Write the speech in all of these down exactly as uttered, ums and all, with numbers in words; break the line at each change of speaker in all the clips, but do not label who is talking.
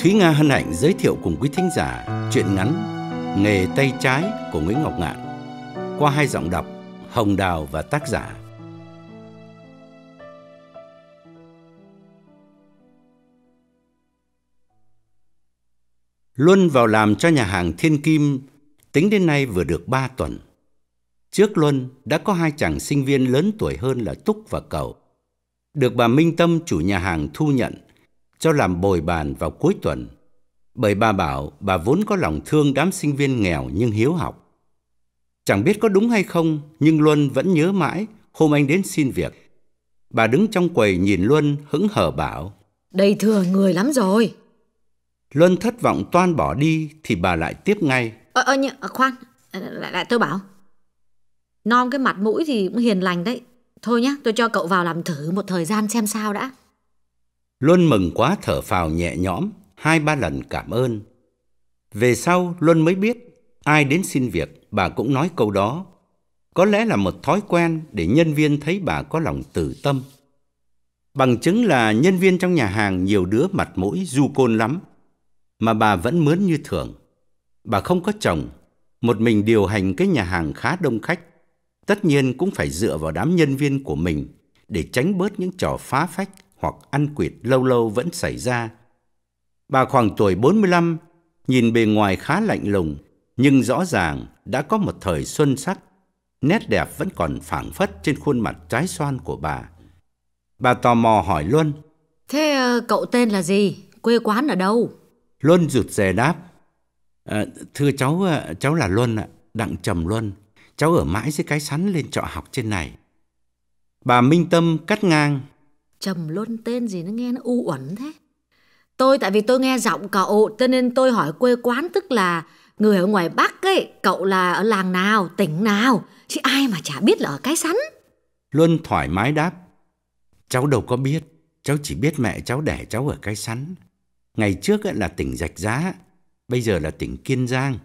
Thúy Nga hân hạnh giới thiệu cùng quý thính giả truyện ngắn Nghề tay trái của Nguyễn Ngọc Ngạn qua hai giọng đọc Hồng Đào và tác giả. Luân vào làm cho nhà hàng Thiên Kim tính đến nay vừa được ba tuần. Trước Luân đã có hai chàng sinh viên lớn tuổi hơn là Túc và Cậu, được bà Minh Tâm chủ nhà hàng thu nhận cho làm bồi bàn vào cuối tuần, bởi bà bảo bà vốn có lòng thương đám sinh viên nghèo nhưng hiếu học. Chẳng biết có đúng hay không, nhưng Luân vẫn nhớ mãi hôm anh đến xin việc. Bà đứng trong quầy nhìn Luân hững hờ bảo:
"Đây thừa người lắm rồi."
Luân thất vọng toan bỏ đi thì bà lại tiếp ngay:
Ơ ơ nhỉ, khoan, lại lại tôi bảo. Non cái mặt mũi thì cũng hiền lành đấy. Thôi nhá, tôi cho cậu vào làm thử một thời gian xem sao đã.
Luân mừng quá thở phào nhẹ nhõm, hai ba lần cảm ơn. Về sau Luân mới biết ai đến xin việc bà cũng nói câu đó. Có lẽ là một thói quen để nhân viên thấy bà có lòng từ tâm. Bằng chứng là nhân viên trong nhà hàng nhiều đứa mặt mũi du côn lắm, mà bà vẫn mướn như thường. Bà không có chồng, một mình điều hành cái nhà hàng khá đông khách. Tất nhiên cũng phải dựa vào đám nhân viên của mình để tránh bớt những trò phá phách hoặc ăn quỵt lâu lâu vẫn xảy ra. Bà khoảng tuổi bốn mươi lăm, nhìn bề ngoài khá lạnh lùng, nhưng rõ ràng đã có một thời xuân sắc. Nét đẹp vẫn còn phảng phất trên khuôn mặt trái xoan của bà. Bà tò mò hỏi Luân:
"Thế uh, cậu tên là gì? Quê quán ở đâu?"
Luân rụt rè đáp: à, "Thưa cháu, cháu là Luân ạ, Đặng Trầm Luân. Cháu ở mãi dưới cái sắn lên trọ học trên này." Bà Minh Tâm cắt ngang:
"Trầm Luân tên gì nó nghe nó u uẩn thế. Tôi tại vì tôi nghe giọng cậu cho nên tôi hỏi quê quán, tức là người ở ngoài Bắc ấy. Cậu là ở làng nào, tỉnh nào, chứ ai mà chả biết là ở cái sắn."
Luân thoải mái đáp: "Cháu đâu có biết, cháu chỉ biết mẹ cháu đẻ cháu ở cái sắn. Ngày trước là tỉnh Rạch Giá, bây giờ là tỉnh Kiên Giang."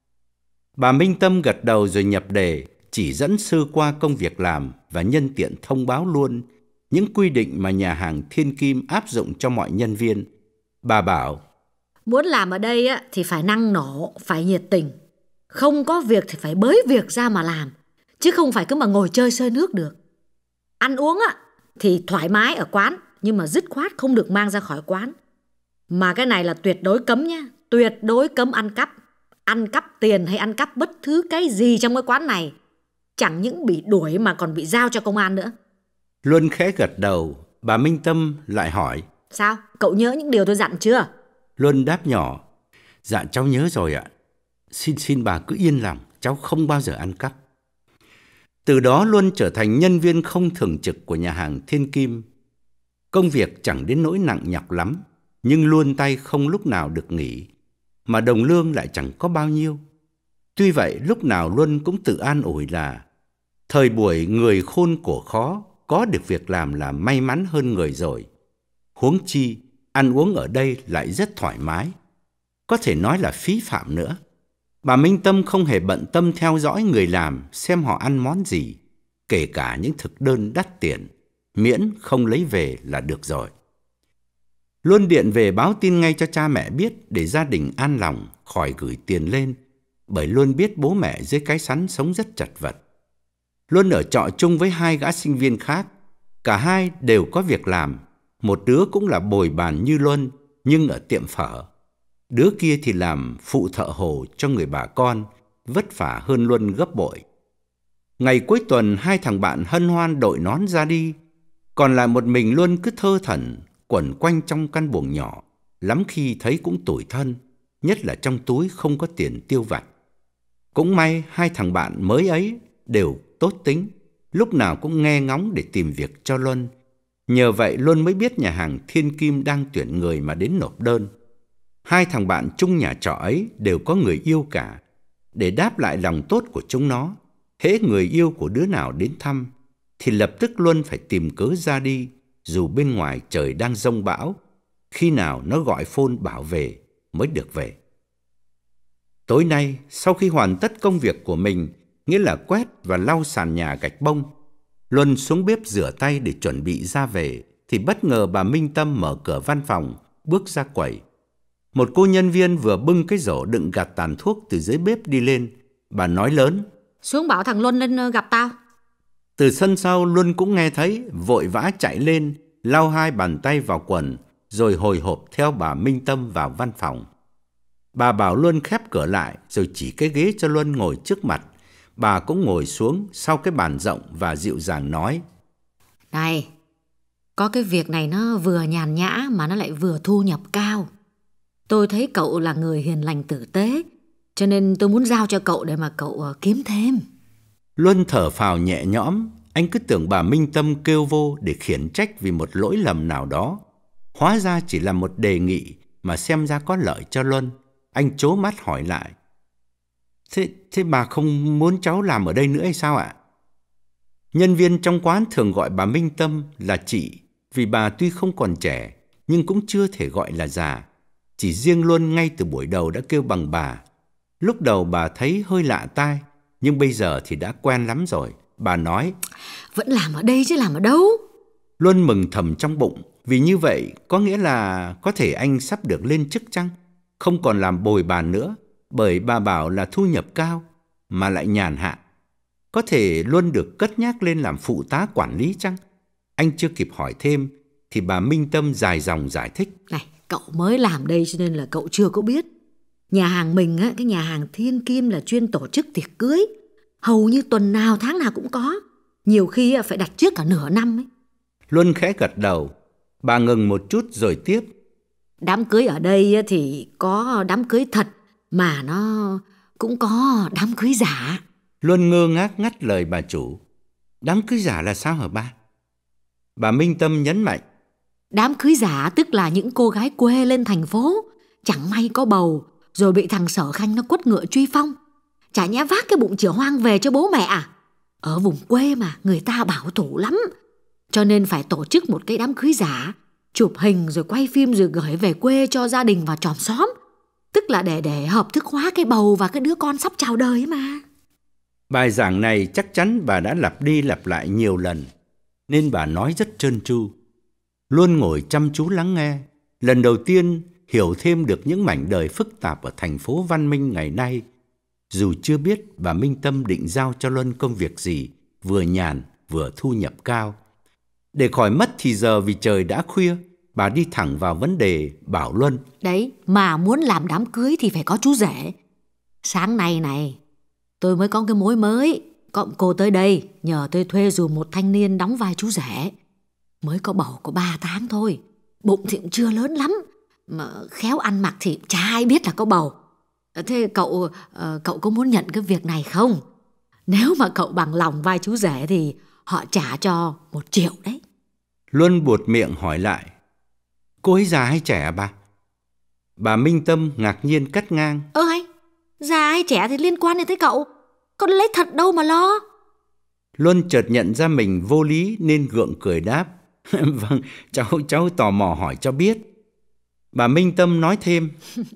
Bà Minh Tâm gật đầu rồi nhập đề, chỉ dẫn sơ qua công việc làm và nhân tiện thông báo luôn những quy định mà nhà hàng Thiên Kim áp dụng cho mọi nhân viên. Bà bảo:
"Muốn làm ở đây á, thì phải năng nổ, phải nhiệt tình. Không có việc thì phải bới việc ra mà làm, chứ không phải cứ mà ngồi chơi sơi nước được. Ăn uống á, thì thoải mái ở quán, nhưng mà dứt khoát không được mang ra khỏi quán. Mà cái này là tuyệt đối cấm nhá, tuyệt đối cấm ăn cắp. Ăn cắp tiền hay ăn cắp bất thứ cái gì trong cái quán này, chẳng những bị đuổi mà còn bị giao cho công an nữa."
Luân khẽ gật đầu. Bà Minh Tâm lại hỏi:
"Sao, cậu nhớ những điều tôi dặn chưa?"
Luân đáp nhỏ: "Dạ cháu nhớ rồi ạ. Xin xin bà cứ yên lòng, cháu không bao giờ ăn cắp." Từ đó Luân trở thành nhân viên không thường trực của nhà hàng Thiên Kim. Công việc chẳng đến nỗi nặng nhọc lắm, nhưng luôn tay không lúc nào được nghỉ, mà đồng lương lại chẳng có bao nhiêu. Tuy vậy lúc nào Luân cũng tự an ủi là thời buổi người khôn cổ khó, có được việc làm là may mắn hơn người rồi. Huống chi ăn uống ở đây lại rất thoải mái, có thể nói là phí phạm nữa. Bà Minh Tâm không hề bận tâm theo dõi người làm xem họ ăn món gì, kể cả những thực đơn đắt tiền, miễn không lấy về là được rồi. Luân điện về báo tin ngay cho cha mẹ biết để gia đình an lòng khỏi gửi tiền lên, bởi Luân biết bố mẹ dưới cái sắn sống rất chật vật. Luân ở trọ chung với hai gã sinh viên khác, cả hai đều có việc làm. Một đứa cũng là bồi bàn như Luân nhưng ở tiệm phở, đứa kia thì làm phụ thợ hồ cho người bà con, vất vả hơn Luân gấp bội. Ngày cuối tuần hai thằng bạn hân hoan đội nón ra đi, còn lại một mình Luân cứ thơ thẩn quẩn quanh trong căn buồng nhỏ, lắm khi thấy cũng tủi thân, nhất là trong túi không có tiền tiêu vặt. Cũng may hai thằng bạn mới ấy đều tốt tính, lúc nào cũng nghe ngóng để tìm việc cho Luân. Nhờ vậy Luân mới biết nhà hàng Thiên Kim đang tuyển người mà đến nộp đơn. Hai thằng bạn chung nhà trọ ấy đều có người yêu cả. Để đáp lại lòng tốt của chúng nó, hễ người yêu của đứa nào đến thăm thì lập tức Luân phải tìm cớ ra đi, dù bên ngoài trời đang giông bão, khi nào nó gọi phone bảo về mới được về. Tối nay, sau khi hoàn tất công việc của mình, nghĩa là quét và lau sàn nhà gạch bông, Luân xuống bếp rửa tay để chuẩn bị ra về, thì bất ngờ bà Minh Tâm mở cửa văn phòng, bước ra quầy. Một cô nhân viên vừa bưng cái rổ đựng gạt tàn thuốc từ dưới bếp đi lên. Bà nói lớn:
Xuống bảo thằng Luân lên gặp tao.
Từ sân sau Luân cũng nghe thấy, vội vã chạy lên, lau hai bàn tay vào quần, rồi hồi hộp theo bà Minh Tâm vào văn phòng. Bà bảo Luân khép cửa lại, rồi chỉ cái ghế cho Luân ngồi trước mặt. Bà cũng ngồi xuống sau cái bàn rộng và dịu dàng nói:
Này, có cái việc này nó vừa nhàn nhã mà nó lại vừa thu nhập cao. Tôi thấy cậu là người hiền lành tử tế, cho nên tôi muốn giao cho cậu để mà cậu kiếm thêm.
Luân thở phào nhẹ nhõm. Anh cứ tưởng bà Minh Tâm kêu vô để khiển trách vì một lỗi lầm nào đó. Hóa ra chỉ là một đề nghị mà xem ra có lợi cho Luân. Anh trố mắt hỏi lại: Thế, thế bà không muốn cháu làm ở đây nữa hay sao ạ? Nhân viên trong quán thường gọi bà Minh Tâm là chị, vì bà tuy không còn trẻ nhưng cũng chưa thể gọi là già. Chỉ riêng Luân ngay từ buổi đầu đã kêu bằng bà. Lúc đầu bà thấy hơi lạ tai, nhưng bây giờ thì đã quen lắm rồi. Bà nói:
Vẫn làm ở đây chứ làm ở đâu.
Luân mừng thầm trong bụng, vì như vậy có nghĩa là có thể anh sắp được lên chức chăng? Không còn làm bồi bàn nữa, bởi bà bảo là thu nhập cao mà lại nhàn hạ. Có thể Luân được cất nhắc lên làm phụ tá quản lý chăng? Anh chưa kịp hỏi thêm thì bà Minh Tâm dài dòng giải thích:
Này, cậu mới làm đây cho nên là cậu chưa có biết. Nhà hàng mình á, cái nhà hàng Thiên Kim là chuyên tổ chức tiệc cưới. Hầu như tuần nào tháng nào cũng có. Nhiều khi phải đặt trước cả nửa năm ấy.
Luân khẽ gật đầu. Bà ngừng một chút rồi tiếp:
Đám cưới ở đây thì có đám cưới thật, mà nó cũng có đám cưới giả.
Luân ngơ ngác ngắt lời bà chủ: Đám cưới giả là sao hả ba? Bà Minh Tâm nhấn mạnh:
Đám cưới giả tức là những cô gái quê lên thành phố, chẳng may có bầu, rồi bị thằng Sở Khanh nó quất ngựa truy phong. Chả nhẽ vác cái bụng chửa hoang về cho bố mẹ à? Ở vùng quê mà, người ta bảo thủ lắm. Cho nên phải tổ chức một cái đám cưới giả, chụp hình rồi quay phim rồi gửi về quê cho gia đình và chòm xóm. Tức là để để hợp thức hóa cái bầu và cái đứa con sắp chào đời ấy mà.
Bài giảng này chắc chắn bà đã lặp đi lặp lại nhiều lần, nên bà nói rất trơn tru. Luôn ngồi chăm chú lắng nghe, lần đầu tiên hiểu thêm được những mảnh đời phức tạp ở thành phố văn minh ngày nay. Dù chưa biết bà Minh Tâm định giao cho Luân công việc gì, vừa nhàn vừa thu nhập cao. Để khỏi mất thì giờ vì trời đã khuya, bà đi thẳng vào vấn đề, bảo Luân:
Đấy, mà muốn làm đám cưới thì phải có chú rể. Sáng nay này, tôi mới có cái mối mới. Có một cô tới đây, nhờ tôi thuê dùm một thanh niên đóng vai chú rể. Mới có bầu có ba tháng thôi, bụng thì cũng chưa lớn lắm, mà khéo ăn mặc thì chả ai biết là có bầu. Thế cậu, uh, cậu có muốn nhận cái việc này không? Nếu mà cậu bằng lòng vai chú rể thì họ trả cho một triệu đấy.
Luân buột miệng hỏi lại: Cô ấy già hay trẻ à bà? Bà Minh Tâm ngạc nhiên cắt ngang:
Ơ hay, già hay trẻ thì liên quan đến tới cậu. Con lấy thật đâu mà lo.
Luân chợt nhận ra mình vô lý nên gượng cười đáp: Vâng, cháu cháu tò mò hỏi cho biết. Bà Minh Tâm nói thêm: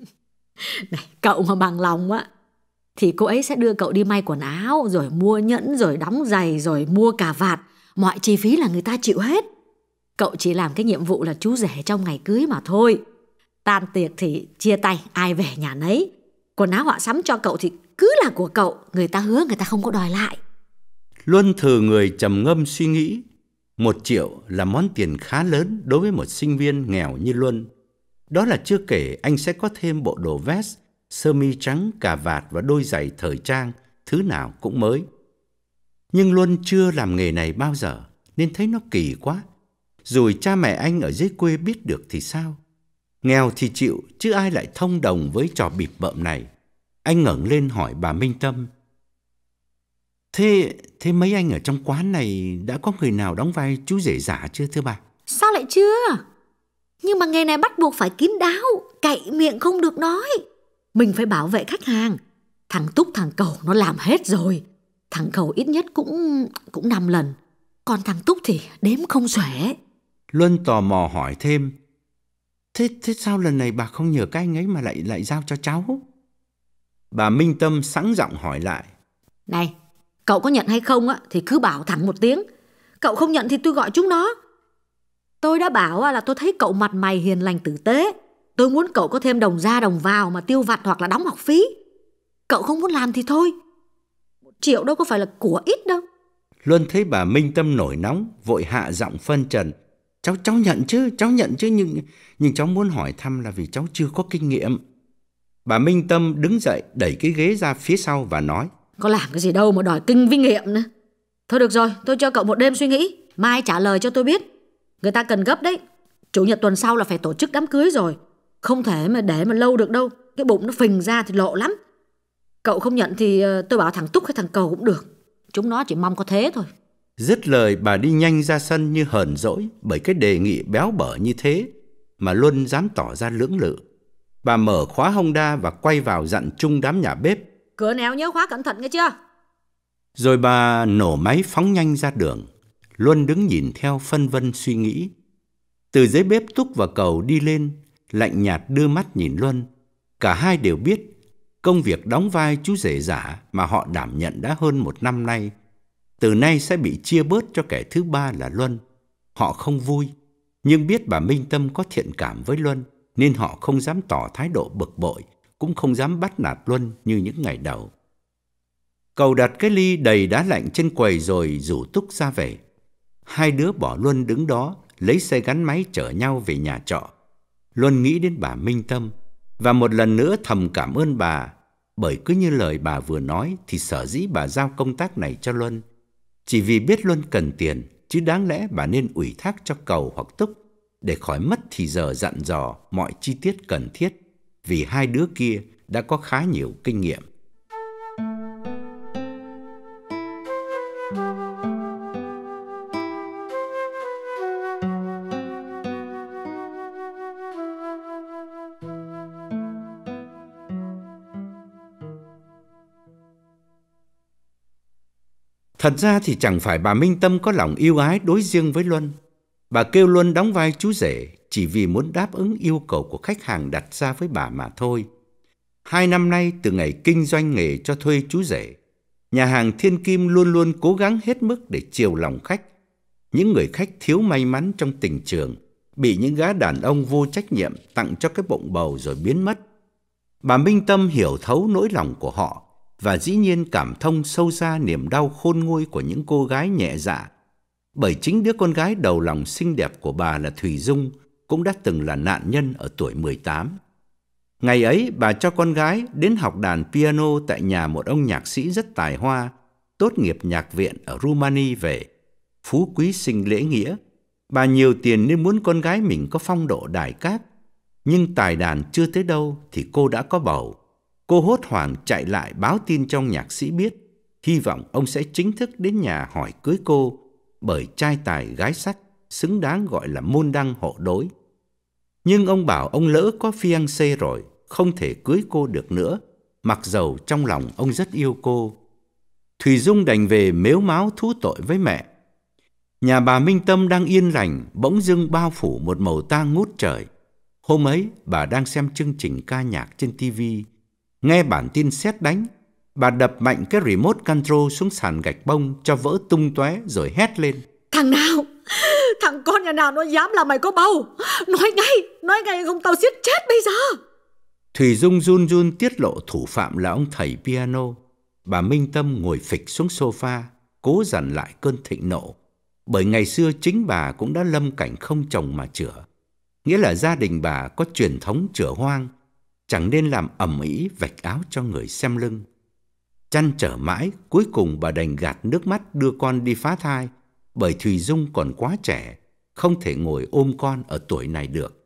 Này, cậu mà bằng lòng á thì cô ấy sẽ đưa cậu đi may quần áo, rồi mua nhẫn, rồi đóng giày, rồi mua cà vạt. Mọi chi phí là người ta chịu hết. Cậu chỉ làm cái nhiệm vụ là chú rể trong ngày cưới mà thôi. Tan tiệc thì chia tay, ai về nhà nấy. Quần áo họ sắm cho cậu thì cứ là của cậu. Người ta hứa người ta không có đòi lại.
Luân thừ người trầm ngâm suy nghĩ. Một triệu là món tiền khá lớn đối với một sinh viên nghèo như Luân. Đó là chưa kể anh sẽ có thêm bộ đồ vest, sơ mi trắng, cà vạt và đôi giày thời trang, thứ nào cũng mới. Nhưng Luân chưa làm nghề này bao giờ nên thấy nó kỳ quá. Rồi cha mẹ anh ở dưới quê biết được thì sao? Nghèo thì chịu, chứ ai lại thông đồng với trò bịp bợm này. Anh ngẩng lên hỏi bà Minh Tâm: Thế, thế mấy anh ở trong quán này đã có người nào đóng vai chú rể giả chưa thưa bà?
Sao lại chưa? Nhưng mà nghề này bắt buộc phải kín đáo, cậy miệng không được nói. Mình phải bảo vệ khách hàng. Thằng Túc thằng Cầu nó làm hết rồi. Thằng Cầu ít nhất cũng cũng năm lần. Còn thằng Túc thì đếm không xuể.
Luân tò mò hỏi thêm: Thế, thế sao lần này bà không nhờ các anh ấy mà lại lại giao cho cháu? Bà Minh Tâm sẵn giọng hỏi lại:
Này, cậu có nhận hay không á thì cứ bảo thẳng một tiếng. Cậu không nhận thì tôi gọi chúng nó. Tôi đã bảo là tôi thấy cậu mặt mày hiền lành tử tế. Tôi muốn cậu có thêm đồng ra đồng vào mà tiêu vặt hoặc là đóng học phí. Cậu không muốn làm thì thôi. Một triệu đâu có phải là của ít đâu.
Luân thấy bà Minh Tâm nổi nóng, vội hạ giọng phân trần. Cháu cháu nhận chứ, cháu nhận chứ, nhưng nhưng cháu muốn hỏi thăm là vì cháu chưa có kinh nghiệm. Bà Minh Tâm đứng dậy, đẩy cái ghế ra phía sau và nói:
Có làm cái gì đâu mà đòi kinh vi nghiệm nữa. Thôi được rồi, tôi cho cậu một đêm suy nghĩ, mai trả lời cho tôi biết. Người ta cần gấp đấy. Chủ nhật tuần sau là phải tổ chức đám cưới rồi. Không thể mà để mà lâu được đâu. Cái bụng nó phình ra thì lộ lắm. Cậu không nhận thì tôi bảo thằng Túc hay thằng Cầu cũng được. Chúng nó chỉ mong có thế thôi.
Dứt lời bà đi nhanh ra sân như hờn dỗi bởi cái đề nghị béo bở như thế mà Luân dám tỏ ra lưỡng lự. Bà mở khóa Honda và quay vào dặn chung đám nhà bếp:
Cửa néo nhớ khóa cẩn thận nghe chưa?
Rồi bà nổ máy phóng nhanh ra đường. Luân đứng nhìn theo phân vân suy nghĩ. Từ dưới bếp Túc và Cầu đi lên, lạnh nhạt đưa mắt nhìn Luân. Cả hai đều biết công việc đóng vai chú rể giả mà họ đảm nhận đã hơn một năm nay, từ nay sẽ bị chia bớt cho kẻ thứ ba là Luân. Họ không vui, nhưng biết bà Minh Tâm có thiện cảm với Luân, nên họ không dám tỏ thái độ bực bội, cũng không dám bắt nạt Luân như những ngày đầu. Cầu đặt cái ly đầy đá lạnh trên quầy rồi rủ Túc ra về. Hai đứa bỏ Luân đứng đó, lấy xe gắn máy chở nhau về nhà trọ. Luân nghĩ đến bà Minh Tâm và một lần nữa thầm cảm ơn bà, bởi cứ như lời bà vừa nói thì sở dĩ bà giao công tác này cho Luân chỉ vì biết Luân cần tiền, chứ đáng lẽ bà nên ủy thác cho Cầu hoặc Túc để khỏi mất thì giờ dặn dò mọi chi tiết cần thiết, vì hai đứa kia đã có khá nhiều kinh nghiệm. Thật ra thì chẳng phải bà Minh Tâm có lòng yêu ái đối riêng với Luân. Bà kêu Luân đóng vai chú rể chỉ vì muốn đáp ứng yêu cầu của khách hàng đặt ra với bà mà thôi. Hai năm nay, từ ngày kinh doanh nghề cho thuê chú rể, nhà hàng Thiên Kim luôn luôn cố gắng hết mức để chiều lòng khách. Những người khách thiếu may mắn trong tình trường bị những gã đàn ông vô trách nhiệm tặng cho cái bụng bầu rồi biến mất. Bà Minh Tâm hiểu thấu nỗi lòng của họ và dĩ nhiên cảm thông sâu xa niềm đau khôn nguôi của những cô gái nhẹ dạ. Bởi chính đứa con gái đầu lòng xinh đẹp của bà là Thùy Dung cũng đã từng là nạn nhân ở tuổi mười tám. Ngày ấy bà cho con gái đến học đàn piano tại nhà một ông nhạc sĩ rất tài hoa, tốt nghiệp nhạc viện ở Rumani về. Phú quý sinh lễ nghĩa, bà nhiều tiền nên muốn con gái mình có phong độ đài cát. Nhưng tài đàn chưa tới đâu thì cô đã có bầu. Cô hốt hoảng chạy lại báo tin cho ông nhạc sĩ biết, hy vọng ông sẽ chính thức đến nhà hỏi cưới cô, bởi trai tài gái sắc xứng đáng gọi là môn đăng hộ đối. Nhưng ông bảo ông lỡ có fiancé rồi, không thể cưới cô được nữa, mặc dầu trong lòng ông rất yêu cô. Thùy Dung đành về mếu máo thú tội với mẹ. Nhà bà Minh Tâm đang yên lành, bỗng dưng bao phủ một màu tang ngút trời. Hôm ấy bà đang xem chương trình ca nhạc trên tivi, nghe bản tin sét đánh. Bà đập mạnh cái remote control xuống sàn gạch bông cho vỡ tung tóe rồi hét lên:
Thằng nào, thằng con nhà nào nó dám làm mày có bầu? Nói ngay, nói ngay không tao giết chết bây giờ.
Thùy Dung run run tiết lộ thủ phạm là ông thầy piano. Bà Minh Tâm ngồi phịch xuống sofa, cố dằn lại cơn thịnh nộ, bởi ngày xưa chính bà cũng đã lâm cảnh không chồng mà chữa. Nghĩa là gia đình bà có truyền thống chữa hoang, chẳng nên làm ầm ĩ vạch áo cho người xem lưng. Trăn trở mãi, cuối cùng bà đành gạt nước mắt đưa con đi phá thai, bởi Thùy Dung còn quá trẻ, không thể ngồi ôm con ở tuổi này được.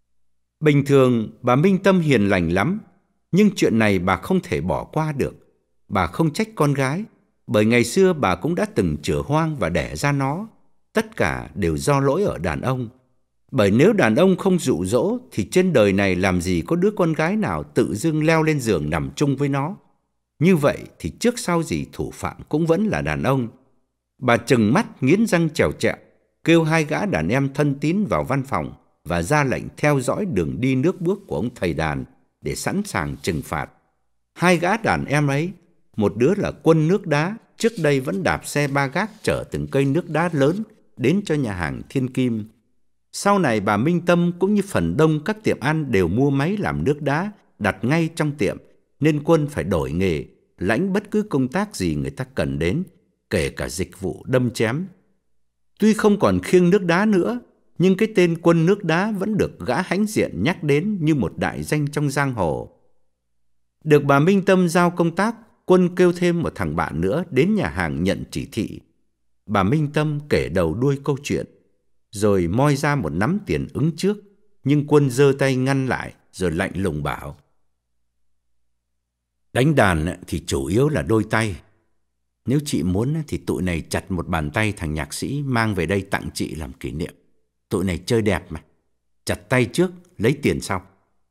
Bình thường bà Minh Tâm hiền lành lắm, nhưng chuyện này bà không thể bỏ qua được. Bà không trách con gái, bởi ngày xưa bà cũng đã từng chữa hoang và đẻ ra nó. Tất cả đều do lỗi ở đàn ông. Bởi nếu đàn ông không dụ dỗ thì trên đời này làm gì có đứa con gái nào tự dưng leo lên giường nằm chung với nó. Như vậy thì trước sau gì thủ phạm cũng vẫn là đàn ông. Bà trừng mắt nghiến răng trèo trẹo, kêu hai gã đàn em thân tín vào văn phòng và ra lệnh theo dõi đường đi nước bước của ông thầy đàn để sẵn sàng trừng phạt. Hai gã đàn em ấy, một đứa là Quân nước đá, trước đây vẫn đạp xe ba gác chở từng cây nước đá lớn đến cho nhà hàng Thiên Kim. Sau này bà Minh Tâm cũng như phần đông các tiệm ăn đều mua máy làm nước đá đặt ngay trong tiệm, nên Quân phải đổi nghề, lãnh bất cứ công tác gì người ta cần đến, kể cả dịch vụ đâm chém. Tuy không còn khiêng nước đá nữa, nhưng cái tên Quân nước đá vẫn được gã hãnh diện nhắc đến như một đại danh trong giang hồ. Được bà Minh Tâm giao công tác, Quân kêu thêm một thằng bạn nữa đến nhà hàng nhận chỉ thị. Bà Minh Tâm kể đầu đuôi câu chuyện, rồi moi ra một nắm tiền ứng trước, nhưng Quân giơ tay ngăn lại, rồi lạnh lùng bảo: đánh đàn thì chủ yếu là đôi tay. Nếu chị muốn thì tụi này chặt một bàn tay thằng nhạc sĩ mang về đây tặng chị làm kỷ niệm. Tụi này chơi đẹp mà. Chặt tay trước, lấy tiền sau.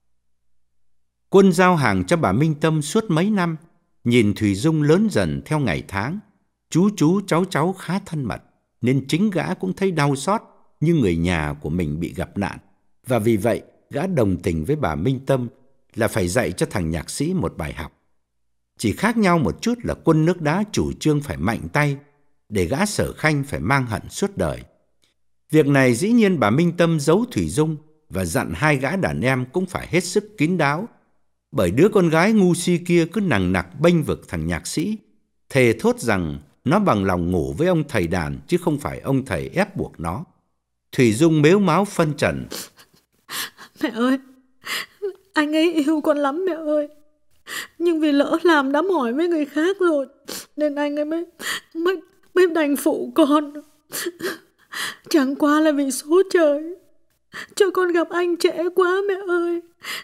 Quân giao hàng cho bà Minh Tâm suốt mấy năm, nhìn Thùy Dung lớn dần theo ngày tháng. Chú chú cháu cháu khá thân mật, nên chính gã cũng thấy đau xót như người nhà của mình bị gặp nạn. Và vì vậy, gã đồng tình với bà Minh Tâm là phải dạy cho thằng nhạc sĩ một bài học. Chỉ khác nhau một chút là Quân nước đá chủ trương phải mạnh tay, để gã Sở Khanh phải mang hận suốt đời. Việc này dĩ nhiên bà Minh Tâm giấu Thùy Dung và dặn hai gã đàn em cũng phải hết sức kín đáo, bởi đứa con gái ngu si kia cứ nằng nặc bênh vực thằng nhạc sĩ, thề thốt rằng nó bằng lòng ngủ với ông thầy đàn chứ không phải ông thầy ép buộc nó. Thùy Dung mếu máo phân trần:
mẹ ơi, anh ấy yêu con lắm mẹ ơi, nhưng vì lỡ làm đám hỏi với người khác rồi, nên anh ấy mới mới mới đành phụ con. Chẳng qua là vì số trời cho con gặp anh trễ quá mẹ ơi.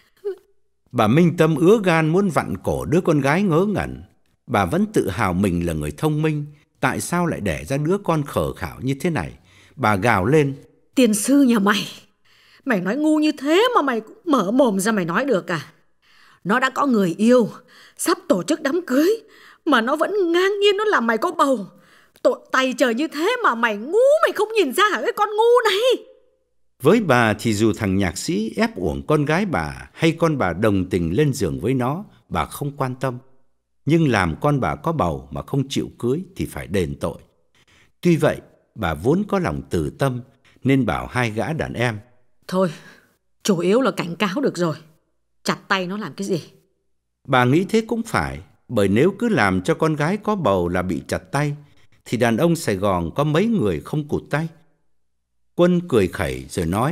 Bà Minh Tâm ứa gan muốn vặn cổ đứa con gái ngớ ngẩn. Bà vẫn tự hào mình là người thông minh, tại sao lại đẻ ra đứa con khờ khảo như thế này. Bà gào lên:
Tiên sư nhà mày, mày nói ngu như thế mà mày cũng mở mồm ra mày nói được à? Nó đã có người yêu, sắp tổ chức đám cưới, mà nó vẫn ngang nhiên nó làm mày có bầu. Tội tay trời như thế mà mày ngu, mày không nhìn ra hả cái con ngu này?
Với bà thì dù thằng nhạc sĩ ép uổng con gái bà hay con bà đồng tình lên giường với nó, bà không quan tâm. Nhưng làm con bà có bầu mà không chịu cưới thì phải đền tội. Tuy vậy, bà vốn có lòng từ tâm nên bảo hai gã đàn em:
thôi, chủ yếu là cảnh cáo được rồi, chặt tay nó làm cái gì?
Bà nghĩ thế cũng phải, bởi nếu cứ làm cho con gái có bầu là bị chặt tay, thì đàn ông Sài Gòn có mấy người không cụt tay. Quân cười khẩy rồi nói: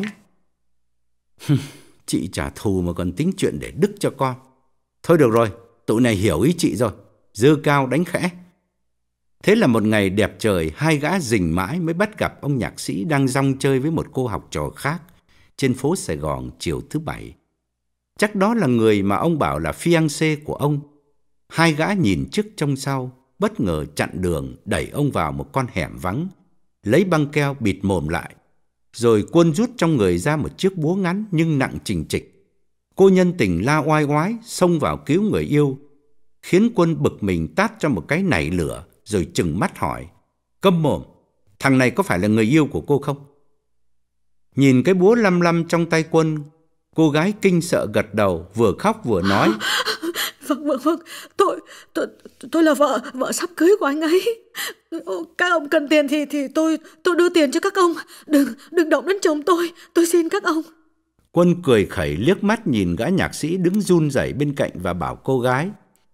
chị trả thù mà còn tính chuyện để đức cho con. Thôi được rồi, tụi này hiểu ý chị rồi, giơ cao đánh khẽ. Thế là một ngày đẹp trời, hai gã rình mãi mới bắt gặp ông nhạc sĩ đang dong chơi với một cô học trò khác trên phố Sài Gòn chiều thứ bảy. Chắc đó là người mà ông bảo là fiancé của ông. Hai gã nhìn trước trông sau, bất ngờ chặn đường, đẩy ông vào một con hẻm vắng, lấy băng keo bịt mồm lại. Rồi Quân rút trong người ra một chiếc búa ngắn nhưng nặng chình chịch. Cô nhân tình la oai oái xông vào cứu người yêu, khiến Quân bực mình tát cho một cái nảy lửa, rồi trừng mắt hỏi: câm mồm, thằng này có phải là người yêu của cô không? Nhìn cái búa lăm lăm trong tay Quân, cô gái kinh sợ gật đầu, vừa khóc vừa nói:
Vâng, vâng, vâng, tôi, tôi, tôi là vợ, vợ sắp cưới của anh ấy. Các ông cần tiền thì thì tôi tôi đưa tiền cho các ông. Đừng, đừng động đến chồng tôi, tôi xin các ông.
Quân cười khẩy liếc mắt nhìn gã nhạc sĩ đứng run rẩy bên cạnh và bảo cô gái: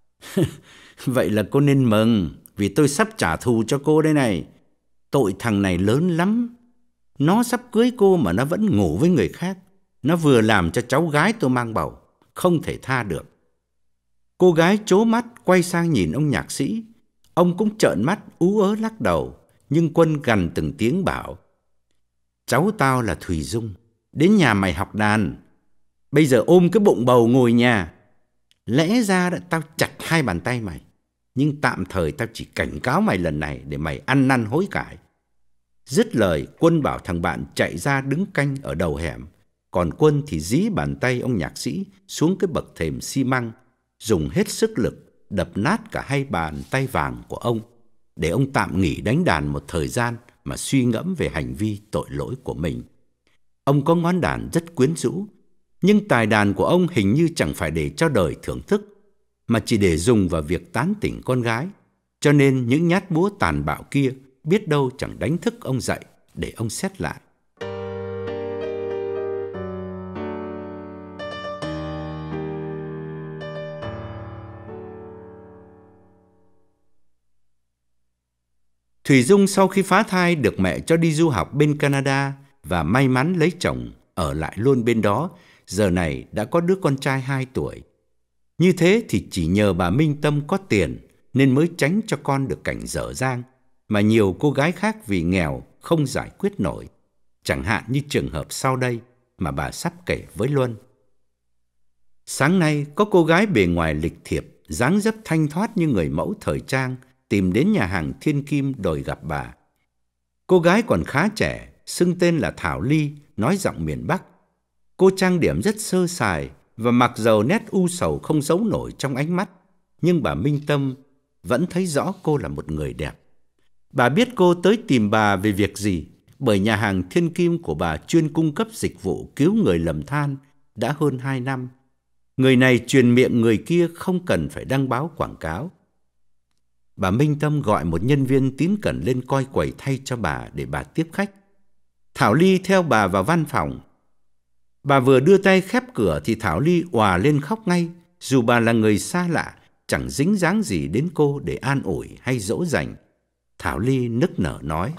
vậy là cô nên mừng, vì tôi sắp trả thù cho cô đây này. Tội thằng này lớn lắm. Nó sắp cưới cô mà nó vẫn ngủ với người khác. Nó vừa làm cho cháu gái tôi mang bầu, không thể tha được. Cô gái trố mắt quay sang nhìn ông nhạc sĩ. Ông cũng trợn mắt ú ớ lắc đầu. Nhưng Quân gằn từng tiếng bảo: cháu tao là Thùy Dung, đến nhà mày học đàn, bây giờ ôm cái bụng bầu ngồi nhà. Lẽ ra đã tao chặt hai bàn tay mày, nhưng tạm thời tao chỉ cảnh cáo mày lần này để mày ăn năn hối cải. Dứt lời, Quân bảo thằng bạn chạy ra đứng canh ở đầu hẻm. Còn Quân thì dí bàn tay ông nhạc sĩ xuống cái bậc thềm xi măng, dùng hết sức lực đập nát cả hai bàn tay vàng của ông, để ông tạm nghỉ đánh đàn một thời gian mà suy ngẫm về hành vi tội lỗi của mình. Ông có ngón đàn rất quyến rũ, nhưng tài đàn của ông hình như chẳng phải để cho đời thưởng thức, mà chỉ để dùng vào việc tán tỉnh con gái. Cho nên những nhát búa tàn bạo kia biết đâu chẳng đánh thức ông dậy để ông xét lại. Thủy Dung sau khi phá thai được mẹ cho đi du học bên Canada và may mắn lấy chồng ở lại luôn bên đó, giờ này đã có đứa con trai hai tuổi. Như thế thì chỉ nhờ bà Minh Tâm có tiền nên mới tránh cho con được cảnh dở dang mà nhiều cô gái khác vì nghèo không giải quyết nổi, chẳng hạn như trường hợp sau đây mà bà sắp kể với Luân. Sáng nay có cô gái bề ngoài lịch thiệp, dáng dấp thanh thoát như người mẫu thời trang tìm đến nhà hàng Thiên Kim đòi gặp bà. Cô gái còn khá trẻ, xưng tên là Thảo Ly, nói giọng miền Bắc. Cô trang điểm rất sơ sài và mặc dầu nét u sầu không giấu nổi trong ánh mắt, nhưng bà Minh Tâm vẫn thấy rõ cô là một người đẹp. Bà biết cô tới tìm bà về việc gì, bởi nhà hàng Thiên Kim của bà chuyên cung cấp dịch vụ cứu người lầm than đã hơn hai năm. Người này truyền miệng người kia không cần phải đăng báo quảng cáo. Bà Minh Tâm gọi một nhân viên tín cẩn lên coi quầy thay cho bà để bà tiếp khách. Thảo Ly theo bà vào văn phòng. Bà vừa đưa tay khép cửa thì Thảo Ly òa lên khóc ngay, dù bà là người xa lạ, chẳng dính dáng gì đến cô để an ủi hay dỗ dành. Thảo Ly nức nở nói: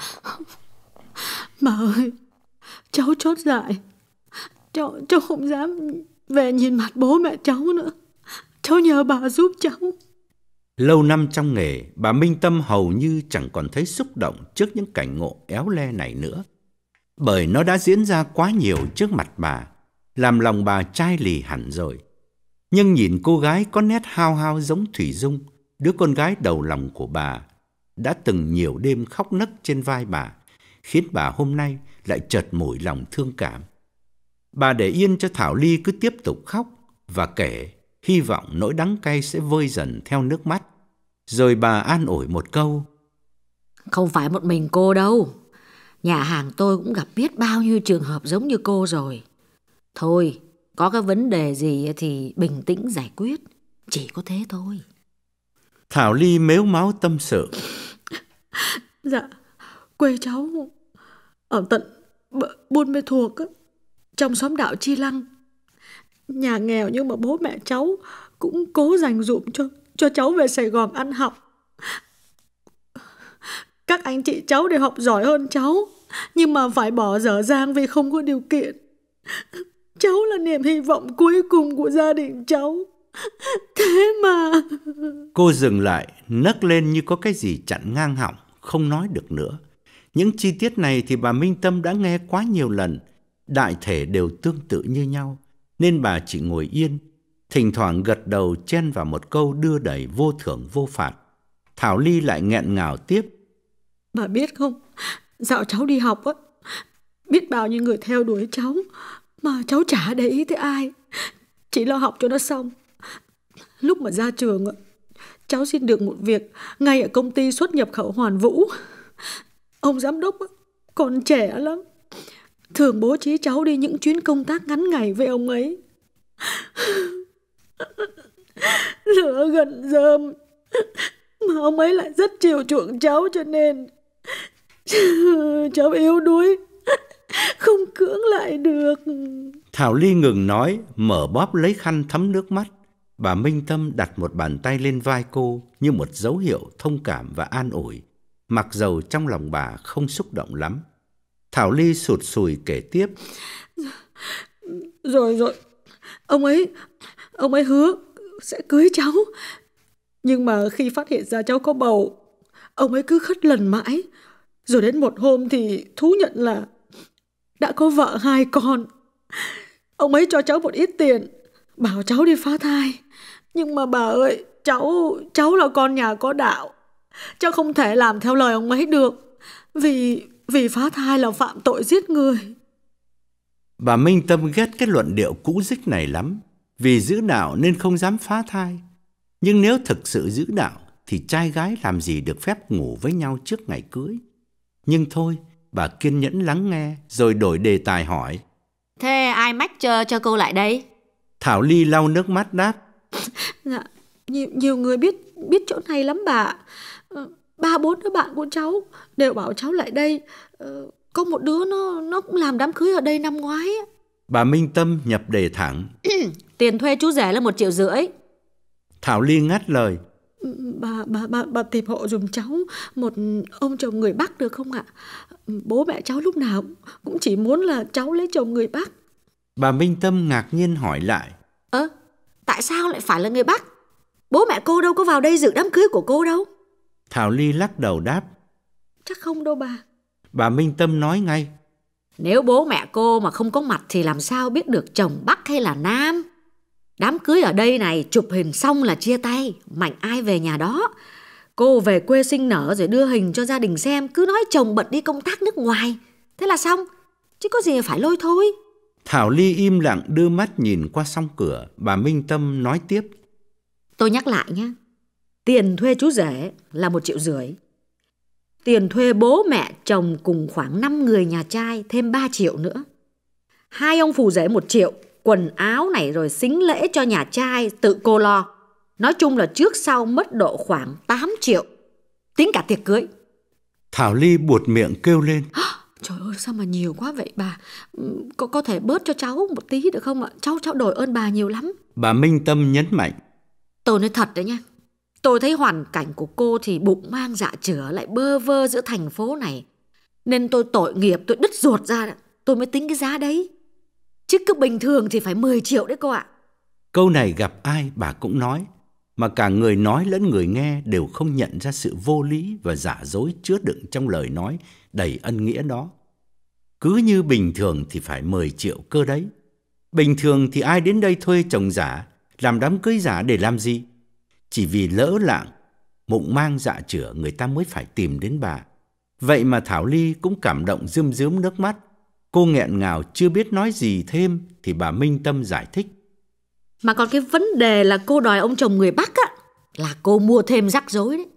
Bà ơi, cháu chót dại. Cháu, cháu không dám về nhìn mặt bố mẹ cháu nữa. Cháu nhờ bà giúp cháu.
Lâu năm trong nghề, bà Minh Tâm hầu như chẳng còn thấy xúc động trước những cảnh ngộ éo le này nữa, bởi nó đã diễn ra quá nhiều trước mặt bà, làm lòng bà chai lì hẳn rồi. Nhưng nhìn cô gái có nét hao hao giống Thủy Dung, đứa con gái đầu lòng của bà, đã từng nhiều đêm khóc nấc trên vai bà, khiến bà hôm nay lại chợt mủi lòng thương cảm. Bà để yên cho Thảo Ly cứ tiếp tục khóc và kể, hy vọng nỗi đắng cay sẽ vơi dần theo nước mắt. Rồi bà an ủi một câu:
Không phải một mình cô đâu, nhà hàng tôi cũng gặp biết bao nhiêu trường hợp giống như cô rồi. Thôi, có cái vấn đề gì thì bình tĩnh giải quyết, chỉ có thế thôi.
Thảo Ly mếu máo tâm sự:
Dạ, quê cháu ở tận Buôn Mê Thuột á, trong xóm đạo Chi Lăng. Nhà nghèo nhưng mà bố mẹ cháu cũng cố dành dụm cho cho cháu về Sài Gòn ăn học. Các anh chị cháu đều học giỏi hơn cháu, nhưng mà phải bỏ dở dang vì không có điều kiện. Cháu là niềm hy vọng cuối cùng của gia đình cháu. Thế mà...
Cô dừng lại, nấc lên như có cái gì chặn ngang họng, không nói được nữa. Những chi tiết này thì bà Minh Tâm đã nghe quá nhiều lần, đại thể đều tương tự như nhau, nên bà chỉ ngồi yên, thỉnh thoảng gật đầu chen vào một câu đưa đẩy vô thưởng vô phạt. Thảo Ly lại nghẹn ngào tiếp:
Bà biết không, dạo cháu đi học á, biết bao nhiêu người theo đuổi cháu, mà cháu chả để ý tới ai, chỉ lo học cho nó xong. Lúc mà ra trường á, cháu xin được một việc ngay ở công ty xuất nhập khẩu Hoàn Vũ. Ông giám đốc á, còn trẻ lắm, thường bố trí cháu đi những chuyến công tác ngắn ngày với ông ấy. Lửa gần rơm, mà ông ấy lại rất chiều chuộng cháu, cho nên cháu yếu đuối, không cưỡng lại được.
Thảo Ly ngừng nói, mở bóp lấy khăn thấm nước mắt. Bà Minh Tâm đặt một bàn tay lên vai cô như một dấu hiệu thông cảm và an ủi, mặc dầu trong lòng bà không xúc động lắm. Thảo Ly sụt sùi kể tiếp:
Rồi rồi, ông ấy, ông ấy hứa sẽ cưới cháu. Nhưng mà khi phát hiện ra cháu có bầu, ông ấy cứ khất lần mãi. Rồi đến một hôm thì thú nhận là đã có vợ hai con. Ông ấy cho cháu một ít tiền, bảo cháu đi phá thai. Nhưng mà bà ơi, cháu, cháu là con nhà có đạo, cháu không thể làm theo lời ông ấy được. Vì, vì phá thai là phạm tội giết người.
Bà Minh Tâm ghét cái luận điệu cũ dích này lắm. Vì giữ đạo nên không dám phá thai. Nhưng nếu thực sự giữ đạo thì trai gái làm gì được phép ngủ với nhau trước ngày cưới. Nhưng thôi, bà kiên nhẫn lắng nghe rồi đổi đề tài hỏi:
Thế ai mách cho, cho cô lại đây?
Thảo Ly lau nước mắt đáp:
Dạ, nhiều, nhiều người biết biết chỗ này lắm bà. Ba bốn đứa bạn của cháu đều bảo cháu lại đây. Có một đứa nó nó cũng làm đám cưới ở đây năm ngoái.
Bà Minh Tâm nhập đề thẳng:
Tiền thuê chú rể là một triệu rưỡi.
Thảo Ly ngắt lời:
Bà, bà, bà, bà tìm hộ dùm cháu một ông chồng người Bắc được không ạ? Bố mẹ cháu lúc nào cũng chỉ muốn là cháu lấy chồng người Bắc.
Bà Minh Tâm ngạc nhiên hỏi lại.
Ơ, tại sao lại phải là người Bắc? Bố mẹ cô đâu có vào đây dự đám cưới của cô đâu.
Thảo Ly lắc đầu đáp.
Chắc không đâu bà.
Bà Minh Tâm nói ngay.
Nếu bố mẹ cô mà không có mặt thì làm sao biết được chồng Bắc hay là Nam? Đám cưới ở đây này, chụp hình xong là chia tay, mạnh ai về nhà đó. Cô về quê sinh nở rồi đưa hình cho gia đình xem, cứ nói chồng bận đi công tác nước ngoài. Thế là xong, chứ có gì phải lôi thôi.
Thảo Ly im lặng đưa mắt nhìn qua song cửa. Bà Minh Tâm nói tiếp.
Tôi nhắc lại nhé, tiền thuê chú rể là một triệu rưỡi. Tiền thuê bố mẹ chồng cùng khoảng năm người nhà trai thêm ba triệu nữa. Hai ông phù rể một triệu, quần áo này rồi sính lễ cho nhà trai tự cô lo. Nói chung là trước sau mất độ khoảng tám triệu, tính cả tiệc cưới.
Thảo Ly buột miệng kêu lên.
Trời ơi, sao mà nhiều quá vậy bà? Có, có thể bớt cho cháu một tí được không ạ? Cháu cháu đổi ơn bà nhiều lắm.
Bà Minh Tâm nhấn mạnh.
Tôi nói thật đấy nha, tôi thấy hoàn cảnh của cô thì bụng mang dạ chửa lại bơ vơ giữa thành phố này. Nên tôi tội nghiệp, tôi đứt ruột ra, tôi mới tính cái giá đấy. Chứ cứ bình thường thì phải mười triệu đấy cô ạ.
Câu này gặp ai bà cũng nói, mà cả người nói lẫn người nghe đều không nhận ra sự vô lý và giả dối chứa đựng trong lời nói đầy ân nghĩa đó. Cứ như bình thường thì phải mười triệu cơ đấy. Bình thường thì ai đến đây thuê chồng giả, làm đám cưới giả để làm gì? Chỉ vì lỡ lạng, bụng mang dạ chửa người ta mới phải tìm đến bà. Vậy mà Thảo Ly cũng cảm động rơm rớm nước mắt. Cô nghẹn ngào chưa biết nói gì thêm thì bà Minh Tâm giải thích.
Mà còn cái vấn đề là cô đòi ông chồng người Bắc á, là cô mua thêm rắc rối đấy.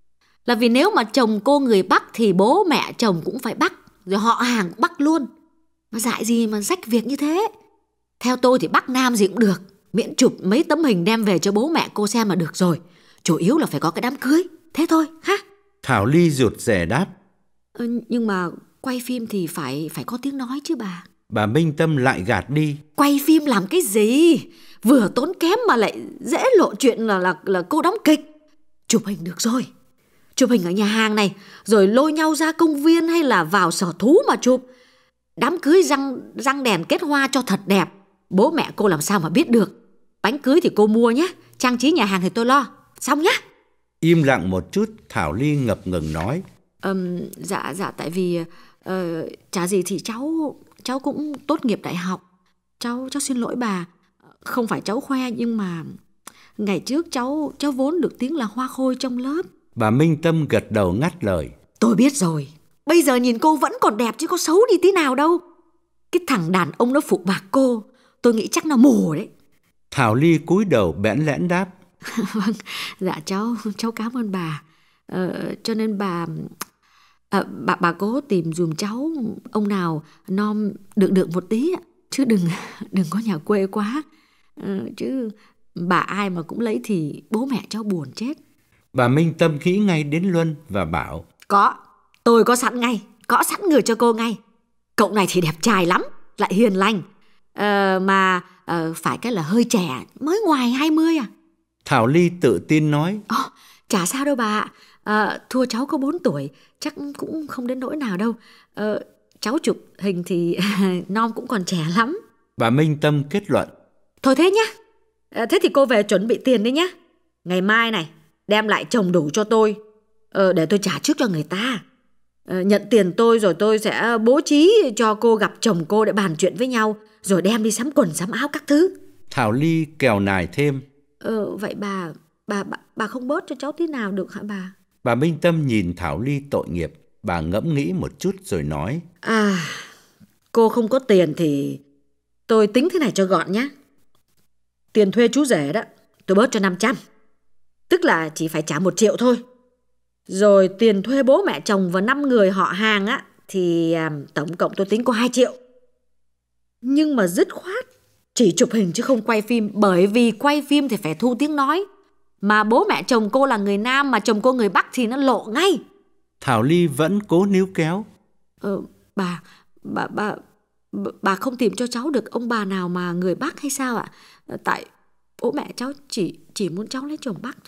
Là vì nếu mà chồng cô người Bắc thì bố mẹ chồng cũng phải Bắc, rồi họ hàng cũng Bắc luôn. Mà dại gì mà rách việc như thế. Theo tôi thì Bắc Nam gì cũng được, miễn chụp mấy tấm hình đem về cho bố mẹ cô xem là được rồi. Chủ yếu là phải có cái đám cưới, thế thôi ha.
Thảo Ly rụt rè đáp.
ờ, Nhưng mà quay phim thì phải phải có tiếng nói chứ bà.
Bà Minh Tâm lại gạt đi.
Quay phim làm cái gì? Vừa tốn kém mà lại dễ lộ chuyện là, là, là cô đóng kịch. Chụp hình được rồi. Chụp hình ở nhà hàng này, rồi lôi nhau ra công viên hay là vào sở thú mà chụp. Đám cưới răng, răng đèn kết hoa cho thật đẹp. Bố mẹ cô làm sao mà biết được. Bánh cưới thì cô mua nhé, trang trí nhà hàng thì tôi lo. Xong nhá.
Im lặng một chút, Thảo Ly ngập ngừng nói.
um, Dạ dạ tại vì uh, chả gì thì cháu Cháu cũng tốt nghiệp đại học. Cháu cháu xin lỗi bà. Không phải cháu khoe, nhưng mà ngày trước cháu cháu vốn được tiếng là hoa khôi trong lớp.
Bà Minh Tâm gật đầu ngắt lời.
Tôi biết rồi. Bây giờ nhìn cô vẫn còn đẹp chứ có xấu đi tí nào đâu. Cái thằng đàn ông nó phụ bạc cô, tôi nghĩ chắc nó mù đấy.
Thảo Ly cúi đầu bẽn lẽn đáp.
Vâng, dạ cháu cháu cảm ơn bà. ờ, Cho nên bà à, bà bà cố tìm dùm cháu ông nào nom được được một tí, chứ đừng đừng có nhà quê quá. ờ, Chứ bà ai mà cũng lấy thì bố mẹ cháu buồn chết.
Bà Minh Tâm nghĩ ngay đến Luân và bảo.
Có, tôi có sẵn ngay, có sẵn người cho cô ngay. Cậu này thì đẹp trai lắm, lại hiền lành. ờ, Mà ờ, phải cái là hơi trẻ, mới ngoài hai mươi à.
Thảo Ly tự tin nói.
Ồ, chả sao đâu bà ạ. À, thua cháu có bốn tuổi, chắc cũng không đến nỗi nào đâu. à, Cháu chụp hình thì non cũng còn trẻ lắm.
Bà Minh Tâm kết luận.
Thôi thế nhá. à, Thế thì cô về chuẩn bị tiền đi nhá. Ngày mai này đem lại chồng đủ cho tôi, ờ, để tôi trả trước cho người ta. ờ, Nhận tiền tôi rồi tôi sẽ bố trí cho cô gặp chồng cô để bàn chuyện với nhau, rồi đem đi sắm quần sắm áo các thứ.
Thảo Ly kèo nài thêm.
Ờ, vậy bà, bà, bà, bà không bớt cho cháu tí nào được hả bà?
Bà Minh Tâm nhìn Thảo Ly tội nghiệp. Bà ngẫm nghĩ một chút rồi nói.
À, cô không có tiền thì tôi tính thế này cho gọn nhá. Tiền thuê chú rể đó, tôi bớt cho năm trăm. Tức là chỉ phải trả một triệu thôi. Rồi tiền thuê bố mẹ chồng và năm người họ hàng á, thì à, tổng cộng tôi tính có hai triệu. Nhưng mà dứt khoát chỉ chụp hình chứ không quay phim. Bởi vì quay phim thì phải thu tiếng nói. Mà bố mẹ chồng cô là người Nam, mà chồng cô người Bắc thì nó lộ ngay.
Thảo Ly vẫn cố níu kéo.
Ờ, bà, bà, bà, bà không tìm cho cháu được ông bà nào mà người Bắc hay sao ạ? Tại bố mẹ cháu chỉ, chỉ muốn cháu lấy chồng Bắc thôi.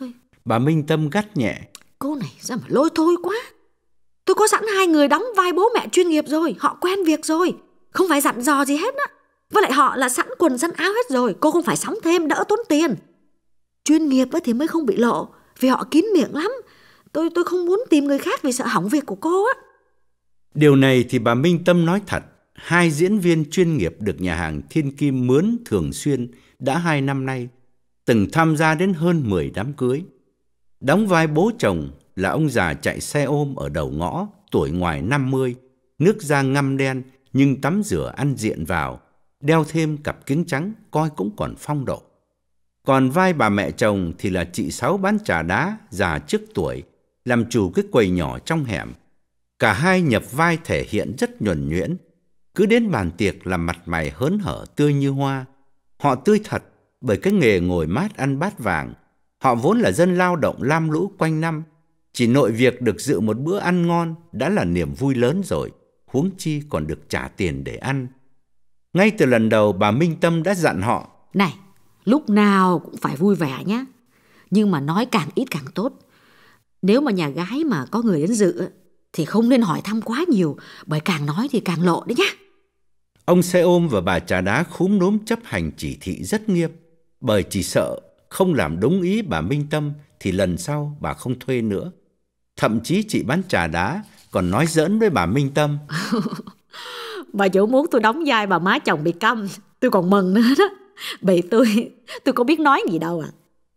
Bà Minh Tâm gắt nhẹ.
Cô này ra mà lôi thôi quá. Tôi có sẵn hai người đóng vai bố mẹ chuyên nghiệp rồi, họ quen việc rồi, không phải dặn dò gì hết á. Với lại họ là sẵn quần sẵn áo hết rồi, cô không phải sắm thêm, đỡ tốn tiền. Chuyên nghiệp thì mới không bị lộ, vì họ kín miệng lắm. Tôi tôi không muốn tìm người khác vì sợ hỏng việc của cô á.
Điều này thì bà Minh Tâm nói thật. Hai diễn viên chuyên nghiệp được nhà hàng Thiên Kim mướn thường xuyên đã hai năm nay, từng tham gia đến hơn mười đám cưới. Đóng vai bố chồng là ông già chạy xe ôm ở đầu ngõ, tuổi ngoài năm mươi, nước da ngăm đen nhưng tắm rửa ăn diện vào, đeo thêm cặp kính trắng coi cũng còn phong độ. Còn vai bà mẹ chồng thì là chị Sáu bán trà đá, già trước tuổi, làm chủ cái quầy nhỏ trong hẻm. Cả hai nhập vai thể hiện rất nhuần nhuyễn, cứ đến bàn tiệc làm mặt mày hớn hở tươi như hoa. Họ tươi thật bởi cái nghề ngồi mát ăn bát vàng. Họ vốn là dân lao động lam lũ quanh năm, chỉ nội việc được dự một bữa ăn ngon đã là niềm vui lớn rồi, huống chi còn được trả tiền để ăn. Ngay từ lần đầu bà Minh Tâm đã dặn họ:
Này, lúc nào cũng phải vui vẻ nhé, nhưng mà nói càng ít càng tốt. Nếu mà nhà gái mà có người đến dự thì không nên hỏi thăm quá nhiều, bởi càng nói thì càng lộ đấy nhá.
Ông xe ôm và bà trà đá khúm núm chấp hành chỉ thị rất nghiêm, bởi chỉ sợ không làm đúng ý bà Minh Tâm thì lần sau bà không thuê nữa. Thậm chí chị bán trà đá còn nói giỡn với bà Minh Tâm:
Bà chủ muốn tôi đóng vai bà má chồng bị câm, tôi còn mừng nữa đó. Bởi tôi, tôi có biết nói gì đâu à.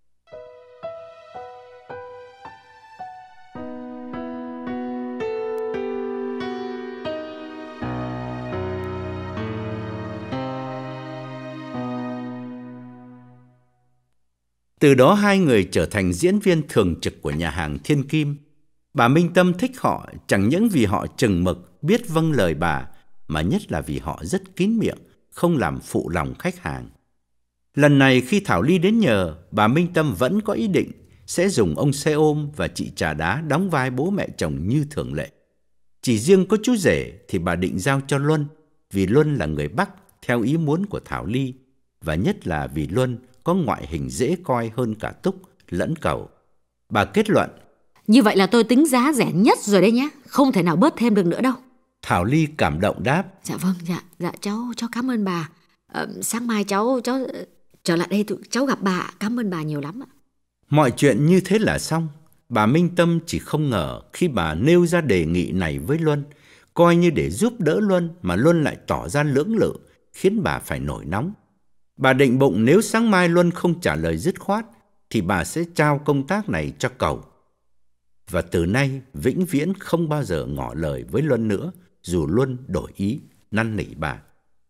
Từ đó hai người trở thành diễn viên thường trực của nhà hàng Thiên Kim. Bà Minh Tâm thích họ chẳng những vì họ chừng mực, biết vâng lời bà, mà nhất là vì họ rất kín miệng, không làm phụ lòng khách hàng. Lần này khi Thảo Ly đến nhờ, bà Minh Tâm vẫn có ý định sẽ dùng ông xe ôm và chị trà đá đóng vai bố mẹ chồng như thường lệ. Chỉ riêng có chú rể thì bà định giao cho Luân, vì Luân là người Bắc theo ý muốn của Thảo Ly, và nhất là vì Luân có ngoại hình dễ coi hơn cả Túc lẫn Cầu. Bà kết luận:
Như vậy là tôi tính giá rẻ nhất rồi đấy nhé, không thể nào bớt thêm được nữa đâu.
Thảo Ly cảm động đáp:
Dạ vâng, dạ, dạ cháu, cháu cảm ơn bà. À, sáng mai cháu, cháu trở lại đây, cháu gặp bà, cảm ơn bà nhiều lắm ạ.
Mọi chuyện như thế là xong. Bà Minh Tâm chỉ không ngờ khi bà nêu ra đề nghị này với Luân, coi như để giúp đỡ Luân, mà Luân lại tỏ ra lưỡng lự, khiến bà phải nổi nóng. Bà định bụng nếu sáng mai Luân không trả lời dứt khoát thì bà sẽ trao công tác này cho Cầu. Và từ nay vĩnh viễn không bao giờ ngỏ lời với Luân nữa, dù Luân đổi ý năn nỉ bà.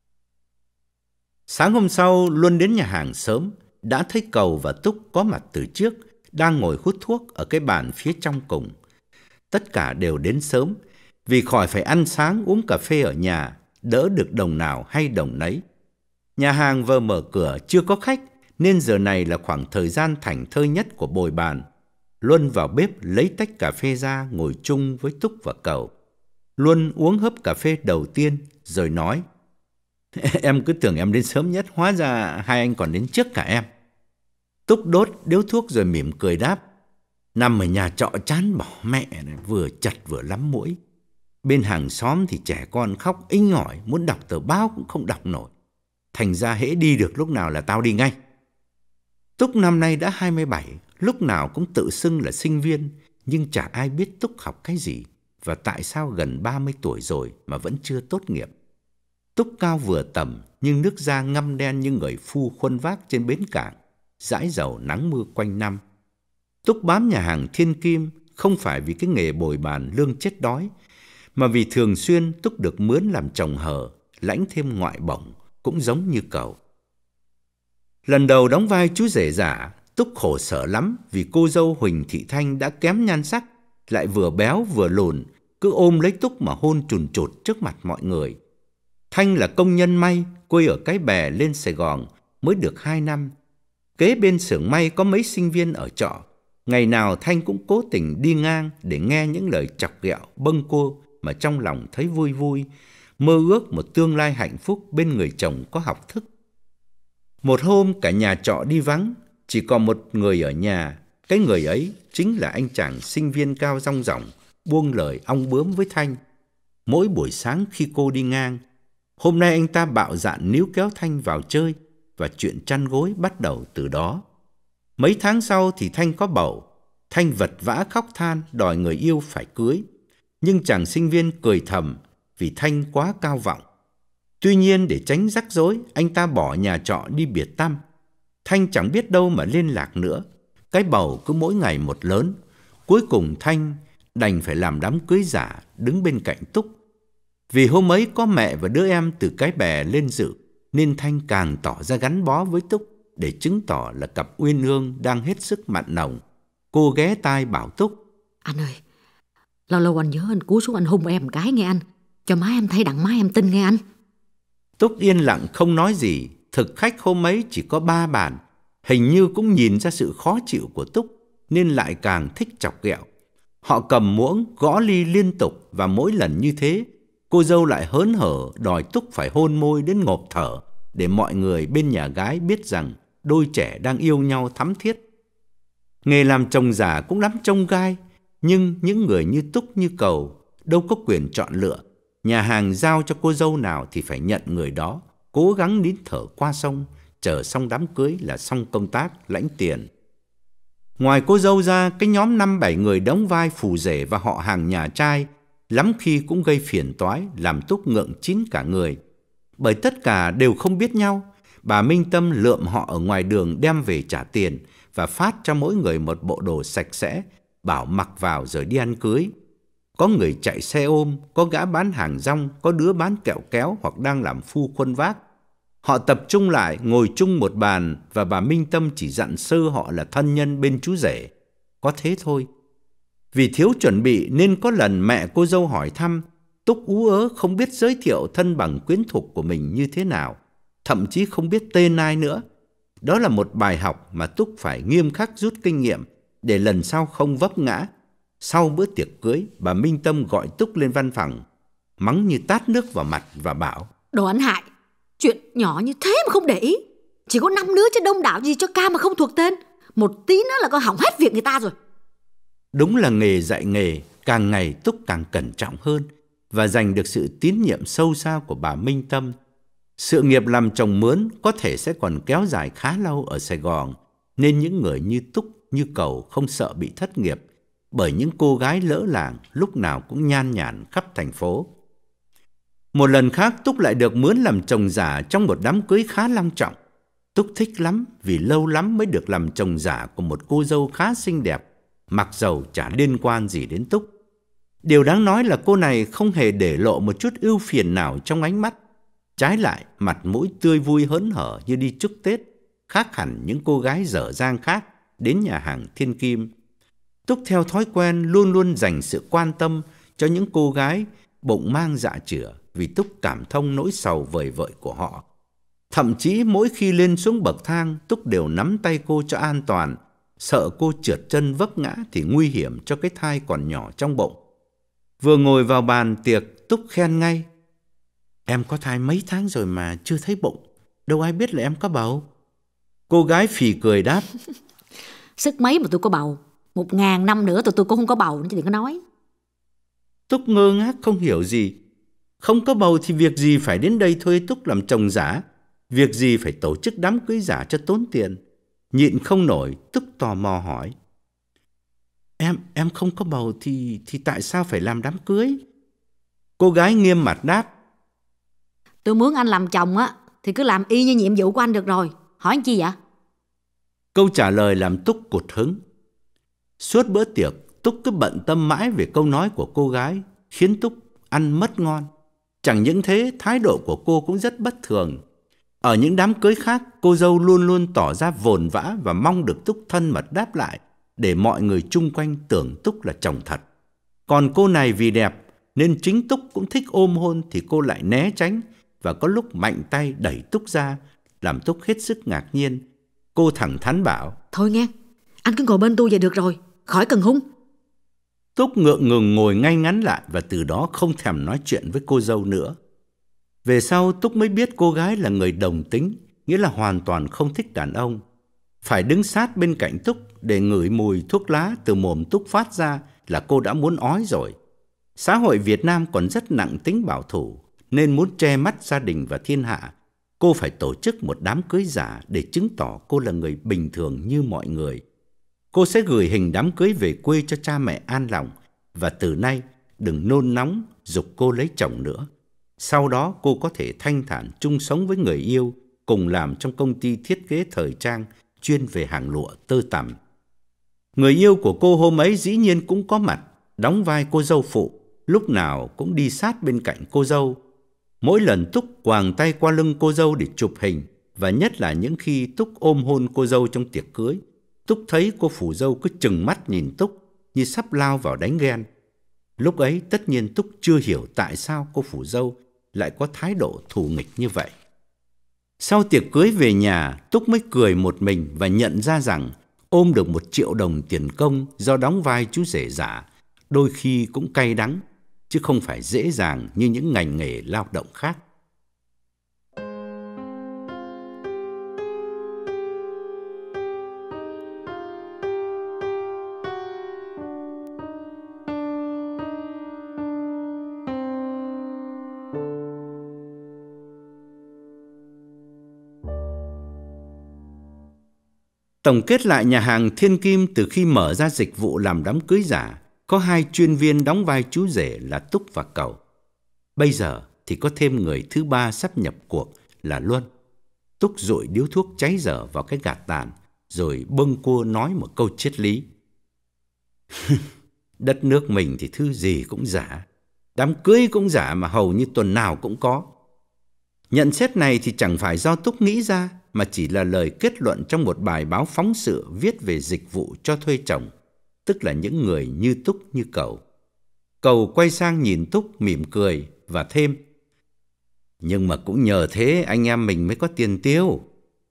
Sáng hôm sau, Luân đến nhà hàng sớm, đã thấy Cầu và Túc có mặt từ trước, đang ngồi hút thuốc ở cái bàn phía trong cùng. Tất cả đều đến sớm, vì khỏi phải ăn sáng uống cà phê ở nhà, đỡ được đồng nào hay đồng nấy. Nhà hàng vừa mở cửa chưa có khách, nên giờ này là khoảng thời gian thảnh thơi nhất của bồi bàn. Luân vào bếp lấy tách cà phê ra ngồi chung với Túc và Cầu. Luân uống hớp cà phê đầu tiên rồi nói: Em cứ tưởng em đến sớm nhất, hóa ra hai anh còn đến trước cả em. Túc đốt điếu thuốc rồi mỉm cười đáp: Nằm ở nhà trọ chán bỏ mẹ này, vừa chật vừa lắm mũi. Bên hàng xóm thì trẻ con khóc inh ỏi, muốn đọc tờ báo cũng không đọc nổi. Thành ra hễ đi được lúc nào là tao đi ngay. Túc năm nay đã hai mươi bảy, lúc nào cũng tự xưng là sinh viên, nhưng chả ai biết Túc học cái gì và tại sao gần ba mươi tuổi rồi mà vẫn chưa tốt nghiệp. Túc cao vừa tầm, nhưng nước da ngăm đen như người phu khuân vác trên bến cảng, dãi dầu nắng mưa quanh năm. Túc bám nhà hàng Thiên Kim không phải vì cái nghề bồi bàn lương chết đói, mà vì thường xuyên Túc được mướn làm chồng hờ, lãnh thêm ngoại bổng, cũng giống như Cầu. Lần đầu đóng vai chú rể giả, Túc khổ sở lắm vì cô dâu Huỳnh Thị Thanh đã kém nhan sắc, lại vừa béo vừa lùn, cứ ôm lấy Túc mà hôn chùn chụt trước mặt mọi người. Thanh là công nhân may, quê ở Cái Bè lên Sài Gòn mới được hai năm. Kế bên xưởng may có mấy sinh viên ở trọ. Ngày nào Thanh cũng cố tình đi ngang để nghe những lời chọc ghẹo bâng cô mà trong lòng thấy vui vui, mơ ước một tương lai hạnh phúc bên người chồng có học thức. Một hôm cả nhà trọ đi vắng, chỉ còn một người ở nhà, Cái người ấy chính là anh chàng sinh viên cao dong dỏng, buông lời ong bướm với Thanh. Mỗi buổi sáng khi cô đi ngang, hôm nay anh ta bạo dạn níu kéo Thanh vào chơi, và chuyện chăn gối bắt đầu từ đó. Mấy tháng sau thì Thanh có bầu. Thanh vật vã khóc than đòi người yêu phải cưới, nhưng chàng sinh viên cười thầm vì Thanh quá cao vọng. Tuy nhiên để tránh rắc rối, anh ta bỏ nhà trọ đi biệt tăm. Thanh chẳng biết đâu mà liên lạc nữa. Cái bầu cứ mỗi ngày một lớn. Cuối cùng Thanh đành phải làm đám cưới giả đứng bên cạnh Túc. Vì hôm ấy có mẹ và đứa em từ Cái Bè lên dự, nên Thanh càng tỏ ra gắn bó với Túc để chứng tỏ là cặp uyên ương đang hết sức mặn nồng. Cô ghé tai bảo Túc:
Anh ơi, lâu lâu anh nhớ anh cúi xuống anh hôn em một cái nghe anh, cho má em thấy đặng má em tin nghe anh.
Túc yên lặng không nói gì. Thực khách hôm ấy chỉ có ba bàn, hình như cũng nhìn ra sự khó chịu của Túc nên lại càng thích chọc ghẹo. Họ cầm muỗng gõ ly liên tục, và mỗi lần như thế cô dâu lại hớn hở đòi Túc phải hôn môi đến ngộp thở, để mọi người bên nhà gái biết rằng đôi trẻ đang yêu nhau thắm thiết. Nghề làm chồng giả cũng lắm chông gai, nhưng những người như Túc như Cầu đâu có quyền chọn lựa. Nhà hàng giao cho cô dâu nào thì phải nhận người đó, cố gắng nín thở qua sông, chờ xong đám cưới là xong công tác lãnh tiền. Ngoài cô dâu ra, cái nhóm năm bảy người đóng vai phù rể và họ hàng nhà trai lắm khi cũng gây phiền toái, làm Túc ngượng chín cả người. Bởi tất cả đều không biết nhau. Bà Minh Tâm lượm họ ở ngoài đường đem về trả tiền và phát cho mỗi người một bộ đồ sạch sẽ, bảo mặc vào rồi đi ăn cưới. Có người chạy xe ôm, có gã bán hàng rong, có đứa bán kẹo kéo hoặc đang làm phu khuân vác. Họ tập trung lại, ngồi chung một bàn, và bà Minh Tâm chỉ dặn sơ họ là thân nhân bên chú rể. Có thế thôi. Vì thiếu chuẩn bị nên có lần mẹ cô dâu hỏi thăm, Túc ú ớ không biết giới thiệu thân bằng quyến thuộc của mình như thế nào, thậm chí không biết tên ai nữa. Đó là một bài học mà Túc phải nghiêm khắc rút kinh nghiệm để lần sau không vấp ngã. Sau bữa tiệc cưới, bà Minh Tâm gọi Túc lên văn phòng, mắng như tát nước vào mặt và bảo:
Đồ ăn hại, chuyện nhỏ như thế mà không để ý. Chỉ có năm đứa chứ đông đảo gì cho ca mà không thuộc tên. Một tí nữa là có hỏng hết việc người ta rồi.
Đúng là nghề dạy nghề, càng ngày Túc càng cẩn trọng hơn và giành được sự tín nhiệm sâu xa của bà Minh Tâm. Sự nghiệp làm chồng mướn có thể sẽ còn kéo dài khá lâu ở Sài Gòn, nên những người như Túc, như Cầu không sợ bị thất nghiệp bởi những cô gái lỡ làng lúc nào cũng nhan nhản khắp thành phố. Một lần khác Túc lại được mướn làm chồng giả trong một đám cưới khá long trọng. Túc thích lắm vì lâu lắm mới được làm chồng giả của một cô dâu khá xinh đẹp, mặc dầu chả liên quan gì đến Túc. Điều đáng nói là cô này không hề để lộ một chút ưu phiền nào trong ánh mắt. Trái lại, mặt mũi tươi vui hớn hở như đi chúc Tết, khác hẳn những cô gái dở dang khác đến nhà hàng Thiên Kim. Túc theo thói quen luôn luôn dành sự quan tâm cho những cô gái bụng mang dạ chửa, vì Túc cảm thông nỗi sầu vời vợi của họ. Thậm chí mỗi khi lên xuống bậc thang, Túc đều nắm tay cô cho an toàn, sợ cô trượt chân vấp ngã thì nguy hiểm cho cái thai còn nhỏ trong bụng. Vừa ngồi vào bàn tiệc, Túc khen ngay: Em có thai mấy tháng rồi mà chưa thấy bụng, đâu ai biết là em có bầu. Cô gái phì cười đáp:
Sức mấy mà tôi có bầu, một ngàn năm nữa tụi tôi cũng không có bầu, chứ đừng có nói.
Túc ngơ ngác không hiểu gì. Không có bầu thì việc gì phải đến đây thuê Túc làm chồng giả, việc gì phải tổ chức đám cưới giả cho tốn tiền. Nhịn không nổi, Túc tò mò hỏi: Em em không có bầu thì thì tại sao phải làm đám cưới? Cô gái nghiêm mặt đáp:
Tôi muốn anh làm chồng á thì cứ làm y như nhiệm vụ của anh được rồi. Hỏi anh chi vậy?
Câu trả lời làm Túc cụt hứng. Suốt bữa tiệc, Túc cứ bận tâm mãi về câu nói của cô gái, khiến Túc ăn mất ngon. Chẳng những thế, thái độ của cô cũng rất bất thường. Ở những đám cưới khác, cô dâu luôn luôn tỏ ra vồn vã và mong được Túc thân mật đáp lại, để mọi người chung quanh tưởng Túc là chồng thật. Còn cô này vì đẹp nên chính Túc cũng thích ôm hôn thì cô lại né tránh, và có lúc mạnh tay đẩy Túc ra, làm Túc hết sức ngạc nhiên. Cô thẳng thắn bảo:
Thôi nghe, anh cứ ngồi bên tôi vậy được rồi, khỏi cần hung.
Túc ngượng ngùng ngồi ngay ngắn lại, và từ đó không thèm nói chuyện với cô dâu nữa. Về sau Túc mới biết cô gái là người đồng tính, nghĩa là hoàn toàn không thích đàn ông. Phải đứng sát bên cạnh Túc để ngửi mùi thuốc lá từ mồm Túc phát ra là cô đã muốn ói rồi. Xã hội Việt Nam còn rất nặng tính bảo thủ, nên muốn che mắt gia đình và thiên hạ, cô phải tổ chức một đám cưới giả để chứng tỏ cô là người bình thường như mọi người. Cô sẽ gửi hình đám cưới về quê cho cha mẹ an lòng, và từ nay đừng nôn nóng giục cô lấy chồng nữa. Sau đó cô có thể thanh thản chung sống với người yêu, cùng làm trong công ty thiết kế thời trang chuyên về hàng lụa tơ tằm. Người yêu của cô hôm ấy dĩ nhiên cũng có mặt, đóng vai cô dâu phụ, lúc nào cũng đi sát bên cạnh cô dâu. Mỗi lần Túc quàng tay qua lưng cô dâu để chụp hình, và nhất là những khi Túc ôm hôn cô dâu trong tiệc cưới, Túc thấy cô phù dâu cứ trừng mắt nhìn Túc như sắp lao vào đánh ghen. Lúc ấy tất nhiên Túc chưa hiểu tại sao cô phù dâu lại có thái độ thù nghịch như vậy. Sau tiệc cưới về nhà, Túc mới cười một mình và nhận ra rằng ôm được một triệu đồng tiền công do đóng vai chú rể giả đôi khi cũng cay đắng, chứ không phải dễ dàng như những ngành nghề lao động khác. Tổng kết lại nhà hàng Thiên Kim từ khi mở ra dịch vụ làm đám cưới giả, có hai chuyên viên đóng vai chú rể là Túc và Cầu. Bây giờ thì có thêm người thứ ba sắp nhập cuộc là Luân. Túc dội điếu thuốc cháy dở vào cái gạt tàn, rồi bâng cua nói một câu triết lý. Đất nước mình thì thứ gì cũng giả, đám cưới cũng giả mà hầu như tuần nào cũng có. Nhận xét này thì chẳng phải do Túc nghĩ ra, mà chỉ là lời kết luận trong một bài báo phóng sự viết về dịch vụ cho thuê chồng, tức là những người như Túc như Cầu. Cầu quay sang nhìn Túc mỉm cười và thêm: nhưng mà cũng nhờ thế anh em mình mới có tiền tiêu.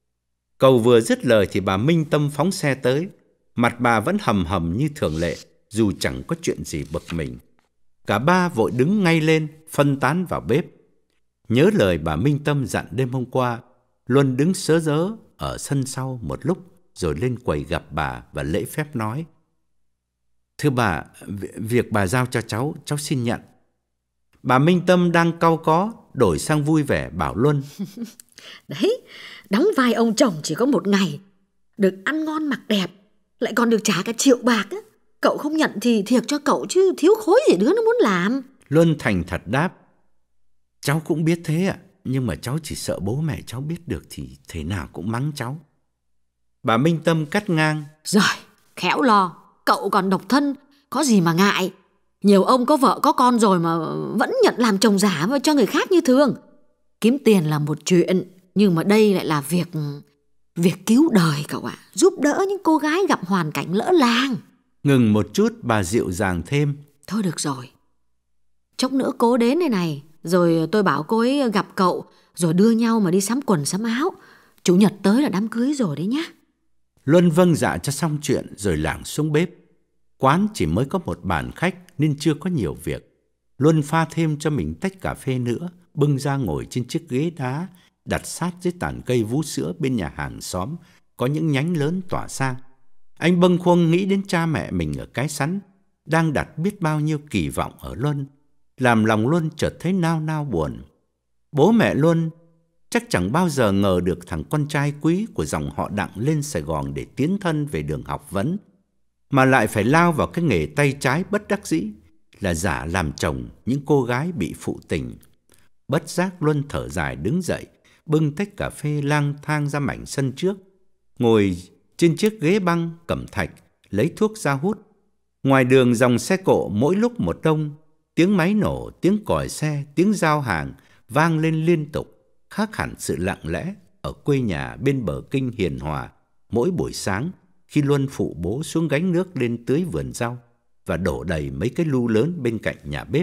Cầu vừa dứt lời thì bà Minh Tâm phóng xe tới. Mặt bà vẫn hầm hầm như thường lệ, dù chẳng có chuyện gì bực mình. Cả ba vội đứng ngay lên, phân tán vào bếp. Nhớ lời bà Minh Tâm dặn đêm hôm qua, Luân đứng sớ rớ ở sân sau một lúc, rồi lên quầy gặp bà và lễ phép nói: thưa bà, việc bà giao cho cháu, cháu xin nhận. Bà Minh Tâm đang cau có, đổi sang vui vẻ bảo Luân:
đấy, đóng vai ông chồng chỉ có một ngày, được ăn ngon mặc đẹp, lại còn được trả cả triệu bạc á. Cậu không nhận thì thiệt cho cậu chứ thiếu khối gì đứa nó muốn làm.
Luân thành thật đáp: cháu cũng biết thế ạ, nhưng mà cháu chỉ sợ bố mẹ cháu biết được thì thế nào cũng mắng cháu. Bà Minh Tâm cắt ngang:
rồi, khéo lo, cậu còn độc thân, có gì mà ngại. Nhiều ông có vợ có con rồi mà vẫn nhận làm chồng giả và cho người khác như thường. Kiếm tiền là một chuyện, nhưng mà đây lại là việc việc cứu đời cậu ạ, giúp đỡ những cô gái gặp hoàn cảnh lỡ làng.
Ngừng một chút, bà dịu dàng thêm:
thôi được rồi, chốc nữa cố đến đây này, rồi tôi bảo cô ấy gặp cậu, rồi đưa nhau mà đi sắm quần sắm áo. Chủ nhật tới là đám cưới rồi đấy nhá.
Luân vâng dạ cho xong chuyện rồi lảng xuống bếp. Quán chỉ mới có một bàn khách nên chưa có nhiều việc. Luân pha thêm cho mình tách cà phê nữa, bưng ra ngồi trên chiếc ghế đá đặt sát dưới tàn cây vú sữa bên nhà hàng xóm có những nhánh lớn tỏa sang. Anh bâng khuâng nghĩ đến cha mẹ mình ở Cái Sắn, đang đặt biết bao nhiêu kỳ vọng ở Luân, làm lòng Luân chợt thấy nao nao buồn. Bố mẹ Luân chắc chẳng bao giờ ngờ được thằng con trai quý của dòng họ Đặng lên Sài Gòn để tiến thân về đường học vấn, mà lại phải lao vào cái nghề tay trái bất đắc dĩ là giả làm chồng những cô gái bị phụ tình. Bất giác Luân thở dài đứng dậy, bưng tách cà phê lang thang ra mảnh sân trước, ngồi trên chiếc ghế băng cẩm thạch, lấy thuốc ra hút. Ngoài đường dòng xe cộ mỗi lúc một đông, tiếng máy nổ, tiếng còi xe, tiếng giao hàng vang lên liên tục, khác hẳn sự lặng lẽ ở quê nhà bên bờ kinh hiền hòa mỗi buổi sáng khi Luân phụ bố xuống gánh nước lên tưới vườn rau và đổ đầy mấy cái lu lớn bên cạnh nhà bếp.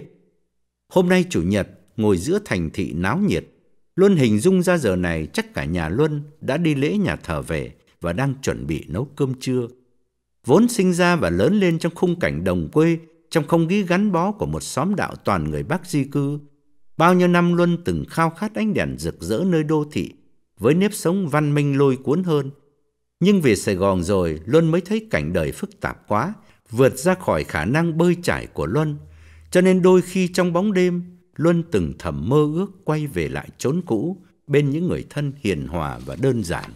Hôm nay chủ nhật, ngồi giữa thành thị náo nhiệt, Luân hình dung ra giờ này chắc cả nhà Luân đã đi lễ nhà thờ về và đang chuẩn bị nấu cơm trưa. Vốn sinh ra và lớn lên trong khung cảnh đồng quê, trong không khí gắn bó của một xóm đạo toàn người Bắc di cư, bao nhiêu năm Luân từng khao khát ánh đèn rực rỡ nơi đô thị với nếp sống văn minh lôi cuốn hơn. Nhưng về Sài Gòn rồi, Luân mới thấy cảnh đời phức tạp quá, vượt ra khỏi khả năng bơi chải của Luân. Cho nên đôi khi trong bóng đêm, Luân từng thầm mơ ước quay về lại chốn cũ, bên những người thân hiền hòa và đơn giản.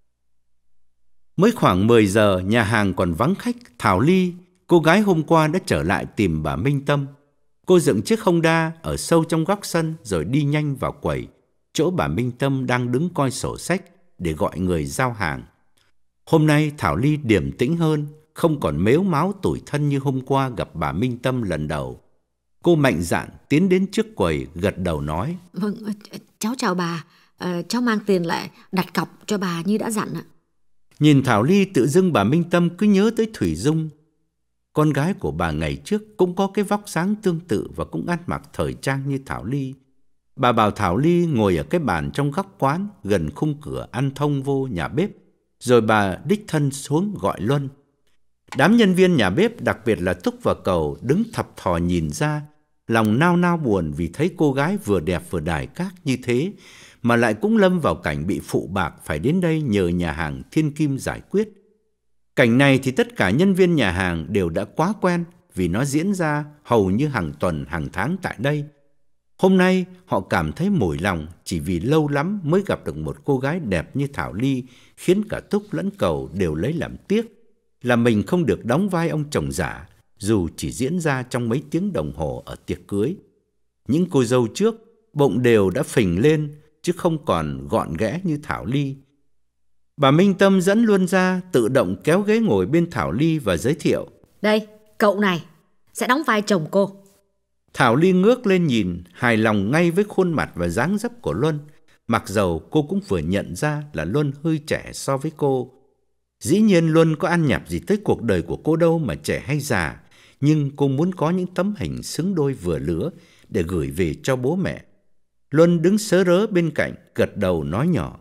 Mới khoảng mười giờ, nhà hàng còn vắng khách. Thảo Ly, cô gái hôm qua, đã trở lại tìm bà Minh Tâm. Cô dựng chiếc Honda ở sâu trong góc sân rồi đi nhanh vào quầy, chỗ bà Minh Tâm đang đứng coi sổ sách để gọi người giao hàng. Hôm nay Thảo Ly điềm tĩnh hơn, không còn mếu máo tủi thân như hôm qua gặp bà Minh Tâm lần đầu. Cô mạnh dạn tiến đến trước quầy, gật đầu nói:
Vâng, cháu chào bà, à, cháu mang tiền lại đặt cọc cho bà như đã dặn ạ.
Nhìn Thảo Ly, tự dưng bà Minh Tâm cứ nhớ tới Thủy Dung. Con gái của bà ngày trước cũng có cái vóc dáng tương tự và cũng ăn mặc thời trang như Thảo Ly. Bà bảo Thảo Ly ngồi ở cái bàn trong góc quán gần khung cửa ăn thông vô nhà bếp, rồi bà đích thân xuống gọi Luân. Đám nhân viên nhà bếp, đặc biệt là Túc và Cầu, đứng thập thò nhìn ra, lòng nao nao buồn vì thấy cô gái vừa đẹp vừa đài cát như thế mà lại cũng lâm vào cảnh bị phụ bạc, phải đến đây nhờ nhà hàng Thiên Kim giải quyết. Cảnh này thì tất cả nhân viên nhà hàng đều đã quá quen, vì nó diễn ra hầu như hàng tuần hàng tháng tại đây. Hôm nay họ cảm thấy mủi lòng chỉ vì lâu lắm mới gặp được một cô gái đẹp như Thảo Ly, khiến cả Túc lẫn Cầu đều lấy làm tiếc là mình không được đóng vai ông chồng giả, dù chỉ diễn ra trong mấy tiếng đồng hồ ở tiệc cưới. Những cô dâu trước bụng đều đã phình lên, chứ không còn gọn ghẽ như Thảo Ly. Bà Minh Tâm dẫn Luân ra, tự động kéo ghế ngồi bên Thảo Ly và giới thiệu:
Đây, cậu này sẽ đóng vai chồng cô.
Thảo Ly ngước lên nhìn, hài lòng ngay với khuôn mặt và dáng dấp của Luân, mặc dầu cô cũng vừa nhận ra là Luân hơi trẻ so với cô. Dĩ nhiên Luân có ăn nhập gì tới cuộc đời của cô đâu mà trẻ hay già, nhưng cô muốn có những tấm hình xứng đôi vừa lứa để gửi về cho bố mẹ. Luân đứng sớ rớ bên cạnh, gật đầu nói nhỏ: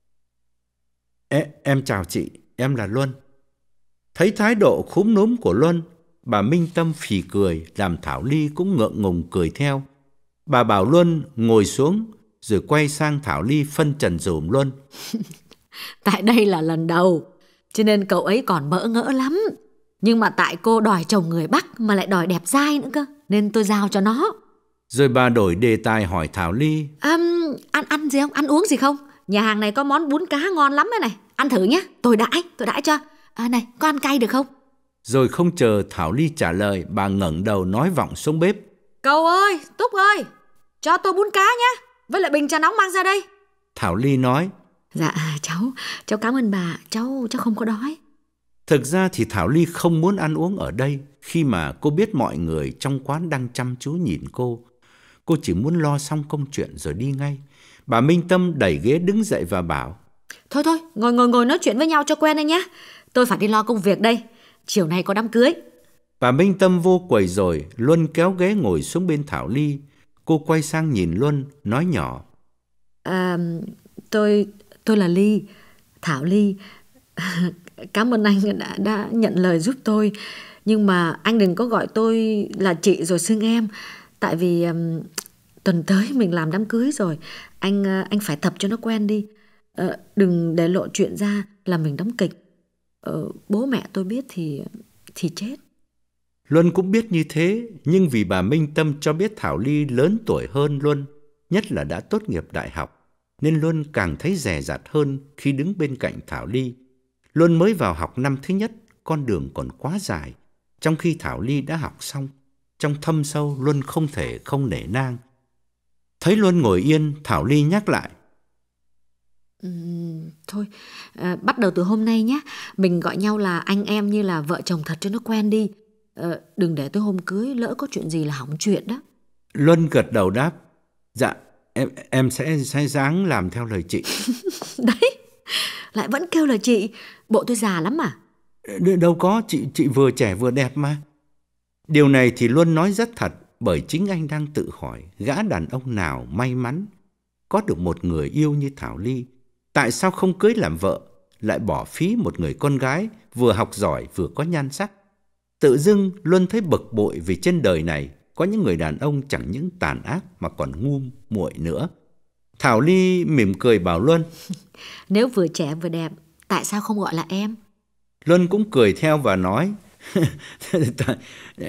Ê, em chào chị, em là Luân. Thấy thái độ khúm núm của Luân, bà Minh Tâm phì cười, làm Thảo Ly cũng ngượng ngùng cười theo. Bà bảo Luân ngồi xuống, rồi quay sang Thảo Ly phân trần dùm Luân:
Tại đây là lần đầu, cho nên cậu ấy còn bỡ ngỡ lắm. Nhưng mà tại cô đòi chồng người Bắc mà lại đòi đẹp dai nữa cơ, nên tôi giao cho nó.
Rồi bà đổi đề tài hỏi Thảo Ly:
à, Ăn ăn gì không? Ăn uống gì không? Nhà hàng này có món bún cá ngon lắm đấy này. Ăn thử nhé, tôi đãi, tôi đãi cho. À này, có ăn cay được không?
Rồi không chờ Thảo Ly trả lời, bà ngẩng đầu nói vọng xuống bếp:
Cầu ơi, Túc ơi, cho tôi bún cá nhé, với lại bình trà nóng mang ra đây.
Thảo Ly nói:
Dạ cháu, cháu cảm ơn bà, cháu cháu không có đói.
Thực ra thì Thảo Ly không muốn ăn uống ở đây, khi mà cô biết mọi người trong quán đang chăm chú nhìn cô. Cô chỉ muốn lo xong công chuyện rồi đi ngay. Bà Minh Tâm đẩy ghế đứng dậy và bảo:
Thôi thôi, ngồi ngồi ngồi nói chuyện với nhau cho quen đây nhé. Tôi phải đi lo công việc đây, chiều nay có đám cưới.
Bà Minh Tâm vô quầy rồi, Luân kéo ghế ngồi xuống bên Thảo Ly. Cô quay sang nhìn Luân, nói nhỏ:
À, tôi tôi là Ly, Thảo Ly. Cảm ơn anh đã, đã nhận lời giúp tôi. Nhưng mà anh đừng có gọi tôi là chị rồi xưng em. Tại vì um, tuần tới mình làm đám cưới rồi. Anh uh, anh phải tập cho nó quen đi. uh, Đừng để lộ chuyện ra là mình đóng kịch. uh, Bố mẹ tôi biết thì thì chết.
Luân cũng biết như thế, nhưng vì bà Minh Tâm cho biết Thảo Ly lớn tuổi hơn Luân, nhất là đã tốt nghiệp đại học, nên Luân càng thấy dè dặt hơn khi đứng bên cạnh Thảo Ly. Luân mới vào học năm thứ nhất, con đường còn quá dài, trong khi Thảo Ly đã học xong. Trong thâm sâu, Luân không thể không nể nang. Thấy Luân ngồi yên, Thảo Ly nhắc lại:
uhm, Thôi, à, bắt đầu từ hôm nay nhé. Mình gọi nhau là anh em như là vợ chồng thật cho nó quen đi. à, Đừng để tới hôm cưới lỡ có chuyện gì là hỏng chuyện đó.
Luân gật đầu đáp: Dạ, em, em sẽ, sẽ ráng làm theo lời chị.
Đấy, lại vẫn kêu là chị. Bộ tôi già lắm à?
Đâu có, chị, chị vừa trẻ vừa đẹp mà. Điều này thì Luân nói rất thật, bởi chính anh đang tự hỏi gã đàn ông nào may mắn có được một người yêu như Thảo Ly. Tại sao không cưới làm vợ, lại bỏ phí một người con gái vừa học giỏi vừa có nhan sắc? Tự dưng Luân thấy bực bội vì trên đời này có những người đàn ông chẳng những tàn ác mà còn ngu muội nữa. Thảo Ly mỉm cười bảo Luân:
Nếu vừa trẻ vừa đẹp Tại sao không gọi là em?
Luân cũng cười theo và nói, tại,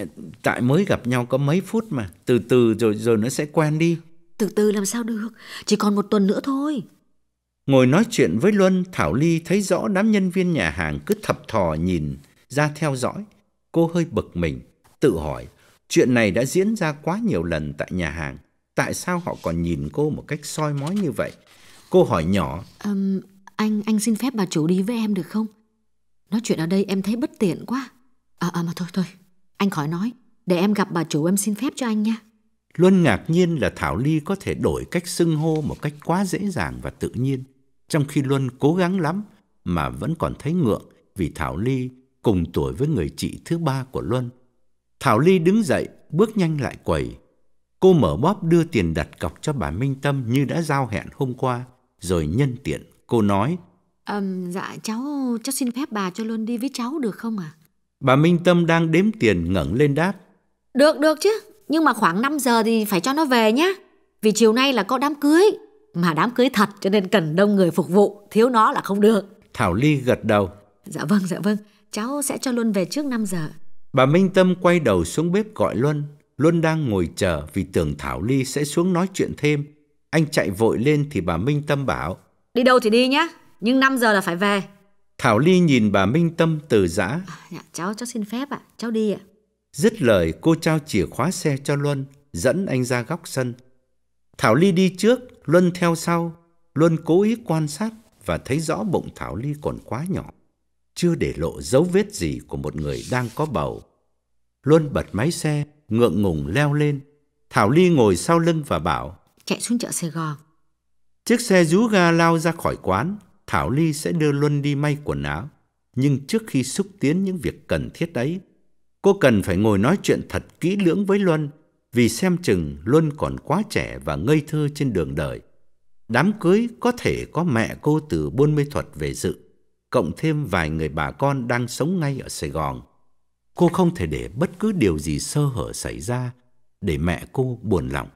tại mới gặp nhau có mấy phút mà, từ từ rồi rồi nó sẽ quen đi.
Từ từ làm sao được, chỉ còn một tuần nữa thôi.
Ngồi nói chuyện với Luân, Thảo Ly thấy rõ đám nhân viên nhà hàng cứ thập thò nhìn ra theo dõi. Cô hơi bực mình, tự hỏi, chuyện này đã diễn ra quá nhiều lần tại nhà hàng. Tại sao họ còn nhìn cô một cách soi mói như vậy? Cô hỏi nhỏ,
um, Anh anh xin phép bà chủ đi với em được không? Nói chuyện ở đây em thấy bất tiện quá. À, à mà thôi thôi, anh khỏi nói. Để em gặp bà chủ em xin phép cho anh nha.
Luân ngạc nhiên là Thảo Ly có thể đổi cách xưng hô một cách quá dễ dàng và tự nhiên, trong khi Luân cố gắng lắm mà vẫn còn thấy ngượng vì Thảo Ly cùng tuổi với người chị thứ ba của Luân. Thảo Ly đứng dậy, bước nhanh lại quầy. Cô mở bóp đưa tiền đặt cọc cho bà Minh Tâm như đã giao hẹn hôm qua, rồi nhân tiện cô nói,
um, Dạ cháu, cháu xin phép bà cho Luân đi với cháu được không ạ? À?
Bà Minh Tâm đang đếm tiền ngẩng lên đáp,
Được, được chứ, nhưng mà khoảng năm giờ thì phải cho nó về nhá. Vì chiều nay là có đám cưới, mà đám cưới thật cho nên cần đông người phục vụ, thiếu nó là không được.
Thảo Ly gật đầu.
Dạ vâng, dạ vâng, cháu sẽ cho Luân về trước năm giờ.
Bà Minh Tâm quay đầu xuống bếp gọi Luân. Luân đang ngồi chờ vì tưởng Thảo Ly sẽ xuống nói chuyện thêm. Anh chạy vội lên thì bà Minh Tâm bảo,
đi đâu thì đi nhá, nhưng năm giờ là phải về.
Thảo Ly nhìn bà Minh Tâm từ giã.
À, dạ, cháu cháu xin phép ạ, à, cháu đi ạ. À.
Dứt lời cô trao chìa khóa xe cho Luân, dẫn anh ra góc sân. Thảo Ly đi trước, Luân theo sau. Luân cố ý quan sát và thấy rõ bụng Thảo Ly còn quá nhỏ, chưa để lộ dấu vết gì của một người đang có bầu. Luân bật máy xe, ngượng ngùng leo lên. Thảo Ly ngồi sau lưng và bảo,
chạy xuống chợ Sài Gòn.
Chiếc xe rú ga lao ra khỏi quán. Thảo Ly sẽ đưa Luân đi may quần áo. Nhưng trước khi xúc tiến những việc cần thiết ấy, cô cần phải ngồi nói chuyện thật kỹ lưỡng với Luân, vì xem chừng Luân còn quá trẻ và ngây thơ trên đường đời. Đám cưới có thể có mẹ cô từ Buôn Mê Thuột về dự, cộng thêm vài người bà con đang sống ngay ở Sài Gòn. Cô không thể để bất cứ điều gì sơ hở xảy ra để mẹ cô buồn lòng.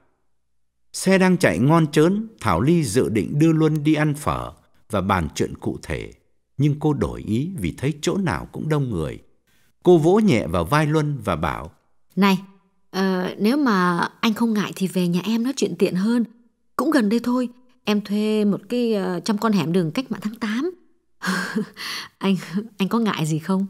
Xe đang chạy ngon trớn, Thảo Ly dự định đưa Luân đi ăn phở và bàn chuyện cụ thể, nhưng cô đổi ý vì thấy chỗ nào cũng đông người. Cô vỗ nhẹ vào vai Luân và bảo,
này, uh, nếu mà anh không ngại thì về nhà em nói chuyện tiện hơn. Cũng gần đây thôi, em thuê một cái uh, trong con hẻm đường Cách Mạng tháng tám. anh anh có ngại gì không?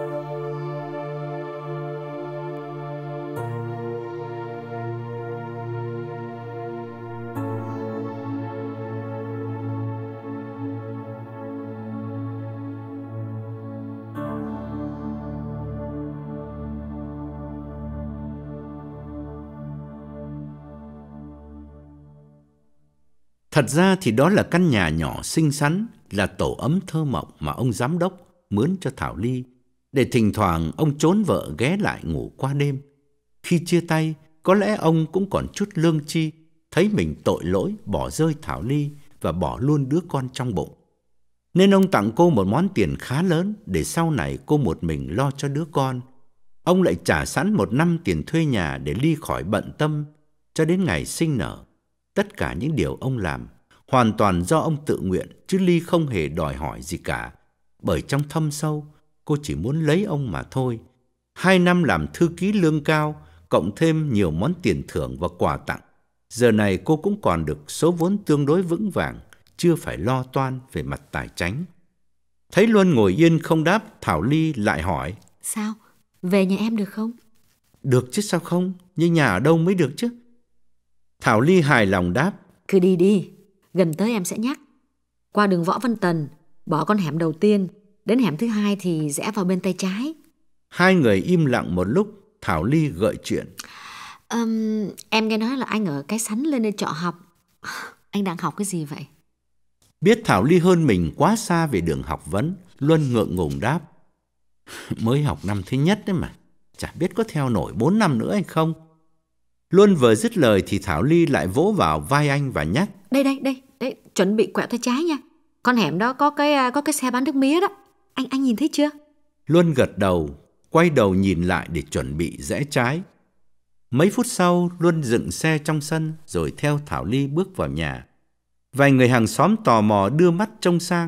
Thật ra thì đó là căn nhà nhỏ xinh xắn, là tổ ấm thơ mộng mà ông giám đốc mướn cho Thảo Ly, để thỉnh thoảng ông trốn vợ ghé lại ngủ qua đêm. Khi chia tay, có lẽ ông cũng còn chút lương tri, thấy mình tội lỗi bỏ rơi Thảo Ly và bỏ luôn đứa con trong bụng. Nên ông tặng cô một món tiền khá lớn để sau này cô một mình lo cho đứa con. Ông lại trả sẵn một năm tiền thuê nhà để Ly khỏi bận tâm cho đến ngày sinh nở. Tất cả những điều ông làm hoàn toàn do ông tự nguyện, chứ Ly không hề đòi hỏi gì cả. Bởi trong thâm sâu, cô chỉ muốn lấy ông mà thôi. Hai năm làm thư ký lương cao, cộng thêm nhiều món tiền thưởng và quà tặng, giờ này cô cũng còn được số vốn tương đối vững vàng, chưa phải lo toan về mặt tài chánh. Thấy Luân ngồi yên không đáp, Thảo Ly lại hỏi,
sao? Về nhà em được không?
Được chứ sao không, nhưng nhà ở đâu mới được chứ? Thảo Ly hài lòng đáp,
cứ đi đi, gần tới em sẽ nhắc. Qua đường Võ Văn Tần, bỏ con hẻm đầu tiên, đến hẻm thứ hai thì rẽ vào bên tay trái.
Hai người im lặng một lúc, Thảo Ly gợi chuyện.
um, Em nghe nói là anh ở Cái Sắn lên đây trọ học. Anh đang học cái gì vậy?
Biết Thảo Ly hơn mình quá xa về đường học vấn, Luân ngượng ngùng đáp, mới học năm thứ nhất đấy mà, chả biết có theo nổi bốn năm nữa hay không. Luân vừa dứt lời thì Thảo Ly lại vỗ vào vai anh và nhắc,
Đây đây đây, đấy, chuẩn bị quẹo tay trái nha. Con hẻm đó có cái có cái xe bán nước mía đó. Anh anh nhìn thấy chưa?
Luân gật đầu, quay đầu nhìn lại để chuẩn bị rẽ trái. Mấy phút sau, Luân dựng xe trong sân rồi theo Thảo Ly bước vào nhà. Vài người hàng xóm tò mò đưa mắt trông sang,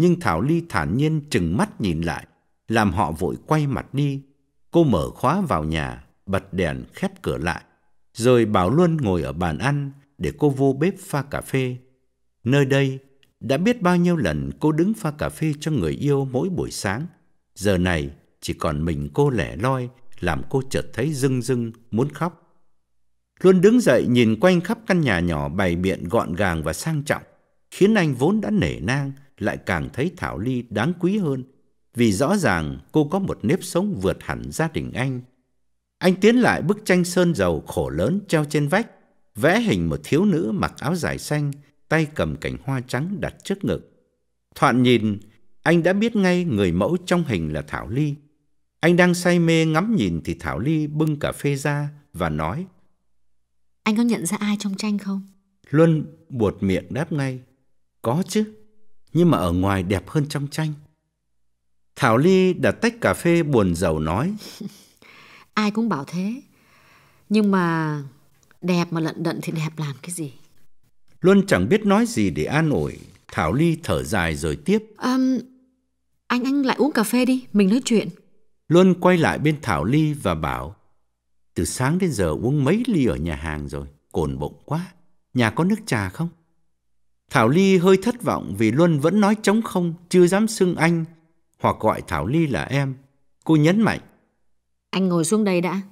nhưng Thảo Ly thản nhiên trừng mắt nhìn lại, làm họ vội quay mặt đi. Cô mở khóa vào nhà, bật đèn, khép cửa lại, rồi bảo Luân ngồi ở bàn ăn để cô vô bếp pha cà phê. Nơi đây, đã biết bao nhiêu lần cô đứng pha cà phê cho người yêu mỗi buổi sáng. Giờ này, chỉ còn mình cô lẻ loi, làm cô chợt thấy rưng rưng muốn khóc. Luân đứng dậy nhìn quanh khắp căn nhà nhỏ bày biện gọn gàng và sang trọng, khiến anh vốn đã nể nang lại càng thấy Thảo Ly đáng quý hơn, vì rõ ràng cô có một nếp sống vượt hẳn gia đình anh. Anh tiến lại bức tranh sơn dầu khổ lớn treo trên vách, vẽ hình một thiếu nữ mặc áo dài xanh, tay cầm cành hoa trắng đặt trước ngực. Thoạt nhìn, anh đã biết ngay người mẫu trong hình là Thảo Ly. Anh đang say mê ngắm nhìn thì Thảo Ly bưng cà phê ra và nói:
Anh có nhận ra ai trong tranh không?
Luân buột miệng đáp ngay: Có chứ, nhưng mà ở ngoài đẹp hơn trong tranh. Thảo Ly đặt tách cà phê buồn rầu nói:
Ai cũng bảo thế, nhưng mà đẹp mà lận đận thì đẹp làm cái gì?
Luân chẳng biết nói gì để an ủi. Thảo Ly thở dài rồi tiếp:
à, Anh anh lại uống cà phê đi, mình nói chuyện.
Luân quay lại bên Thảo Ly và bảo: Từ sáng đến giờ uống mấy ly ở nhà hàng rồi, cồn bụng quá. Nhà có nước trà không? Thảo Ly hơi thất vọng vì Luân vẫn nói trống không, chưa dám xưng anh hoặc gọi Thảo Ly là em. Cô nhấn mạnh:
Anh ngồi xuống đây đã.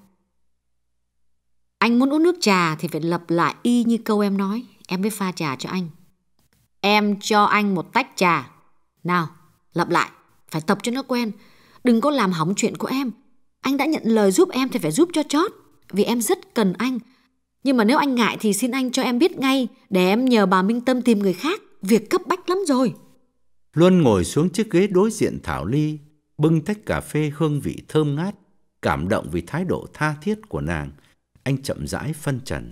Anh muốn uống nước trà thì phải lặp lại y như câu em nói. Em mới pha trà cho anh. Em cho anh một tách trà. Nào, lặp lại, phải tập cho nó quen. Đừng có làm hỏng chuyện của em. Anh đã nhận lời giúp em thì phải giúp cho chót, vì em rất cần anh. Nhưng mà nếu anh ngại thì xin anh cho em biết ngay, để em nhờ bà Minh Tâm tìm người khác. Việc cấp bách lắm rồi.
Luân ngồi xuống chiếc ghế đối diện Thảo Ly, bưng tách cà phê hương vị thơm ngát. Cảm động vì thái độ tha thiết của nàng, anh chậm rãi phân trần: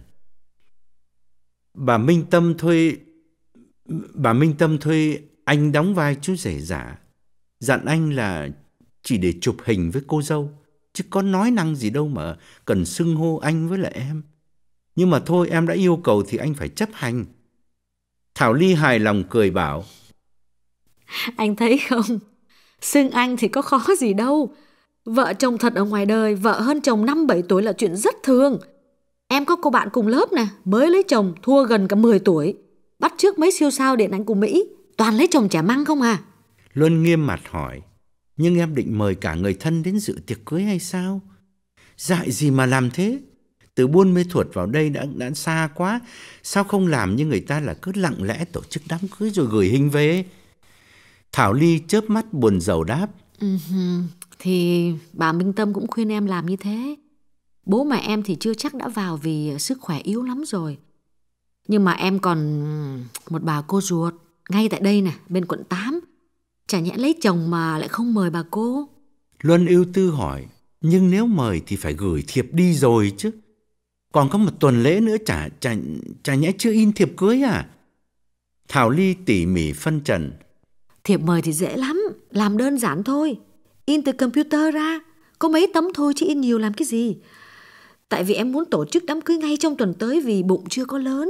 Bà Minh Tâm thuê Bà Minh Tâm thuê anh đóng vai chú rể giả, dặn anh là chỉ để chụp hình với cô dâu, chứ có nói năng gì đâu mà cần xưng hô anh với lại em. Nhưng mà thôi, em đã yêu cầu thì anh phải chấp hành. Thảo Ly hài lòng cười bảo:
Anh thấy không, xưng anh thì có khó gì đâu. Vợ chồng thật ở ngoài đời, vợ hơn chồng năm bảy tuổi là chuyện rất thường. Em có cô bạn cùng lớp nè, mới lấy chồng thua gần cả mười tuổi, bắt chước mấy siêu sao điện ảnh của Mỹ, toàn lấy chồng trẻ măng không à.
Luân nghiêm mặt hỏi: Nhưng em định mời cả người thân đến dự tiệc cưới hay sao? Dại gì mà làm thế? Từ Buôn Mê Thuột vào đây đã, đã xa quá. Sao không làm như người ta là cứ lặng lẽ tổ chức đám cưới rồi gửi hình về? Thảo Ly chớp mắt buồn rầu đáp:
uh-huh. Thì bà Minh Tâm cũng khuyên em làm như thế. Bố mẹ em thì chưa chắc đã vào vì sức khỏe yếu lắm rồi. Nhưng mà em còn một bà cô ruột ngay tại đây nè, bên quận tám. Chả nhẽ lấy chồng mà lại không mời bà cô?
Luân ưu tư hỏi: Nhưng nếu mời thì phải gửi thiệp đi rồi chứ. Còn có một tuần lễ nữa, chả, chả, chả nhẽ chưa in thiệp cưới à? Thảo Ly tỉ mỉ phân trần:
Thiệp mời thì dễ lắm, làm đơn giản thôi. In từ computer ra, có mấy tấm thôi chứ in nhiều làm cái gì. Tại vì em muốn tổ chức đám cưới ngay trong tuần tới vì bụng chưa có lớn.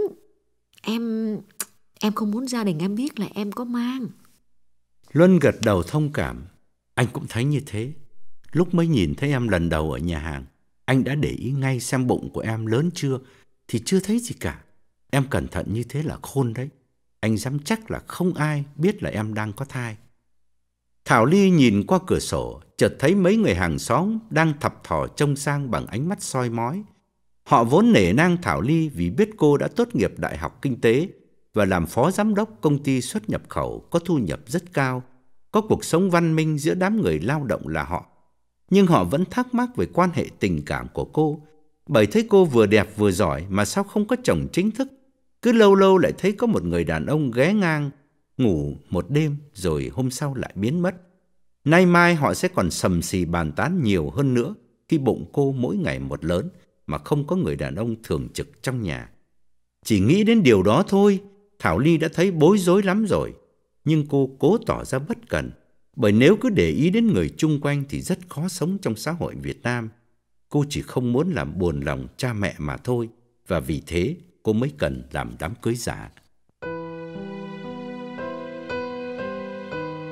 Em em không muốn gia đình em biết là em có mang.
Luân gật đầu thông cảm. Anh cũng thấy như thế. Lúc mới nhìn thấy em lần đầu ở nhà hàng, anh đã để ý ngay xem bụng của em lớn chưa, thì chưa thấy gì cả. Em cẩn thận như thế là khôn đấy. Anh dám chắc là không ai biết là em đang có thai. Thảo Ly nhìn qua cửa sổ, chợt thấy mấy người hàng xóm đang thập thò trông sang bằng ánh mắt soi mói. Họ vốn nể nang Thảo Ly vì biết cô đã tốt nghiệp Đại học Kinh tế và làm phó giám đốc công ty xuất nhập khẩu có thu nhập rất cao, có cuộc sống văn minh giữa đám người lao động là họ. Nhưng họ vẫn thắc mắc về quan hệ tình cảm của cô, bởi thấy cô vừa đẹp vừa giỏi mà sao không có chồng chính thức. Cứ lâu lâu lại thấy có một người đàn ông ghé ngang, ngủ một đêm rồi hôm sau lại biến mất. Nay mai họ sẽ còn sầm xì bàn tán nhiều hơn nữa khi bụng cô mỗi ngày một lớn mà không có người đàn ông thường trực trong nhà. Chỉ nghĩ đến điều đó thôi, Thảo Ly đã thấy bối rối lắm rồi. Nhưng cô cố tỏ ra bất cần, bởi nếu cứ để ý đến người chung quanh thì rất khó sống trong xã hội Việt Nam. Cô chỉ không muốn làm buồn lòng cha mẹ mà thôi, và vì thế cô mới cần làm đám cưới giả.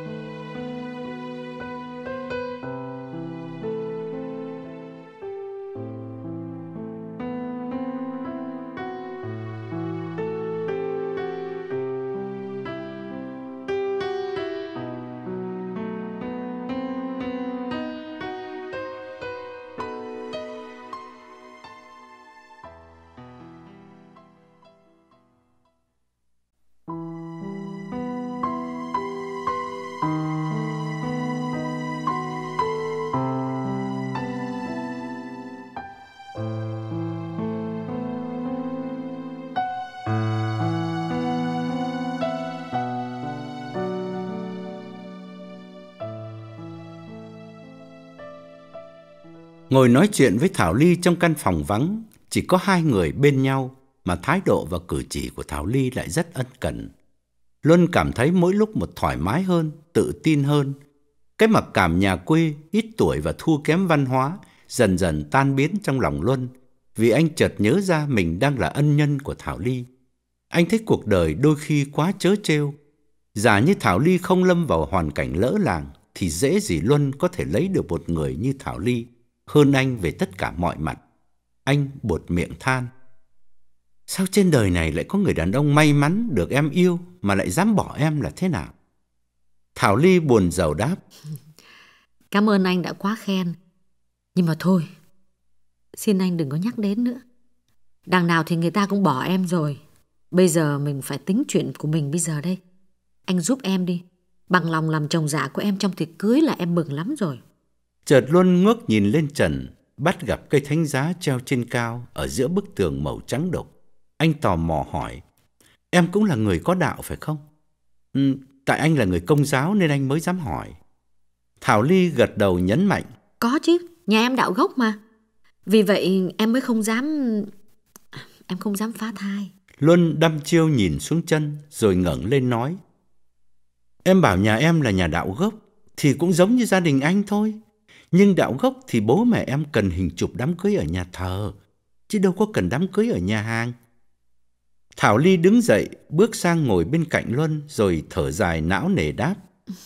Ngồi nói chuyện với Thảo Ly trong căn phòng vắng, chỉ có hai người bên nhau mà thái độ và cử chỉ của Thảo Ly lại rất ân cần. Luân cảm thấy mỗi lúc một thoải mái hơn, tự tin hơn. Cái mặc cảm nhà quê, ít tuổi và thua kém văn hóa dần dần tan biến trong lòng Luân, vì anh chợt nhớ ra mình đang là ân nhân của Thảo Ly. Anh thấy cuộc đời đôi khi quá trớ trêu. Giả như Thảo Ly không lâm vào hoàn cảnh lỡ làng, thì dễ gì Luân có thể lấy được một người như Thảo Ly, hơn anh về tất cả mọi mặt. Anh buột miệng than: sao trên đời này lại có người đàn ông may mắn được em yêu mà lại dám bỏ em là thế nào? Thảo Ly buồn rầu đáp:
Cảm ơn anh đã quá khen. Nhưng mà thôi, xin anh đừng có nhắc đến nữa. Đằng nào thì người ta cũng bỏ em rồi. Bây giờ mình phải tính chuyện của mình bây giờ đây. Anh giúp em đi. Bằng lòng làm chồng giả của em trong tiệc cưới là em mừng lắm rồi.
Chợt Luân ngước nhìn lên trần, bắt gặp cây thánh giá treo trên cao ở giữa bức tường màu trắng đục. Anh tò mò hỏi: em cũng là người có đạo phải không? Ừ, tại anh là người Công giáo nên anh mới dám hỏi. Thảo Ly gật đầu nhấn mạnh:
có chứ, nhà em đạo gốc mà. Vì vậy em mới không dám... Em không dám phá thai.
Luân đăm chiêu nhìn xuống chân rồi ngẩng lên nói: em bảo nhà em là nhà đạo gốc thì cũng giống như gia đình anh thôi. Nhưng đạo gốc thì bố mẹ em cần hình chụp đám cưới ở nhà thờ, chứ đâu có cần đám cưới ở nhà hàng. Thảo Ly đứng dậy, bước sang ngồi bên cạnh Luân rồi thở dài não nề đáp: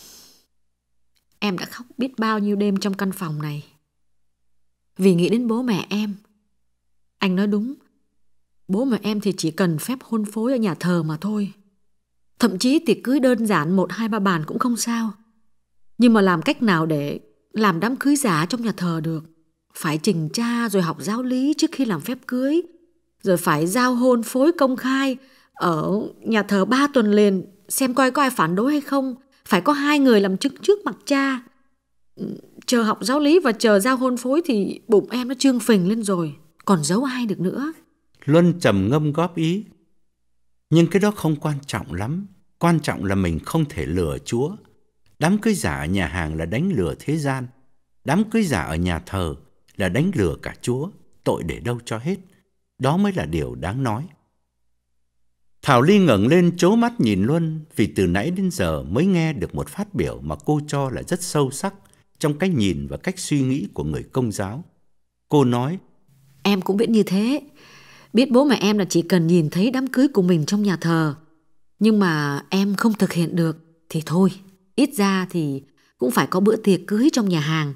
em đã khóc biết bao nhiêu đêm trong căn phòng này vì nghĩ đến bố mẹ em. Anh nói đúng, bố mẹ em thì chỉ cần phép hôn phối ở nhà thờ mà thôi. Thậm chí tiệc cưới đơn giản một hai ba bàn cũng không sao. Nhưng mà làm cách nào để làm đám cưới giả trong nhà thờ được? Phải trình tra rồi học giáo lý trước khi làm phép cưới, rồi phải giao hôn phối công khai ở nhà thờ ba tuần liền, xem coi có ai phản đối hay không. Phải có hai người làm chứng trước mặt cha. Chờ học giáo lý và chờ giao hôn phối thì bụng em nó trương phình lên rồi, còn giấu ai được nữa.
Luân trầm ngâm góp ý: nhưng cái đó không quan trọng lắm. Quan trọng là mình không thể lừa Chúa. Đám cưới giả ở nhà hàng là đánh lừa thế gian. Đám cưới giả ở nhà thờ là đánh lừa cả Chúa. Tội để đâu cho hết. Đó mới là điều đáng nói. Thảo Ly ngẩng lên trố mắt nhìn Luân, vì từ nãy đến giờ mới nghe được một phát biểu mà cô cho là rất sâu sắc trong cách nhìn và cách suy nghĩ của người Công giáo. Cô nói:
em cũng biết như thế. Biết bố mẹ em là chỉ cần nhìn thấy đám cưới của mình trong nhà thờ. Nhưng mà em không thực hiện được thì thôi, ít ra thì cũng phải có bữa tiệc cưới trong nhà hàng.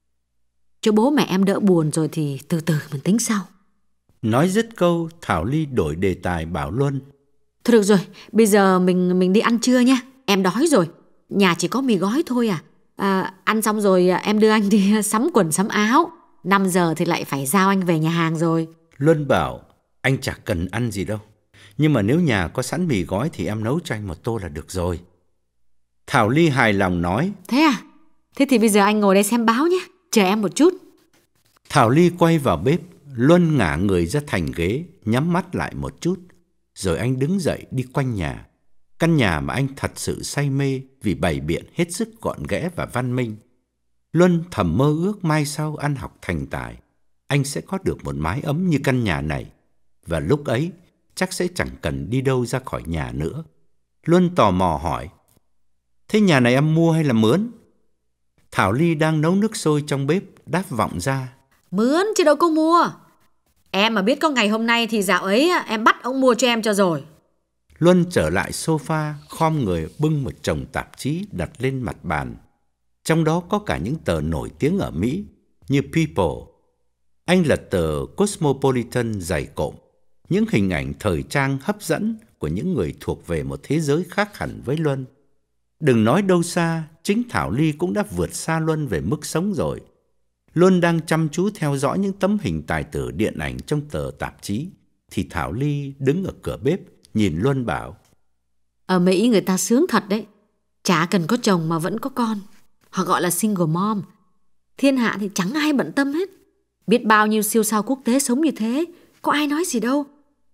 Cho bố mẹ em đỡ buồn rồi thì từ từ mình tính sau.
Nói dứt câu, Thảo Ly đổi đề tài bảo Luân:
thôi được rồi, bây giờ mình mình đi ăn trưa nha. Em đói rồi, nhà chỉ có mì gói thôi à. à ăn xong rồi em đưa anh đi sắm quần sắm áo. Năm giờ thì lại phải giao anh về nhà hàng rồi.
Luân bảo: anh chả cần ăn gì đâu, nhưng mà nếu nhà có sẵn mì gói thì em nấu cho anh một tô là được rồi. Thảo Ly hài lòng nói:
thế à? Thế thì bây giờ anh ngồi đây xem báo nhé, chờ em một chút.
Thảo Ly quay vào bếp. Luân ngả người ra thành ghế, nhắm mắt lại một chút, rồi anh đứng dậy đi quanh nhà. Căn nhà mà anh thật sự say mê vì bày biện hết sức gọn ghẽ và văn minh. Luân thầm mơ ước mai sau ăn học thành tài, anh sẽ có được một mái ấm như căn nhà này, và lúc ấy chắc sẽ chẳng cần đi đâu ra khỏi nhà nữa. Luân tò mò hỏi: thế nhà này em mua hay là mướn? Thảo Ly đang nấu nước sôi trong bếp đáp vọng ra:
mướn chứ đâu có mua. Em mà biết có ngày hôm nay thì dạo ấy em bắt ông mua cho em cho rồi.
Luân trở lại sofa, khom người bưng một chồng tạp chí đặt lên mặt bàn. Trong đó có cả những tờ nổi tiếng ở Mỹ như People. Anh lật tờ Cosmopolitan dày cộm, những hình ảnh thời trang hấp dẫn của những người thuộc về một thế giới khác hẳn với Luân. Đừng nói đâu xa, chính Thảo Ly cũng đã vượt xa Luân về mức sống rồi. Luân đang chăm chú theo dõi những tấm hình tài tử điện ảnh trong tờ tạp chí, thì Thảo Ly đứng ở cửa bếp nhìn Luân bảo:
ở Mỹ người ta sướng thật đấy. Chả cần có chồng mà vẫn có con. Họ gọi là single mom. Thiên hạ thì chẳng ai bận tâm hết. Biết bao nhiêu siêu sao quốc tế sống như thế, có ai nói gì đâu.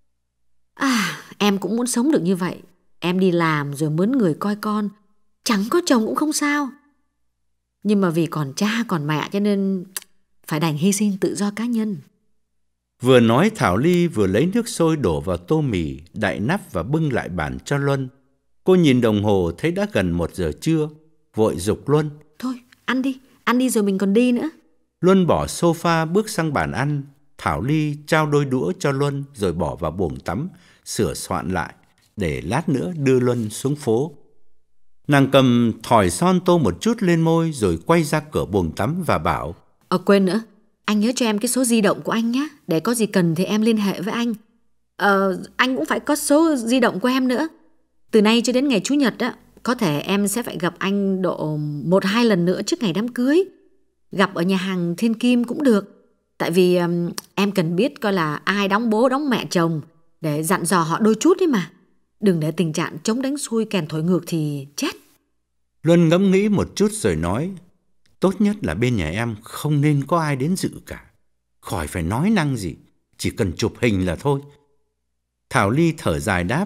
À, em cũng muốn sống được như vậy. Em đi làm rồi mướn người coi con, chẳng có chồng cũng không sao. Nhưng mà vì còn cha còn mẹ cho nên phải đành hy sinh tự do cá nhân.
Vừa nói Thảo Ly vừa lấy nước sôi đổ vào tô mì, đậy nắp và bưng lại bàn cho Luân. Cô nhìn đồng hồ thấy đã gần một giờ trưa, vội giục Luân.
Thôi, ăn đi, ăn đi rồi mình còn đi nữa.
Luân bỏ sofa bước sang bàn ăn. Thảo Ly trao đôi đũa cho Luân rồi bỏ vào buồng tắm, sửa soạn lại, để lát nữa đưa Luân xuống phố. Nàng cầm thỏi son tô một chút lên môi rồi quay ra cửa buồng tắm và bảo.
Ờ quên nữa, anh nhớ cho em cái số di động của anh nhé, để có gì cần thì em liên hệ với anh. Ờ, anh cũng phải có số di động của em nữa. Từ nay cho đến ngày Chủ nhật á, có thể em sẽ phải gặp anh độ một hai lần nữa trước ngày đám cưới. Gặp ở nhà hàng Thiên Kim cũng được. Tại vì um, em cần biết coi là ai đóng bố đóng mẹ chồng, để dặn dò họ đôi chút đấy mà. Đừng để tình trạng chống đánh xuôi kèn thổi ngược thì chết.
Luân ngẫm nghĩ một chút rồi nói. Tốt nhất là bên nhà em không nên có ai đến dự cả. Khỏi phải nói năng gì, chỉ cần chụp hình là thôi. Thảo Ly thở dài đáp.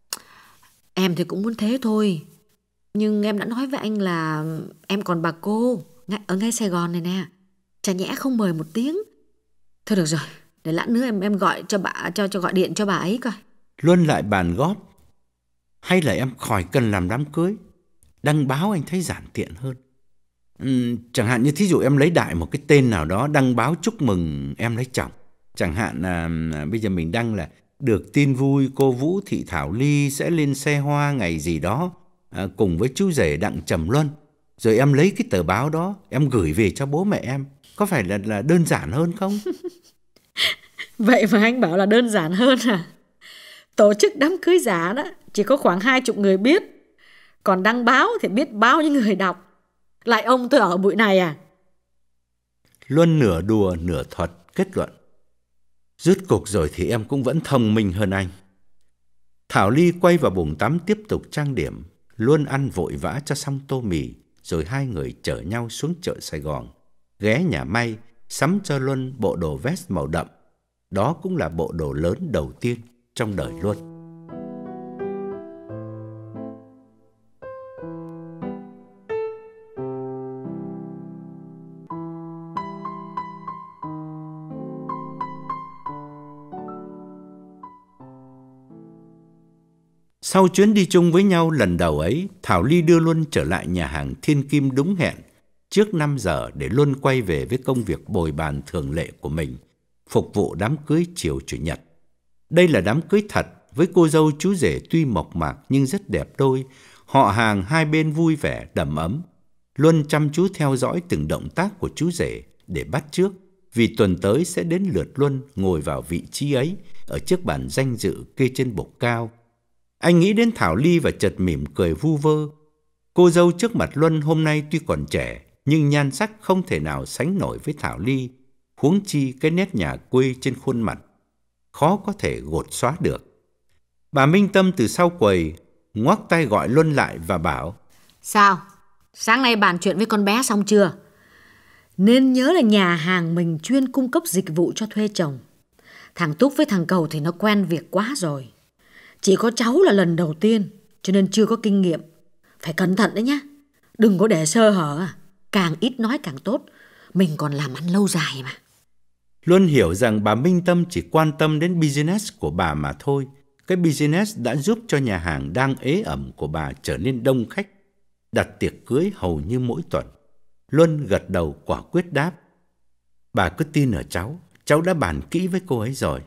Em thì cũng muốn thế thôi. Nhưng em đã nói với anh là em còn bà cô ở ngay Sài Gòn này nè. Chả nhẽ không mời một tiếng. Thôi được rồi, để lát nữa em em gọi cho bà cho cho gọi điện cho bà ấy coi.
Luân lại bàn góp. Hay là em khỏi cần làm đám cưới, đăng báo anh thấy giản tiện hơn. Ừ, chẳng hạn như thí dụ em lấy đại một cái tên nào đó, đăng báo chúc mừng em lấy chồng. Chẳng hạn là à, bây giờ mình đăng là được tin vui cô Vũ Thị Thảo Ly sẽ lên xe hoa ngày gì đó à, cùng với chú rể Đặng Trầm Luân. Rồi em lấy cái tờ báo đó, em gửi về cho bố mẹ em. Có phải là, là đơn giản hơn không?
Vậy mà anh bảo là đơn giản hơn à? Tổ chức đám cưới giả đó chỉ có khoảng hai chục người biết. Còn đăng báo thì biết bao nhiêu người đọc. Lại ông tôi ở bụi này à?
Luân nửa đùa nửa thật kết luận. Rốt cuộc rồi thì em cũng vẫn thông minh hơn anh. Thảo Ly quay vào buồng tắm tiếp tục trang điểm. Luân ăn vội vã cho xong tô mì. Rồi hai người chở nhau xuống chợ Sài Gòn, ghé nhà may, sắm cho Luân bộ đồ vest màu đậm. Đó cũng là bộ đồ lớn đầu tiên trong đời Luân. Sau chuyến đi chung với nhau lần đầu ấy, Thảo Ly đưa Luân trở lại nhà hàng Thiên Kim đúng hẹn, trước năm giờ để Luân quay về với công việc bồi bàn thường lệ của mình, phục vụ đám cưới chiều Chủ nhật. Đây là đám cưới thật, với cô dâu chú rể tuy mộc mạc nhưng rất đẹp đôi, họ hàng hai bên vui vẻ, đầm ấm. Luân chăm chú theo dõi từng động tác của chú rể để bắt chước, vì tuần tới sẽ đến lượt Luân ngồi vào vị trí ấy ở chiếc bàn danh dự kê trên bục cao. Anh nghĩ đến Thảo Ly và chợt mỉm cười vu vơ. Cô dâu trước mặt Luân hôm nay tuy còn trẻ, nhưng nhan sắc không thể nào sánh nổi với Thảo Ly, huống chi cái nét nhà quê trên khuôn mặt, khó có thể gột xóa được. Bà Minh Tâm từ sau quầy, ngoắc tay gọi Luân lại và bảo.
Sao? Sáng nay bàn chuyện với con bé xong chưa? Nên nhớ là nhà hàng mình chuyên cung cấp dịch vụ cho thuê chồng. Thằng Túc với thằng Cầu thì nó quen việc quá rồi. Chỉ có cháu là lần đầu tiên, cho nên chưa có kinh nghiệm. Phải cẩn thận đấy nhá. Đừng có để sơ hở. Càng ít nói càng tốt. Mình còn làm ăn lâu dài mà.
Luân hiểu rằng bà Minh Tâm chỉ quan tâm đến business của bà mà thôi. Cái business đã giúp cho nhà hàng đang ế ẩm của bà trở nên đông khách, đặt tiệc cưới hầu như mỗi tuần. Luân gật đầu quả quyết đáp. Bà cứ tin ở cháu, cháu đã bàn kỹ với cô ấy rồi.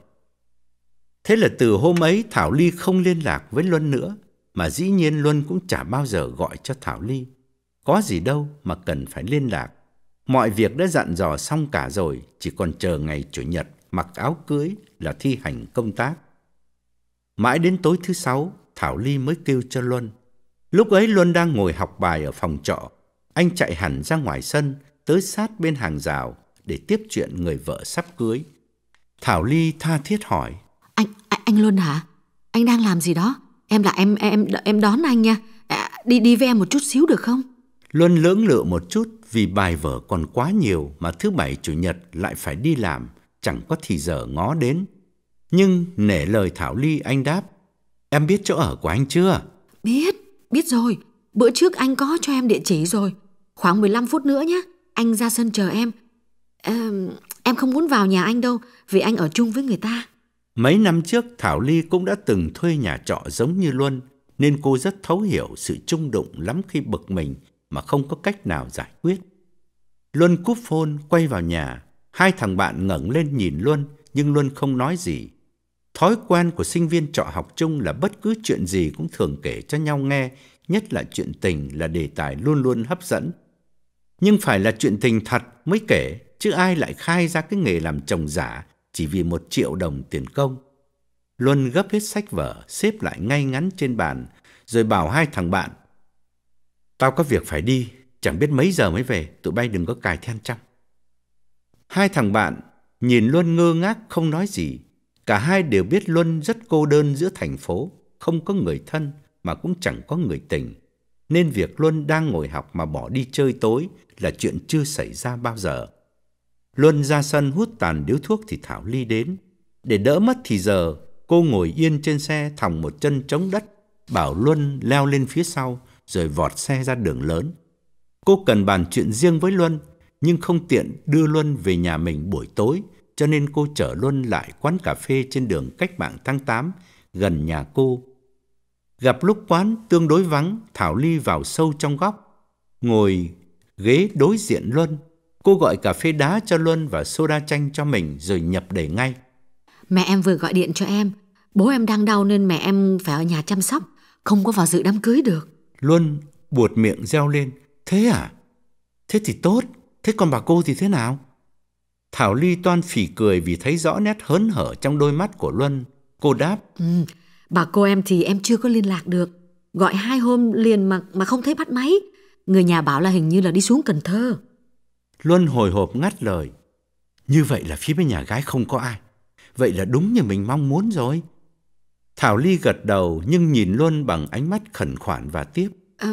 Thế là từ hôm ấy Thảo Ly không liên lạc với Luân nữa, mà dĩ nhiên Luân cũng chả bao giờ gọi cho Thảo Ly. Có gì đâu mà cần phải liên lạc. Mọi việc đã dặn dò xong cả rồi, chỉ còn chờ ngày Chủ nhật mặc áo cưới là thi hành công tác. Mãi đến tối thứ sáu, Thảo Ly mới kêu cho Luân. Lúc ấy Luân đang ngồi học bài ở phòng trọ. Anh chạy hẳn ra ngoài sân, tới sát bên hàng rào để tiếp chuyện người vợ sắp cưới. Thảo Ly tha thiết hỏi.
Anh, anh, anh Luân hả? Anh đang làm gì đó? Em là em em em đón anh nha. À, đi đi với em một chút xíu được không?
Luân lưỡng lự một chút vì bài vở còn quá nhiều mà thứ bảy Chủ nhật lại phải đi làm, chẳng có thì giờ ngó đến. Nhưng nể lời Thảo Ly, anh đáp. Em biết chỗ ở của anh chưa?
Biết, biết rồi. Bữa trước anh có cho em địa chỉ rồi. Khoảng mười lăm phút nữa nhé. Anh ra sân chờ em. À, em không muốn vào nhà anh đâu, vì anh ở chung với người ta.
Mấy năm trước Thảo Ly cũng đã từng thuê nhà trọ giống như Luân, nên cô rất thấu hiểu sự chung đụng lắm khi bực mình mà không có cách nào giải quyết. Luân cúp phone quay vào nhà. Hai thằng bạn ngẩng lên nhìn Luân, nhưng Luân không nói gì. Thói quen của sinh viên trọ học chung là bất cứ chuyện gì cũng thường kể cho nhau nghe, nhất là chuyện tình là đề tài luôn luôn hấp dẫn. Nhưng phải là chuyện tình thật mới kể, chứ ai lại khai ra cái nghề làm chồng giả chỉ vì một triệu đồng tiền công. Luân gấp hết sách vở, xếp lại ngay ngắn trên bàn, rồi bảo hai thằng bạn: tao có việc phải đi, chẳng biết mấy giờ mới về, tụi bay đừng có cài then trong. Hai thằng bạn nhìn Luân ngơ ngác không nói gì. Cả hai đều biết Luân rất cô đơn giữa thành phố, không có người thân mà cũng chẳng có người tình, nên việc Luân đang ngồi học mà bỏ đi chơi tối là chuyện chưa xảy ra bao giờ. Luân ra sân hút tàn điếu thuốc thì Thảo Ly đến. Để đỡ mất thì giờ, cô ngồi yên trên xe thòng một chân chống đất, bảo Luân leo lên phía sau rồi vọt xe ra đường lớn. Cô cần bàn chuyện riêng với Luân, nhưng không tiện đưa Luân về nhà mình buổi tối, cho nên cô chở Luân lại quán cà phê trên đường Cách mạng tháng tám, gần nhà cô. Gặp lúc quán tương đối vắng, Thảo Ly vào sâu trong góc, ngồi ghế đối diện Luân. Cô gọi cà phê đá cho Luân và soda chanh cho mình rồi nhập đề ngay.
Mẹ em vừa gọi điện cho em. Bố em đang đau nên mẹ em phải ở nhà chăm sóc, không có vào dự đám cưới được.
Luân buột miệng reo lên: thế à? Thế thì tốt. Thế còn bà cô thì thế nào? Thảo Ly toan phỉ cười vì thấy rõ nét hớn hở trong đôi mắt của Luân. Cô đáp:
ừ, bà cô em thì em chưa có liên lạc được. Gọi hai hôm liền mà, mà không thấy bắt máy. Người nhà bảo là hình như là đi xuống Cần Thơ.
Luân hồi hộp ngắt lời: như vậy là phía bên nhà gái không có ai. Vậy là đúng như mình mong muốn rồi. Thảo Ly gật đầu nhưng nhìn Luân bằng ánh mắt khẩn khoản và tiếp:
à,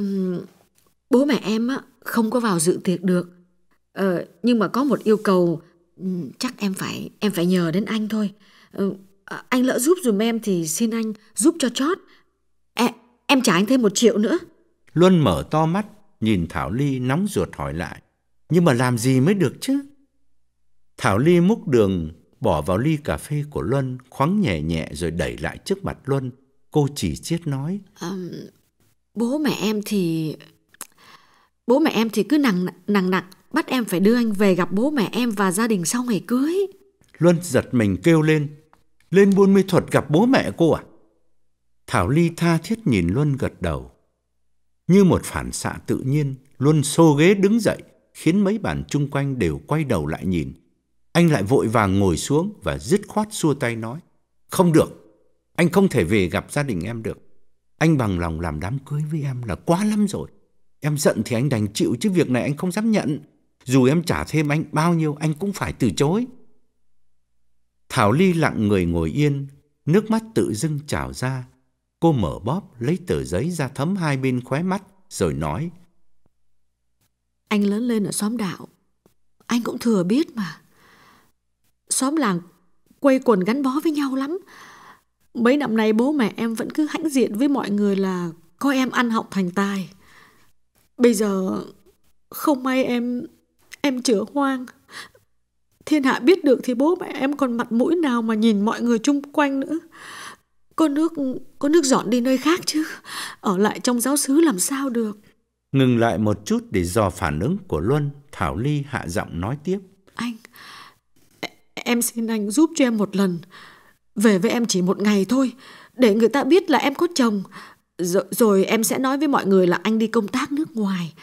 bố mẹ em á, không có vào dự tiệc được. Ờ, nhưng mà có một yêu cầu, chắc em phải em phải nhờ đến anh thôi. Ờ, anh lỡ giúp dùm em thì xin anh giúp cho chót. À, em trả anh thêm một triệu nữa.
Luân mở to mắt nhìn Thảo Ly nóng ruột hỏi lại: nhưng mà làm gì mới được chứ? Thảo Ly múc đường bỏ vào ly cà phê của Luân, khoắng nhẹ nhẹ rồi đẩy lại trước mặt Luân. Cô chỉ chiết nói:
à, bố mẹ em thì bố mẹ em thì cứ nằng nằng nặc bắt em phải đưa anh về gặp bố mẹ em và gia đình sau ngày cưới.
Luân giật mình kêu lên: lên Buôn Mê Thuột gặp bố mẹ cô à? Thảo Ly tha thiết nhìn Luân gật đầu. Như một phản xạ tự nhiên, Luân xô ghế đứng dậy, khiến mấy bàn chung quanh đều quay đầu lại nhìn. Anh lại vội vàng ngồi xuống và dứt khoát xua tay nói: không được, anh không thể về gặp gia đình em được. Anh bằng lòng làm đám cưới với em là quá lắm rồi. Em giận thì anh đành chịu, chứ việc này anh không dám nhận. Dù em trả thêm anh bao nhiêu, anh cũng phải từ chối. Thảo Ly lặng người ngồi yên, nước mắt tự dưng trào ra. Cô mở bóp lấy tờ giấy ra thấm hai bên khóe mắt rồi nói:
anh lớn lên ở xóm đạo, anh cũng thừa biết mà. Xóm làng quây quần gắn bó với nhau lắm. Mấy năm nay bố mẹ em vẫn cứ hãnh diện với mọi người là có em ăn học thành tài. Bây giờ không may em em chữa hoang, thiên hạ biết được thì bố mẹ em còn mặt mũi nào mà nhìn mọi người chung quanh nữa. Có nước có nước dọn đi nơi khác chứ, ở lại trong giáo xứ làm sao được.
Ngừng lại một chút để dò phản ứng của Luân, Thảo Ly hạ giọng nói tiếp:
Anh, em xin anh giúp cho em một lần. Về với em chỉ một ngày thôi, để người ta biết là em có chồng. Rồi, rồi em sẽ nói với mọi người là anh đi công tác nước ngoài.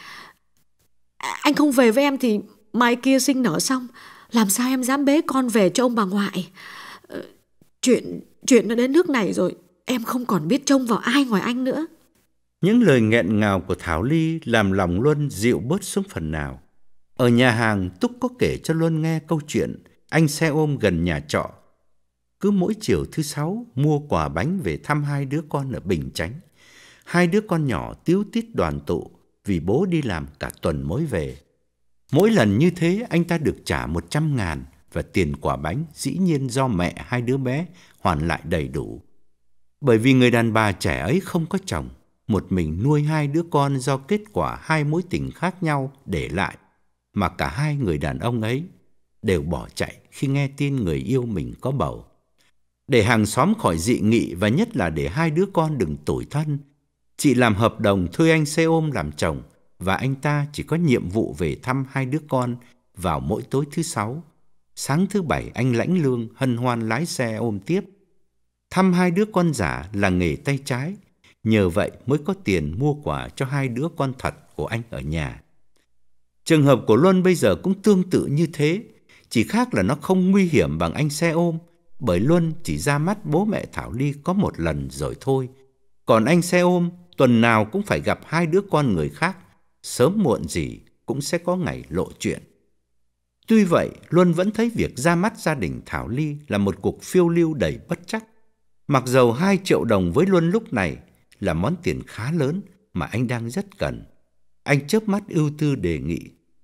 Anh không về với em thì mai kia sinh nở xong, làm sao em dám bế con về cho ông bà ngoại. Chuyện, chuyện nó đến nước này rồi, em không còn biết trông vào ai ngoài anh nữa.
Những lời nghẹn ngào của Thảo Ly làm lòng Luân dịu bớt xuống phần nào. Ở nhà hàng, Túc có kể cho Luân nghe câu chuyện anh xe ôm gần nhà trọ. Cứ mỗi chiều thứ sáu mua quà bánh về thăm hai đứa con ở Bình Chánh. Hai đứa con nhỏ tíu tít đoàn tụ vì bố đi làm cả tuần mới về. Mỗi lần như thế anh ta được trả một trăm ngàn và tiền quà bánh dĩ nhiên do mẹ hai đứa bé hoàn lại đầy đủ. Bởi vì người đàn bà trẻ ấy không có chồng, một mình nuôi hai đứa con do kết quả hai mối tình khác nhau để lại, mà cả hai người đàn ông ấy đều bỏ chạy khi nghe tin người yêu mình có bầu. Để hàng xóm khỏi dị nghị và nhất là để hai đứa con đừng tủi thân, chị làm hợp đồng thuê anh xe ôm làm chồng và anh ta chỉ có nhiệm vụ về thăm hai đứa con vào mỗi tối thứ sáu. Sáng thứ bảy anh lãnh lương hân hoan lái xe ôm tiếp. Thăm hai đứa con giả là nghề tay trái, nhờ vậy mới có tiền mua quà cho hai đứa con thật của anh ở nhà. Trường hợp của Luân bây giờ cũng tương tự như thế, chỉ khác là nó không nguy hiểm bằng anh xe ôm, bởi Luân chỉ ra mắt bố mẹ Thảo Ly có một lần rồi thôi. Còn anh xe ôm tuần nào cũng phải gặp hai đứa con người khác, sớm muộn gì cũng sẽ có ngày lộ chuyện. Tuy vậy, Luân vẫn thấy việc ra mắt gia đình Thảo Ly là một cuộc phiêu lưu đầy bất trắc. Mặc dầu hai triệu đồng với Luân lúc này là món tiền khá lớn mà anh đang rất cần. Anh chớp mắt ưu tư đề nghị.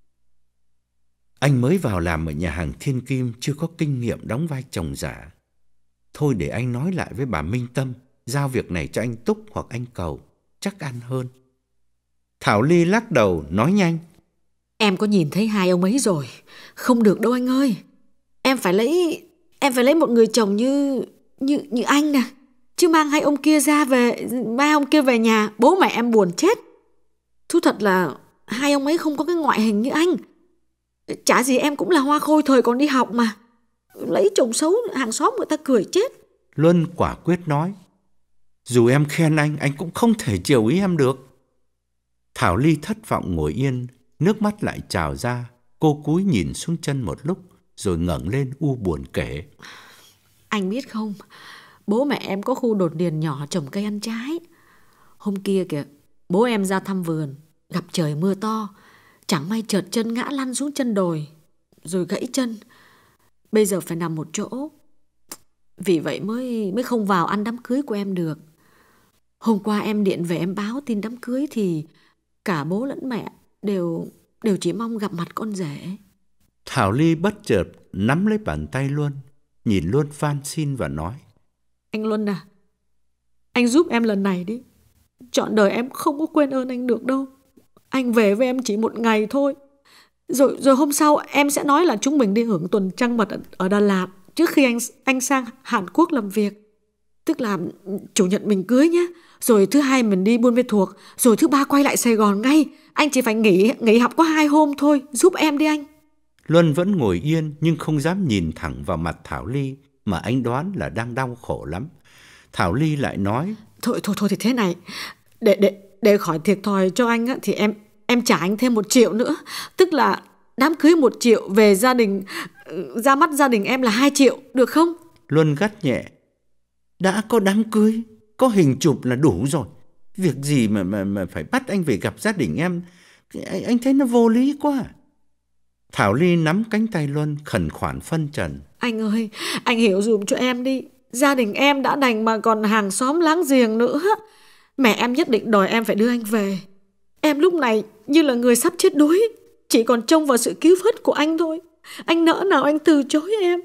Anh mới vào làm ở nhà hàng Thiên Kim, chưa có kinh nghiệm đóng vai chồng giả. Thôi để anh nói lại với bà Minh Tâm, giao việc này cho anh Túc hoặc anh Cầu, chắc ăn hơn. Thảo Ly lắc đầu nói nhanh.
Em có nhìn thấy hai ông ấy rồi, không được đâu anh ơi. Em phải lấy em phải lấy một người chồng như như như anh nè, chứ mang hai ông kia ra về, mang ông kia về nhà, bố mẹ em buồn chết. Thú thật là hai ông ấy không có cái ngoại hình như anh. Chả gì em cũng là hoa khôi thời còn đi học mà. Lấy chồng xấu hàng xóm người ta cười chết.
Luân quả quyết nói. Dù em khen anh, anh cũng không thể chiều ý em được. Thảo Ly thất vọng ngồi yên, nước mắt lại trào ra. Cô cúi nhìn xuống chân một lúc, rồi ngẩng lên u buồn kể.
Anh biết không, bố mẹ em có khu đồn điền nhỏ trồng cây ăn trái. Hôm kia kìa, bố em ra thăm vườn, gặp trời mưa to, chẳng may trượt chân ngã lăn xuống chân đồi, rồi gãy chân. Bây giờ phải nằm một chỗ. Vì vậy mới mới không vào ăn đám cưới của em được. Hôm qua em điện về em báo tin đám cưới thì cả bố lẫn mẹ đều đều chỉ mong gặp mặt con rể.
Thảo Ly bất chợt nắm lấy bàn tay Luân, nhìn Luân van xin và nói.
Anh Luân à, anh giúp em lần này đi. Trọn đời em không có quên ơn anh được đâu. Anh về với em chỉ một ngày thôi. Rồi rồi hôm sau em sẽ nói là chúng mình đi hưởng tuần trăng mật ở Đà Lạt trước khi anh anh sang Hàn Quốc làm việc. Tức là chủ nhật mình cưới nhé, rồi thứ hai mình đi Buôn Mê Thuột, rồi thứ ba quay lại Sài Gòn ngay. Anh chỉ phải nghỉ nghỉ học có hai hôm thôi, giúp em đi anh.
Luân vẫn ngồi yên nhưng không dám nhìn thẳng vào mặt Thảo Ly, mà anh đoán là đang đau khổ lắm. Thảo Ly lại nói. Thôi
thôi thôi thì thế này, để để để khỏi thiệt thòi cho anh á, thì em em trả anh thêm một triệu nữa, tức là đám cưới một triệu, về gia đình ra mắt gia đình em là hai triệu, được không?
Luân gắt nhẹ. Đã có đám cưới, có hình chụp là đủ rồi. Việc gì mà mà mà phải bắt anh về gặp gia đình em, anh, anh thấy nó vô lý quá. Thảo Ly nắm cánh tay Luân khẩn khoản phân trần.
Anh ơi, anh hiểu dùm cho em đi. Gia đình em đã đành mà còn hàng xóm láng giềng nữa. Mẹ em nhất định đòi em phải đưa anh về. Em lúc này như là người sắp chết đuối, chỉ còn trông vào sự cứu vớt của anh thôi. Anh nỡ nào anh từ chối em.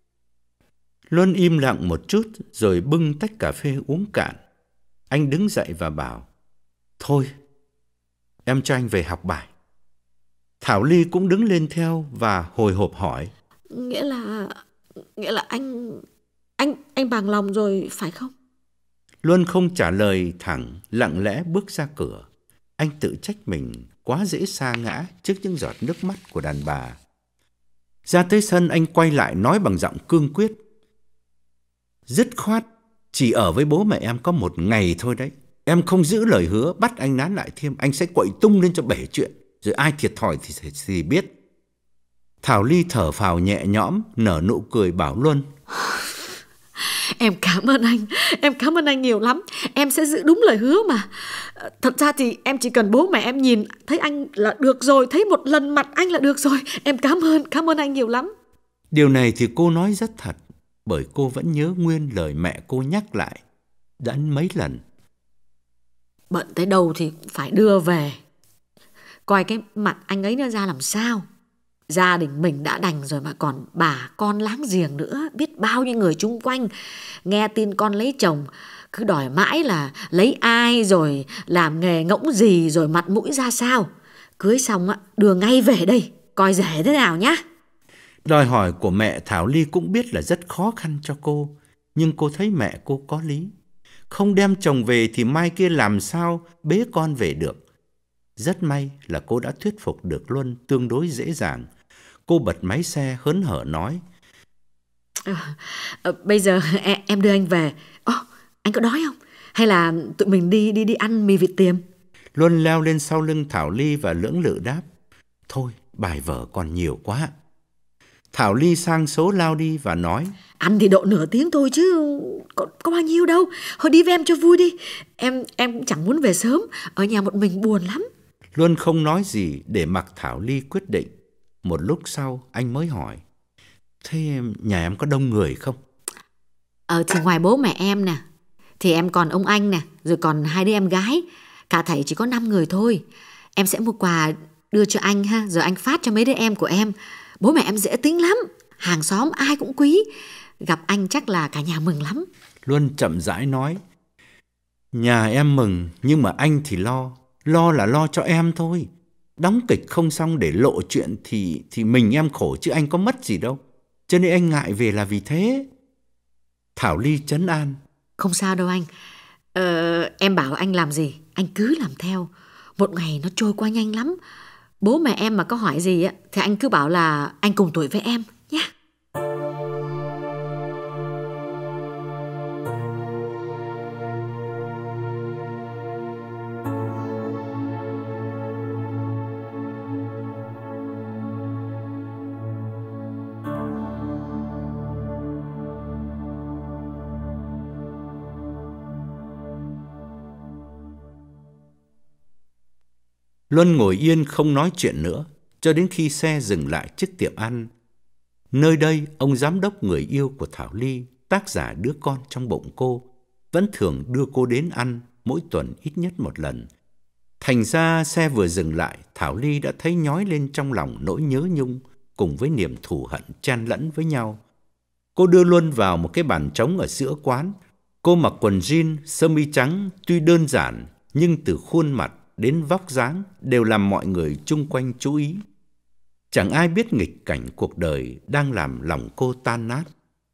Luân im lặng một chút rồi bưng tách cà phê uống cạn. Anh đứng dậy và bảo. Thôi, em cho anh về học bài. Thảo Ly cũng đứng lên theo và hồi hộp hỏi.
Nghĩa là... Nghĩa là anh... Anh anh bằng lòng rồi phải không?
Luân không trả lời thẳng, lặng lẽ bước ra cửa. Anh tự trách mình quá dễ sa ngã trước những giọt nước mắt của đàn bà. Ra tới sân anh quay lại nói bằng giọng cương quyết. Dứt khoát, chỉ ở với bố mẹ em có một ngày thôi đấy. Em không giữ lời hứa bắt anh nán lại thêm, anh sẽ quậy tung lên cho bể chuyện. Rồi ai thiệt thòi thì, thì biết. Thảo Ly thở phào nhẹ nhõm, nở nụ cười bảo Luân.
Em cảm ơn anh, em cảm ơn anh nhiều lắm. Em sẽ giữ đúng lời hứa mà. Thật ra thì em chỉ cần bố mẹ em nhìn thấy anh là được rồi, thấy một lần mặt anh là được rồi. Em cảm ơn, cảm ơn anh nhiều lắm.
Điều này thì cô nói rất thật, bởi cô vẫn nhớ nguyên lời mẹ cô nhắc lại đã mấy lần.
Bận tới đâu thì phải đưa về. Coi cái mặt anh ấy nó ra làm sao. Gia đình mình đã đành rồi mà còn bà con láng giềng nữa. Biết bao nhiêu người chung quanh nghe tin con lấy chồng cứ đòi mãi là lấy ai, rồi làm nghề ngỗng gì, rồi mặt mũi ra sao. Cưới xong á, đưa ngay về đây, coi rể thế nào nhá.
Đòi hỏi của mẹ Thảo Ly cũng biết là rất khó khăn cho cô, nhưng cô thấy mẹ cô có lý. Không đem chồng về thì mai kia làm sao bế con về được. Rất may là cô đã thuyết phục được Luân tương đối dễ dàng. Cô bật máy xe hớn hở nói:
à, à, Bây giờ em, em đưa anh về. Ồ, anh có đói không? Hay là tụi mình đi đi đi ăn mì vịt tiềm?
Luân leo lên sau lưng Thảo Ly và lưỡng lự đáp: Thôi, bài vở còn nhiều quá. Thảo Ly sang số lao đi và nói:
Ăn thì độ nửa tiếng thôi chứ có, có bao nhiêu đâu. Thôi đi với em cho vui đi. Em em cũng chẳng muốn về sớm. Ở nhà một mình buồn lắm.
Luân không nói gì để mặc Thảo Ly quyết định. Một lúc sau anh mới hỏi: Thế nhà em có đông người không?
Ờ thì ngoài bố mẹ em nè, thì em còn ông anh nè, rồi còn hai đứa em gái. Cả thảy chỉ có năm người thôi. Em sẽ mua quà đưa cho anh ha, rồi anh phát cho mấy đứa em của em. Bố mẹ em dễ tính lắm, hàng xóm ai cũng quý. Gặp anh chắc là cả nhà mừng lắm.
Luân chậm rãi nói: Nhà em mừng, nhưng mà anh thì lo. Lo là lo cho em thôi. Đóng kịch không xong để lộ chuyện thì, thì mình em khổ chứ anh có mất gì đâu. Cho nên anh ngại về là vì thế. Thảo Ly trấn an:
Không sao đâu anh. Ờ, em bảo anh làm gì, anh cứ làm theo. Một ngày nó trôi qua nhanh lắm. Bố mẹ em mà có hỏi gì á, thì anh cứ bảo là anh cùng tuổi với em nhé.
Luân ngồi yên không nói chuyện nữa, cho đến khi xe dừng lại trước tiệm ăn. Nơi đây, ông giám đốc người yêu của Thảo Ly, tác giả đứa con trong bụng cô, vẫn thường đưa cô đến ăn mỗi tuần ít nhất một lần. Thành ra xe vừa dừng lại, Thảo Ly đã thấy nhói lên trong lòng nỗi nhớ nhung cùng với niềm thù hận chan lẫn với nhau. Cô đưa Luân vào một cái bàn trống ở giữa quán. Cô mặc quần jean, sơ mi trắng, tuy đơn giản nhưng từ khuôn mặt đến vóc dáng đều làm mọi người chung quanh chú ý. Chẳng ai biết nghịch cảnh cuộc đời đang làm lòng cô tan nát.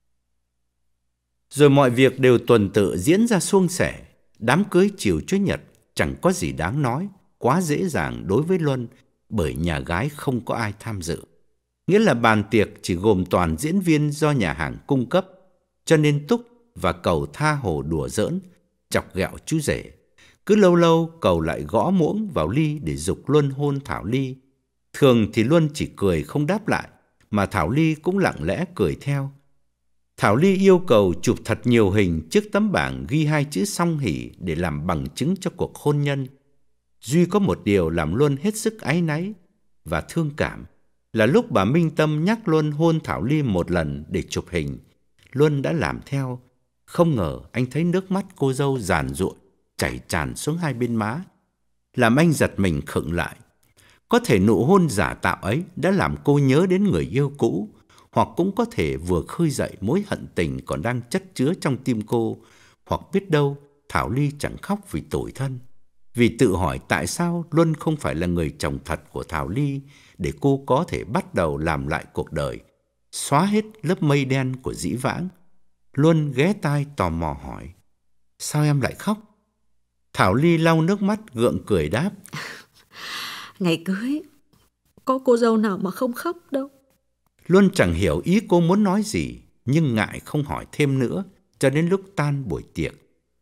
Rồi mọi việc đều tuần tự diễn ra suôn sẻ. Đám cưới chiều Chủ nhật chẳng có gì đáng nói, quá dễ dàng đối với Luân, bởi nhà gái không có ai tham dự. Nghĩa là bàn tiệc chỉ gồm toàn diễn viên do nhà hàng cung cấp, cho nên Túc và Cầu tha hồ đùa giỡn, chọc ghẹo chú rể. Cứ lâu lâu Cầu lại gõ muỗng vào ly để giục Luân hôn Thảo Ly. Thường thì Luân chỉ cười không đáp lại, mà Thảo Ly cũng lặng lẽ cười theo. Thảo Ly yêu cầu chụp thật nhiều hình trước tấm bảng ghi hai chữ song hỷ để làm bằng chứng cho cuộc hôn nhân. Duy có một điều làm Luân hết sức áy náy và thương cảm là lúc bà Minh Tâm nhắc Luân hôn Thảo Ly một lần để chụp hình, Luân đã làm theo. Không ngờ anh thấy nước mắt cô dâu giàn giụa chảy tràn xuống hai bên má, làm anh giật mình khựng lại. Có thể nụ hôn giả tạo ấy đã làm cô nhớ đến người yêu cũ, hoặc cũng có thể vừa khơi dậy mối hận tình còn đang chất chứa trong tim cô, hoặc biết đâu Thảo Ly chẳng khóc vì tủi thân, vì tự hỏi tại sao Luân không phải là người chồng thật của Thảo Ly, để cô có thể bắt đầu làm lại cuộc đời, xóa hết lớp mây đen của dĩ vãng. Luân ghé tai tò mò hỏi: Sao em lại khóc? Thảo Ly lau nước mắt gượng cười đáp:
Ngày cưới có cô dâu nào mà không khóc đâu.
Luân chẳng hiểu ý cô muốn nói gì, nhưng ngại không hỏi thêm nữa cho đến lúc tan buổi tiệc.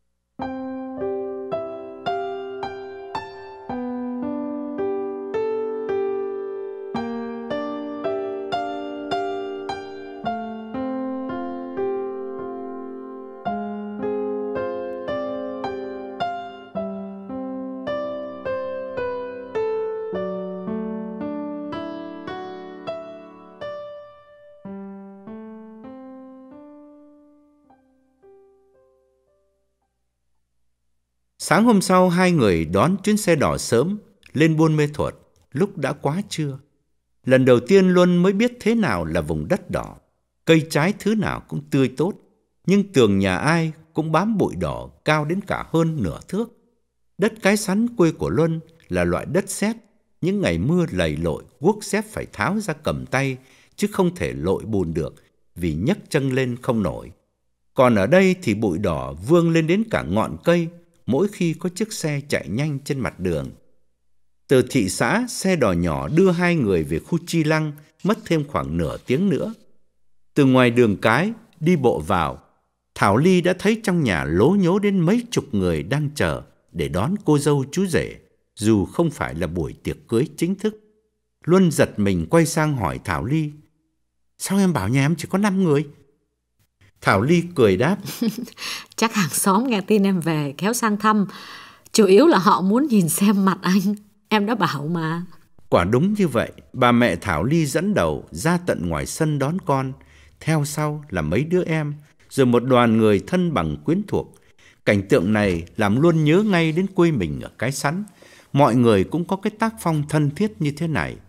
Sáng hôm sau, hai người đón chuyến xe đỏ sớm lên Buôn Mê Thuột lúc đã quá trưa. Lần đầu tiên Luân mới biết thế nào là vùng đất đỏ. Cây trái thứ nào cũng tươi tốt, nhưng tường nhà ai cũng bám bụi đỏ cao đến cả hơn nửa thước. Đất Cái Sắn quê của Luân là loại đất sét, những ngày mưa lầy lội, guốc xếp phải tháo ra cầm tay, chứ không thể lội bùn được vì nhấc chân lên không nổi. Còn ở đây thì bụi đỏ vương lên đến cả ngọn cây mỗi khi có chiếc xe chạy nhanh trên mặt đường. Từ thị xã, xe đò nhỏ đưa hai người về khu Chi Lăng mất thêm khoảng nửa tiếng nữa. Từ ngoài đường cái đi bộ vào, Thảo Ly đã thấy trong nhà lố nhố đến mấy chục người đang chờ để đón cô dâu chú rể, dù không phải là buổi tiệc cưới chính thức. Luân giật mình quay sang hỏi Thảo Ly: "Sao em bảo nhà em chỉ có năm người?" Thảo Ly cười đáp:
"Chắc hàng xóm nghe tin em về kéo sang thăm. Chủ yếu là họ muốn nhìn xem mặt anh. Em đã bảo mà."
Quả đúng như vậy, bà mẹ Thảo Ly dẫn đầu ra tận ngoài sân đón con. Theo sau là mấy đứa em, rồi một đoàn người thân bằng quyến thuộc. Cảnh tượng này làm Luân nhớ ngay đến quê mình ở Cái Sắn. Mọi người cũng có cái tác phong thân thiết như thế này.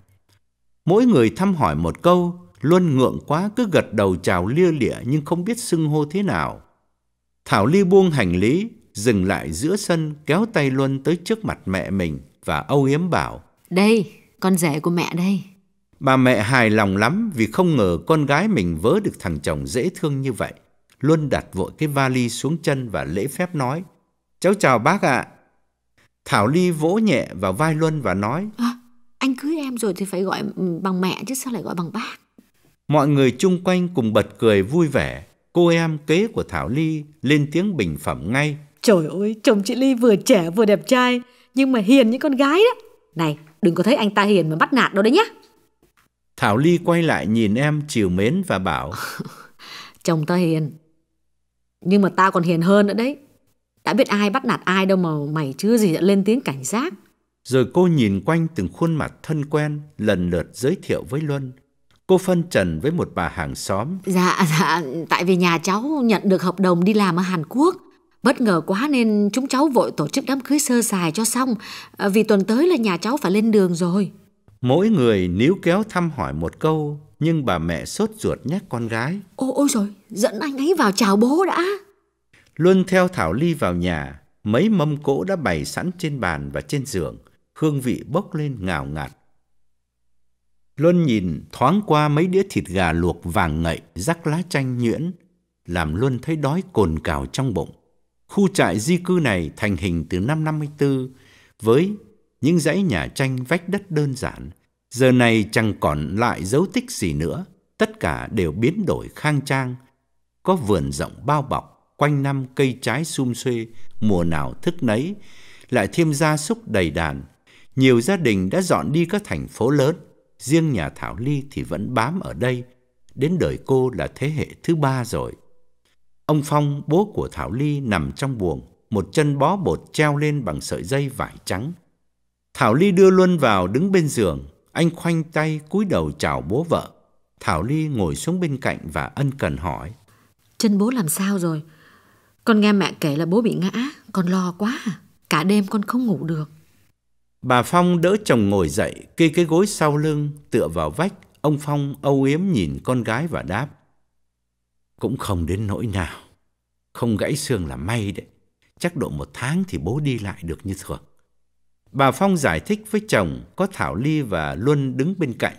Mỗi người thăm hỏi một câu, Luân ngượng quá cứ gật đầu chào lia lịa nhưng không biết xưng hô thế nào. Thảo Ly buông hành lý, dừng lại giữa sân, kéo tay Luân tới trước mặt mẹ mình và âu yếm bảo:
"Đây, con rể của mẹ đây."
Bà mẹ hài lòng lắm vì không ngờ con gái mình vớ được thằng chồng dễ thương như vậy. Luân đặt vội cái vali xuống chân và lễ phép nói: "Cháu chào bác ạ." Thảo Ly vỗ nhẹ vào vai Luân và nói:
à, "Anh cưới em rồi thì phải gọi bằng mẹ chứ sao lại gọi bằng bác."
Mọi người chung quanh cùng bật cười vui vẻ. Cô em kế của Thảo Ly lên tiếng bình phẩm ngay:
"Trời ơi, chồng chị Ly vừa trẻ vừa đẹp trai, nhưng mà hiền như con gái đó."
"Này, đừng có thấy anh ta hiền mà bắt nạt đâu đấy nhá."
Thảo Ly quay lại nhìn em trìu mến và bảo:
"Chồng ta hiền, nhưng mà tao còn hiền hơn nữa đấy. Đã biết ai bắt nạt ai đâu mà mày chưa gì đã lên tiếng cảnh giác."
Rồi cô nhìn quanh từng khuôn mặt thân quen, lần lượt giới thiệu với Luân. Cô phân trần với một bà hàng xóm:
Dạ, dạ, tại vì nhà cháu nhận được hợp đồng đi làm ở Hàn Quốc. Bất ngờ quá nên chúng cháu vội tổ chức đám cưới sơ sài cho xong, vì tuần tới là nhà cháu phải lên đường rồi.
Mỗi người níu kéo thăm hỏi một câu, nhưng bà mẹ sốt ruột nhắc con gái:
Ôi, ôi rồi, dẫn anh ấy vào chào bố đã.
Luân theo Thảo Ly vào nhà. Mấy mâm cỗ đã bày sẵn trên bàn và trên giường, hương vị bốc lên ngào ngạt. Luân nhìn thoáng qua mấy đĩa thịt gà luộc vàng ngậy rắc lá chanh nhuyễn, làm Luân thấy đói cồn cào trong bụng. Khu trại di cư này thành hình từ năm năm mươi tư với những dãy nhà tranh vách đất đơn giản. Giờ này chẳng còn lại dấu tích gì nữa, tất cả đều biến đổi khang trang. Có vườn rộng bao bọc, quanh năm cây trái sum xuê, mùa nào thức nấy, lại thêm gia súc đầy đàn. Nhiều gia đình đã dọn đi các thành phố lớn, riêng nhà Thảo Ly thì vẫn bám ở đây, đến đời cô là thế hệ thứ ba rồi. Ông Phong, bố của Thảo Ly, nằm trong buồng, một chân bó bột treo lên bằng sợi dây vải trắng. Thảo Ly đưa Luân vào đứng bên giường, anh khoanh tay cúi đầu chào bố vợ. Thảo Ly ngồi xuống bên cạnh và ân cần hỏi:
Chân bố làm sao rồi? Con nghe mẹ kể là bố bị ngã, con lo quá à? Cả đêm con không ngủ được.
Bà Phong đỡ chồng ngồi dậy, kê cái gối sau lưng, tựa vào vách. Ông Phong âu yếm nhìn con gái và đáp: Cũng không đến nỗi nào, không gãy xương là may đấy. Chắc độ một tháng thì bố đi lại được như thường. Bà Phong giải thích với chồng, có Thảo Ly và Luân đứng bên cạnh.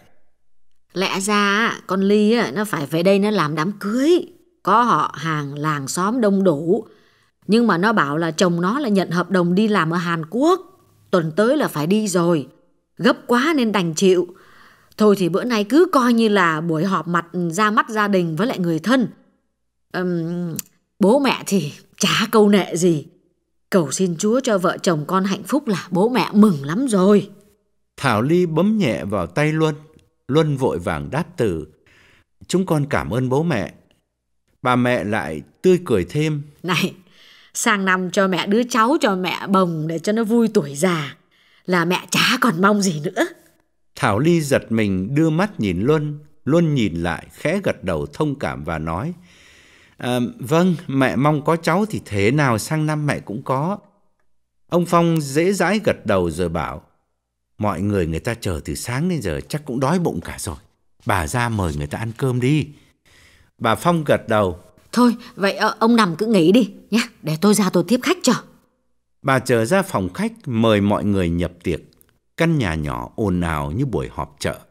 Lẽ ra con Ly nó phải về đây nó làm đám cưới, có họ hàng làng xóm đông đủ. Nhưng mà nó bảo là chồng nó là nhận hợp đồng đi làm ở Hàn Quốc, tuần tới là phải đi rồi, gấp quá nên đành chịu. Thôi thì bữa nay cứ coi như là buổi họp mặt ra mắt gia đình với lại người thân. Uhm, bố mẹ thì chả câu nệ gì, cầu xin Chúa cho vợ chồng con hạnh phúc là bố mẹ mừng lắm rồi.
Thảo Ly bấm nhẹ vào tay Luân. Luân vội vàng đáp từ: Chúng con cảm ơn bố mẹ. Bà mẹ lại tươi cười thêm:
Này, sang năm cho mẹ đứa cháu cho mẹ bồng để cho nó vui tuổi già, là mẹ chả còn mong gì nữa.
Thảo Ly giật mình đưa mắt nhìn Luân. Luân nhìn lại khẽ gật đầu thông cảm và nói: à, Vâng, mẹ mong có cháu thì thế nào sang năm mẹ cũng có. Ông Phong dễ dãi gật đầu rồi bảo: Mọi người người ta chờ từ sáng đến giờ chắc cũng đói bụng cả rồi. Bà ra mời người ta ăn cơm đi. Bà Phong gật đầu:
Thôi, vậy ông nằm cứ nghỉ đi nhé, để tôi ra tôi tiếp khách cho.
Bà trở ra phòng khách mời mọi người nhập tiệc. Căn nhà nhỏ ồn ào như buổi họp chợ.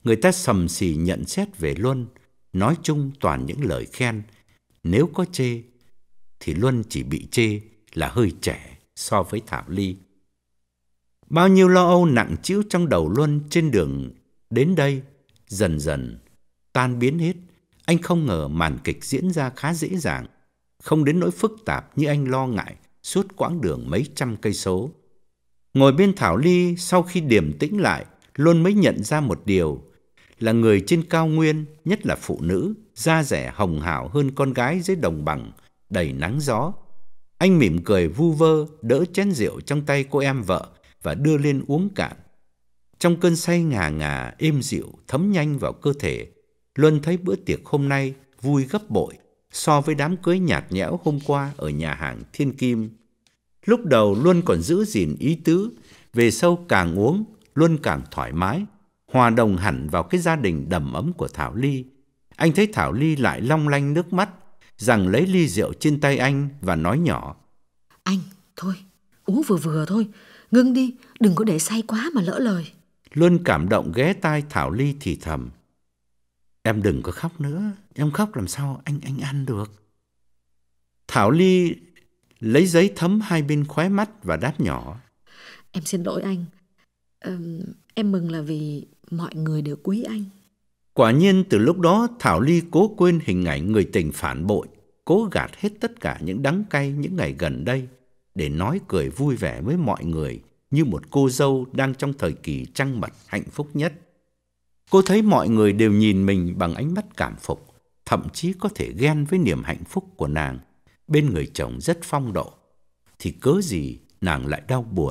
Người ta sầm xì nhận xét về Luân, nói chung toàn những lời khen. Nếu có chê, thì Luân chỉ bị chê là hơi trẻ so với Thảo Ly. Bao nhiêu lo âu nặng trĩu trong đầu Luân trên đường đến đây dần dần tan biến hết. Anh không ngờ màn kịch diễn ra khá dễ dàng, không đến nỗi phức tạp như anh lo ngại suốt quãng đường mấy trăm cây số. Ngồi bên Thảo Ly, sau khi điềm tĩnh lại, Luân mới nhận ra một điều là người trên cao nguyên, nhất là phụ nữ, da dẻ hồng hào hơn con gái dưới đồng bằng đầy nắng gió. Anh mỉm cười vu vơ, đỡ chén rượu trong tay cô em vợ và đưa lên uống cạn. Trong cơn say ngà ngà êm dịu thấm nhanh vào cơ thể, Luân thấy bữa tiệc hôm nay vui gấp bội so với đám cưới nhạt nhẽo hôm qua ở nhà hàng Thiên Kim. Lúc đầu Luân còn giữ gìn ý tứ, về sau càng uống Luân càng thoải mái, hòa đồng hẳn vào cái gia đình đầm ấm của Thảo Ly. Anh thấy Thảo Ly lại long lanh nước mắt, giằng lấy ly rượu trên tay anh và nói nhỏ:
Anh, thôi, uống vừa vừa thôi, ngưng đi, đừng có để say quá mà lỡ lời.
Luân cảm động ghé tai Thảo Ly thì thầm: Em đừng có khóc nữa, em khóc làm sao anh anh ăn được. Thảo Ly lấy giấy thấm hai bên khóe mắt và đáp nhỏ:
Em xin lỗi anh, ờ, em mừng là vì mọi người đều quý anh.
Quả nhiên từ lúc đó Thảo Ly cố quên hình ảnh người tình phản bội, cố gạt hết tất cả những đắng cay những ngày gần đây để nói cười vui vẻ với mọi người như một cô dâu đang trong thời kỳ trăng mật hạnh phúc nhất. Cô thấy mọi người đều nhìn mình bằng ánh mắt cảm phục, thậm chí có thể ghen với niềm hạnh phúc của nàng bên người chồng rất phong độ, thì cớ gì nàng lại đau buồn.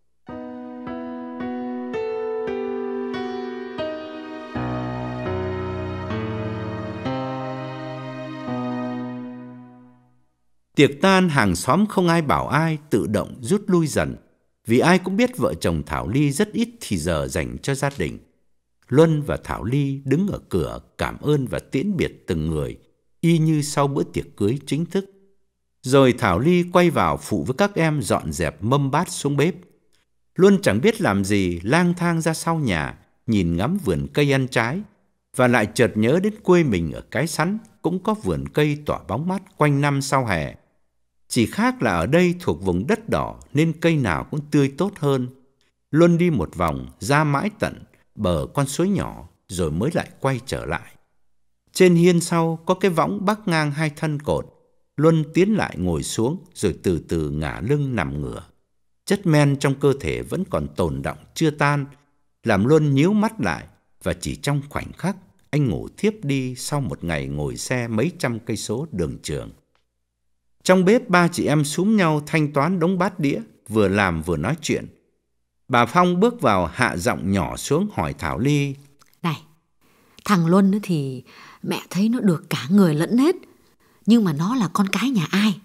Tiệc tan, hàng xóm không ai bảo ai, tự động rút lui dần, vì ai cũng biết vợ chồng Thảo Ly rất ít thì giờ dành cho gia đình. Luân và Thảo Ly đứng ở cửa cảm ơn và tiễn biệt từng người, y như sau bữa tiệc cưới chính thức. Rồi Thảo Ly quay vào phụ với các em dọn dẹp mâm bát xuống bếp. Luân chẳng biết làm gì, lang thang ra sau nhà, nhìn ngắm vườn cây ăn trái, và lại chợt nhớ đến quê mình ở Cái Sắn cũng có vườn cây tỏa bóng mát quanh năm sau hè. Chỉ khác là ở đây thuộc vùng đất đỏ nên cây nào cũng tươi tốt hơn. Luân đi một vòng ra mãi tận bờ con suối nhỏ rồi mới lại quay trở lại. Trên hiên sau có cái võng bắc ngang hai thân cột. Luân tiến lại ngồi xuống rồi từ từ ngả lưng nằm ngửa. Chất men trong cơ thể vẫn còn tồn đọng chưa tan, làm Luân nhíu mắt lại, và chỉ trong khoảnh khắc anh ngủ thiếp đi sau một ngày ngồi xe mấy trăm cây số đường trường. Trong bếp ba chị em xúm nhau thanh toán đống bát đĩa, vừa làm vừa nói chuyện. Bà Phong bước vào hạ giọng nhỏ xuống hỏi Thảo Ly:
Này, thằng Luân thì mẹ thấy nó được cả người lẫn hết, nhưng mà nó là con cái nhà ai?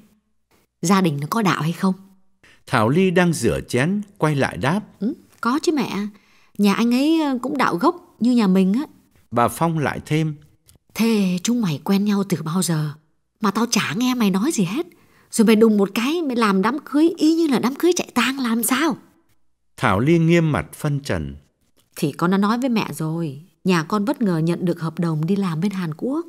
Gia đình nó có đạo hay không?
Thảo Ly đang rửa chén quay lại đáp:
Ừ, có chứ mẹ, nhà anh ấy cũng đạo gốc như nhà mình á.
Bà Phong lại thêm:
Thế chúng mày quen nhau từ bao giờ mà tao chả nghe mày nói gì hết, rồi mày đùng một cái mày làm đám cưới y như là đám cưới chạy tang làm sao?
Thảo Ly nghiêm mặt phân trần:
Thì con đã nói với mẹ rồi, nhà con bất ngờ nhận được hợp đồng đi làm bên Hàn Quốc,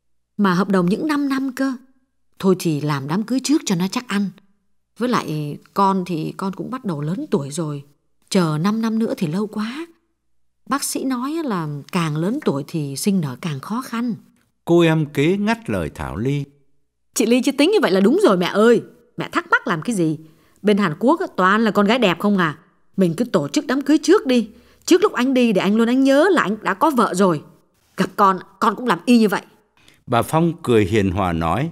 mà hợp đồng những năm năm cơ. Thôi thì làm đám cưới trước cho nó chắc ăn. Với lại con thì con cũng bắt đầu lớn tuổi rồi, chờ năm năm nữa thì lâu quá. Bác sĩ nói là càng lớn tuổi thì sinh nở càng khó khăn.
Cô em kế ngắt lời Thảo Ly:
Chị Ly chứ tính như vậy là đúng rồi mẹ ơi. Mẹ thắc mắc làm cái gì? Bên Hàn Quốc toàn là con gái đẹp không à? Mình cứ tổ chức đám cưới trước đi. Trước lúc anh đi để anh luôn anh nhớ là anh đã có vợ rồi. Gặp con, con cũng làm y như vậy.
Bà Phong cười hiền hòa nói: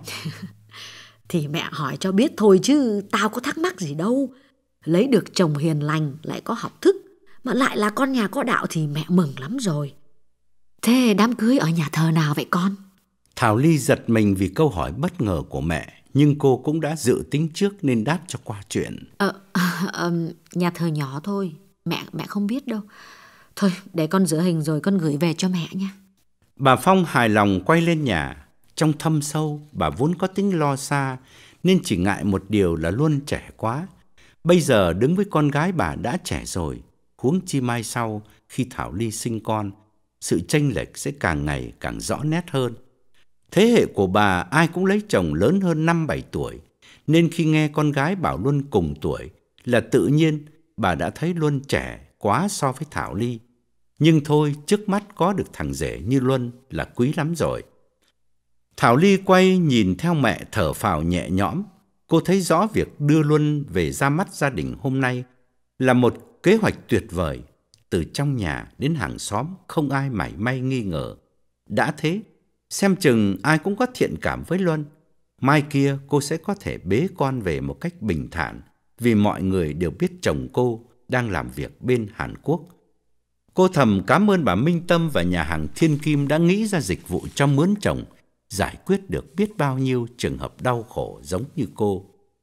Thì mẹ hỏi cho biết thôi chứ tao có thắc mắc gì đâu. Lấy được chồng hiền lành, lại có học thức, mà lại là con nhà có đạo thì mẹ mừng lắm rồi. Thế đám cưới ở nhà thờ nào vậy con?
Thảo Ly giật mình vì câu hỏi bất ngờ của mẹ, nhưng cô cũng đã dự tính trước nên đáp cho qua chuyện.
Ờ, à, à, nhà thờ nhỏ thôi, mẹ mẹ không biết đâu. Thôi để con rửa hình rồi con gửi về cho mẹ nha.
Bà Phong hài lòng quay lên nhà. Trong thâm sâu, bà vốn có tính lo xa, nên chỉ ngại một điều là Luân trẻ quá. Bây giờ đứng với con gái bà đã trẻ rồi, huống chi mai sau khi Thảo Ly sinh con, sự chênh lệch sẽ càng ngày càng rõ nét hơn. Thế hệ của bà ai cũng lấy chồng lớn hơn năm bảy tuổi, nên khi nghe con gái bảo Luân cùng tuổi là tự nhiên bà đã thấy Luân trẻ quá so với Thảo Ly. Nhưng thôi, trước mắt có được thằng rể như Luân là quý lắm rồi. Thảo Ly quay nhìn theo mẹ thở phào nhẹ nhõm. Cô thấy rõ việc đưa Luân về ra mắt gia đình hôm nay là một kế hoạch tuyệt vời. Từ trong nhà đến hàng xóm không ai mảy may nghi ngờ. Đã thế, xem chừng ai cũng có thiện cảm với Luân. Mai kia cô sẽ có thể bế con về một cách bình thản, vì mọi người đều biết chồng cô đang làm việc bên Hàn Quốc. Cô thầm cảm ơn bà Minh Tâm và nhà hàng Thiên Kim đã nghĩ ra dịch vụ cho mướn chồng, giải quyết được biết bao nhiêu trường hợp đau khổ giống như cô.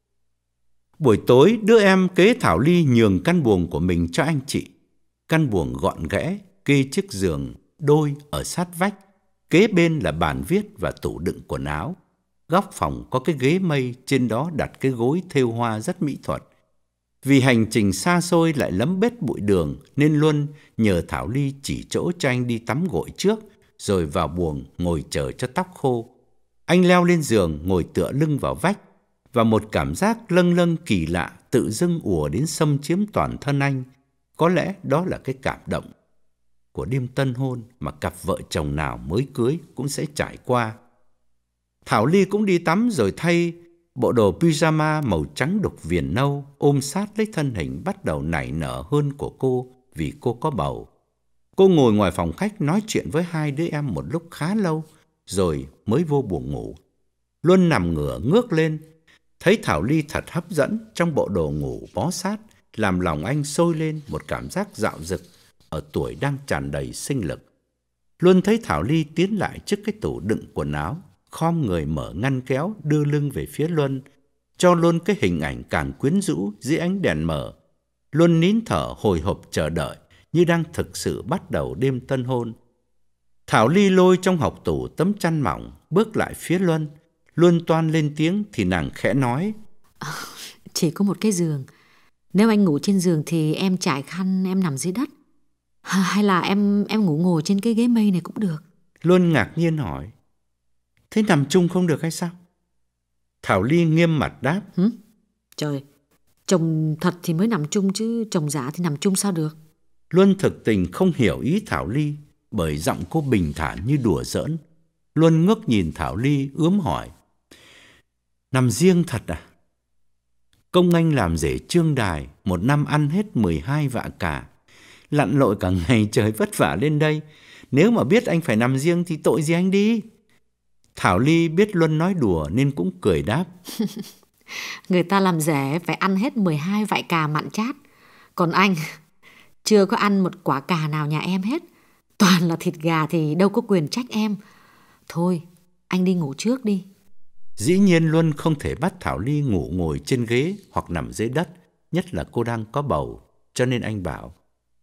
Buổi tối, đứa em kế Thảo Ly nhường căn buồng của mình cho anh chị. Căn buồng gọn ghẽ, kê chiếc giường đôi ở sát vách, kế bên là bàn viết và tủ đựng quần áo. Góc phòng có cái ghế mây, trên đó đặt cái gối thêu hoa rất mỹ thuật. Vì hành trình xa xôi lại lấm bết bụi đường, nên Luân nhờ Thảo Ly chỉ chỗ cho anh đi tắm gội trước, rồi vào buồng ngồi chờ cho tóc khô. Anh leo lên giường, ngồi tựa lưng vào vách, và một cảm giác lâng lâng kỳ lạ tự dưng ùa đến xâm chiếm toàn thân anh. Có lẽ đó là cái cảm động của đêm tân hôn mà cặp vợ chồng nào mới cưới cũng sẽ trải qua. Thảo Ly cũng đi tắm rồi thay bộ đồ pyjama màu trắng đục viền nâu, ôm sát lấy thân hình bắt đầu nảy nở hơn của cô vì cô có bầu. Cô ngồi ngoài phòng khách nói chuyện với hai đứa em một lúc khá lâu, rồi mới vô buồng ngủ. Luân nằm ngửa ngước lên, thấy Thảo Ly thật hấp dẫn trong bộ đồ ngủ bó sát, làm lòng anh sôi lên một cảm giác dạo dực ở tuổi đang tràn đầy sinh lực. Luân thấy Thảo Ly tiến lại trước cái tủ đựng quần áo, khom người mở ngăn kéo, đưa lưng về phía Luân, cho Luân cái hình ảnh càng quyến rũ dưới ánh đèn mờ. Luân nín thở hồi hộp chờ đợi, như đang thực sự bắt đầu đêm tân hôn. Thảo Ly lôi trong hộc tủ tấm chăn mỏng, bước lại phía Luân. Luân toan lên tiếng thì nàng khẽ nói:
à, Chỉ có một cái giường. Nếu anh ngủ trên giường thì em trải khăn em nằm dưới đất. À, hay là em em ngủ ngồi trên cái ghế mây này cũng được.
Luân ngạc nhiên hỏi: Thế nằm chung không được hay sao? Thảo Ly nghiêm mặt đáp:
Hử? Trời, chồng thật thì mới nằm chung chứ chồng giả thì nằm chung sao được?
Luân thực tình không hiểu ý Thảo Ly, bởi giọng cô bình thản như đùa giỡn. Luân ngước nhìn Thảo Ly ướm hỏi: Nằm riêng thật à? Công anh làm rể Trương Đài, một năm ăn hết mười hai vạ cả, lặn lội cả ngày trời vất vả lên đây. Nếu mà biết anh phải nằm riêng thì tội gì anh đi? Thảo Ly biết Luân nói đùa nên cũng cười đáp:
Người ta làm rể phải ăn hết mười hai vại cà mặn chát, còn anh chưa có ăn một quả cà nào nhà em hết. Toàn là thịt gà thì đâu có quyền trách em. Thôi, anh đi ngủ trước đi.
Dĩ nhiên Luân không thể bắt Thảo Ly ngủ ngồi trên ghế hoặc nằm dưới đất, nhất là cô đang có bầu, cho nên anh bảo: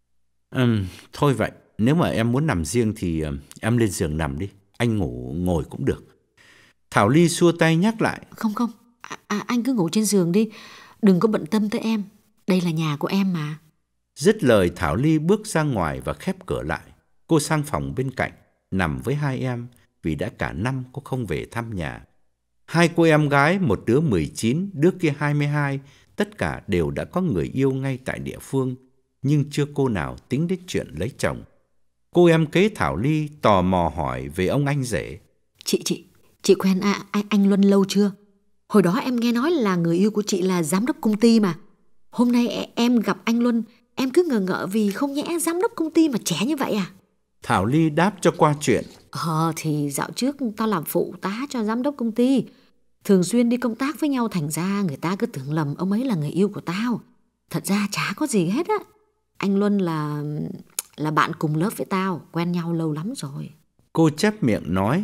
um, Thôi vậy, nếu mà em muốn nằm riêng thì um, em lên giường nằm đi, anh ngủ ngồi cũng được. Thảo Ly xua tay nhắc lại:
Không không, à, à, anh cứ ngủ trên giường đi, đừng có bận tâm tới em, đây là nhà của em mà.
Dứt lời, Thảo Ly bước ra ngoài và khép cửa lại. Cô sang phòng bên cạnh, nằm với hai em, vì đã cả năm cô không về thăm nhà. Hai cô em gái, một đứa mười chín, đứa kia hai mươi hai, tất cả đều đã có người yêu ngay tại địa phương, nhưng chưa cô nào tính đến chuyện lấy chồng. Cô em kế Thảo Ly tò mò hỏi về ông anh rể.
Chị, chị, chị quen à, anh, anh Luân lâu chưa? Hồi đó em nghe nói là người yêu của chị là giám đốc công ty mà. Hôm nay em gặp anh Luân, em cứ ngờ ngợ vì không nhẽ giám đốc công ty mà trẻ như vậy à?
Thảo Ly đáp cho qua chuyện.
Ờ thì dạo trước tao làm phụ tá cho giám đốc công ty, thường xuyên đi công tác với nhau, thành ra người ta cứ tưởng lầm ông ấy là người yêu của tao. Thật ra chả có gì hết á. Anh Luân là là bạn cùng lớp với tao, quen nhau lâu lắm rồi.
Cô chép miệng nói: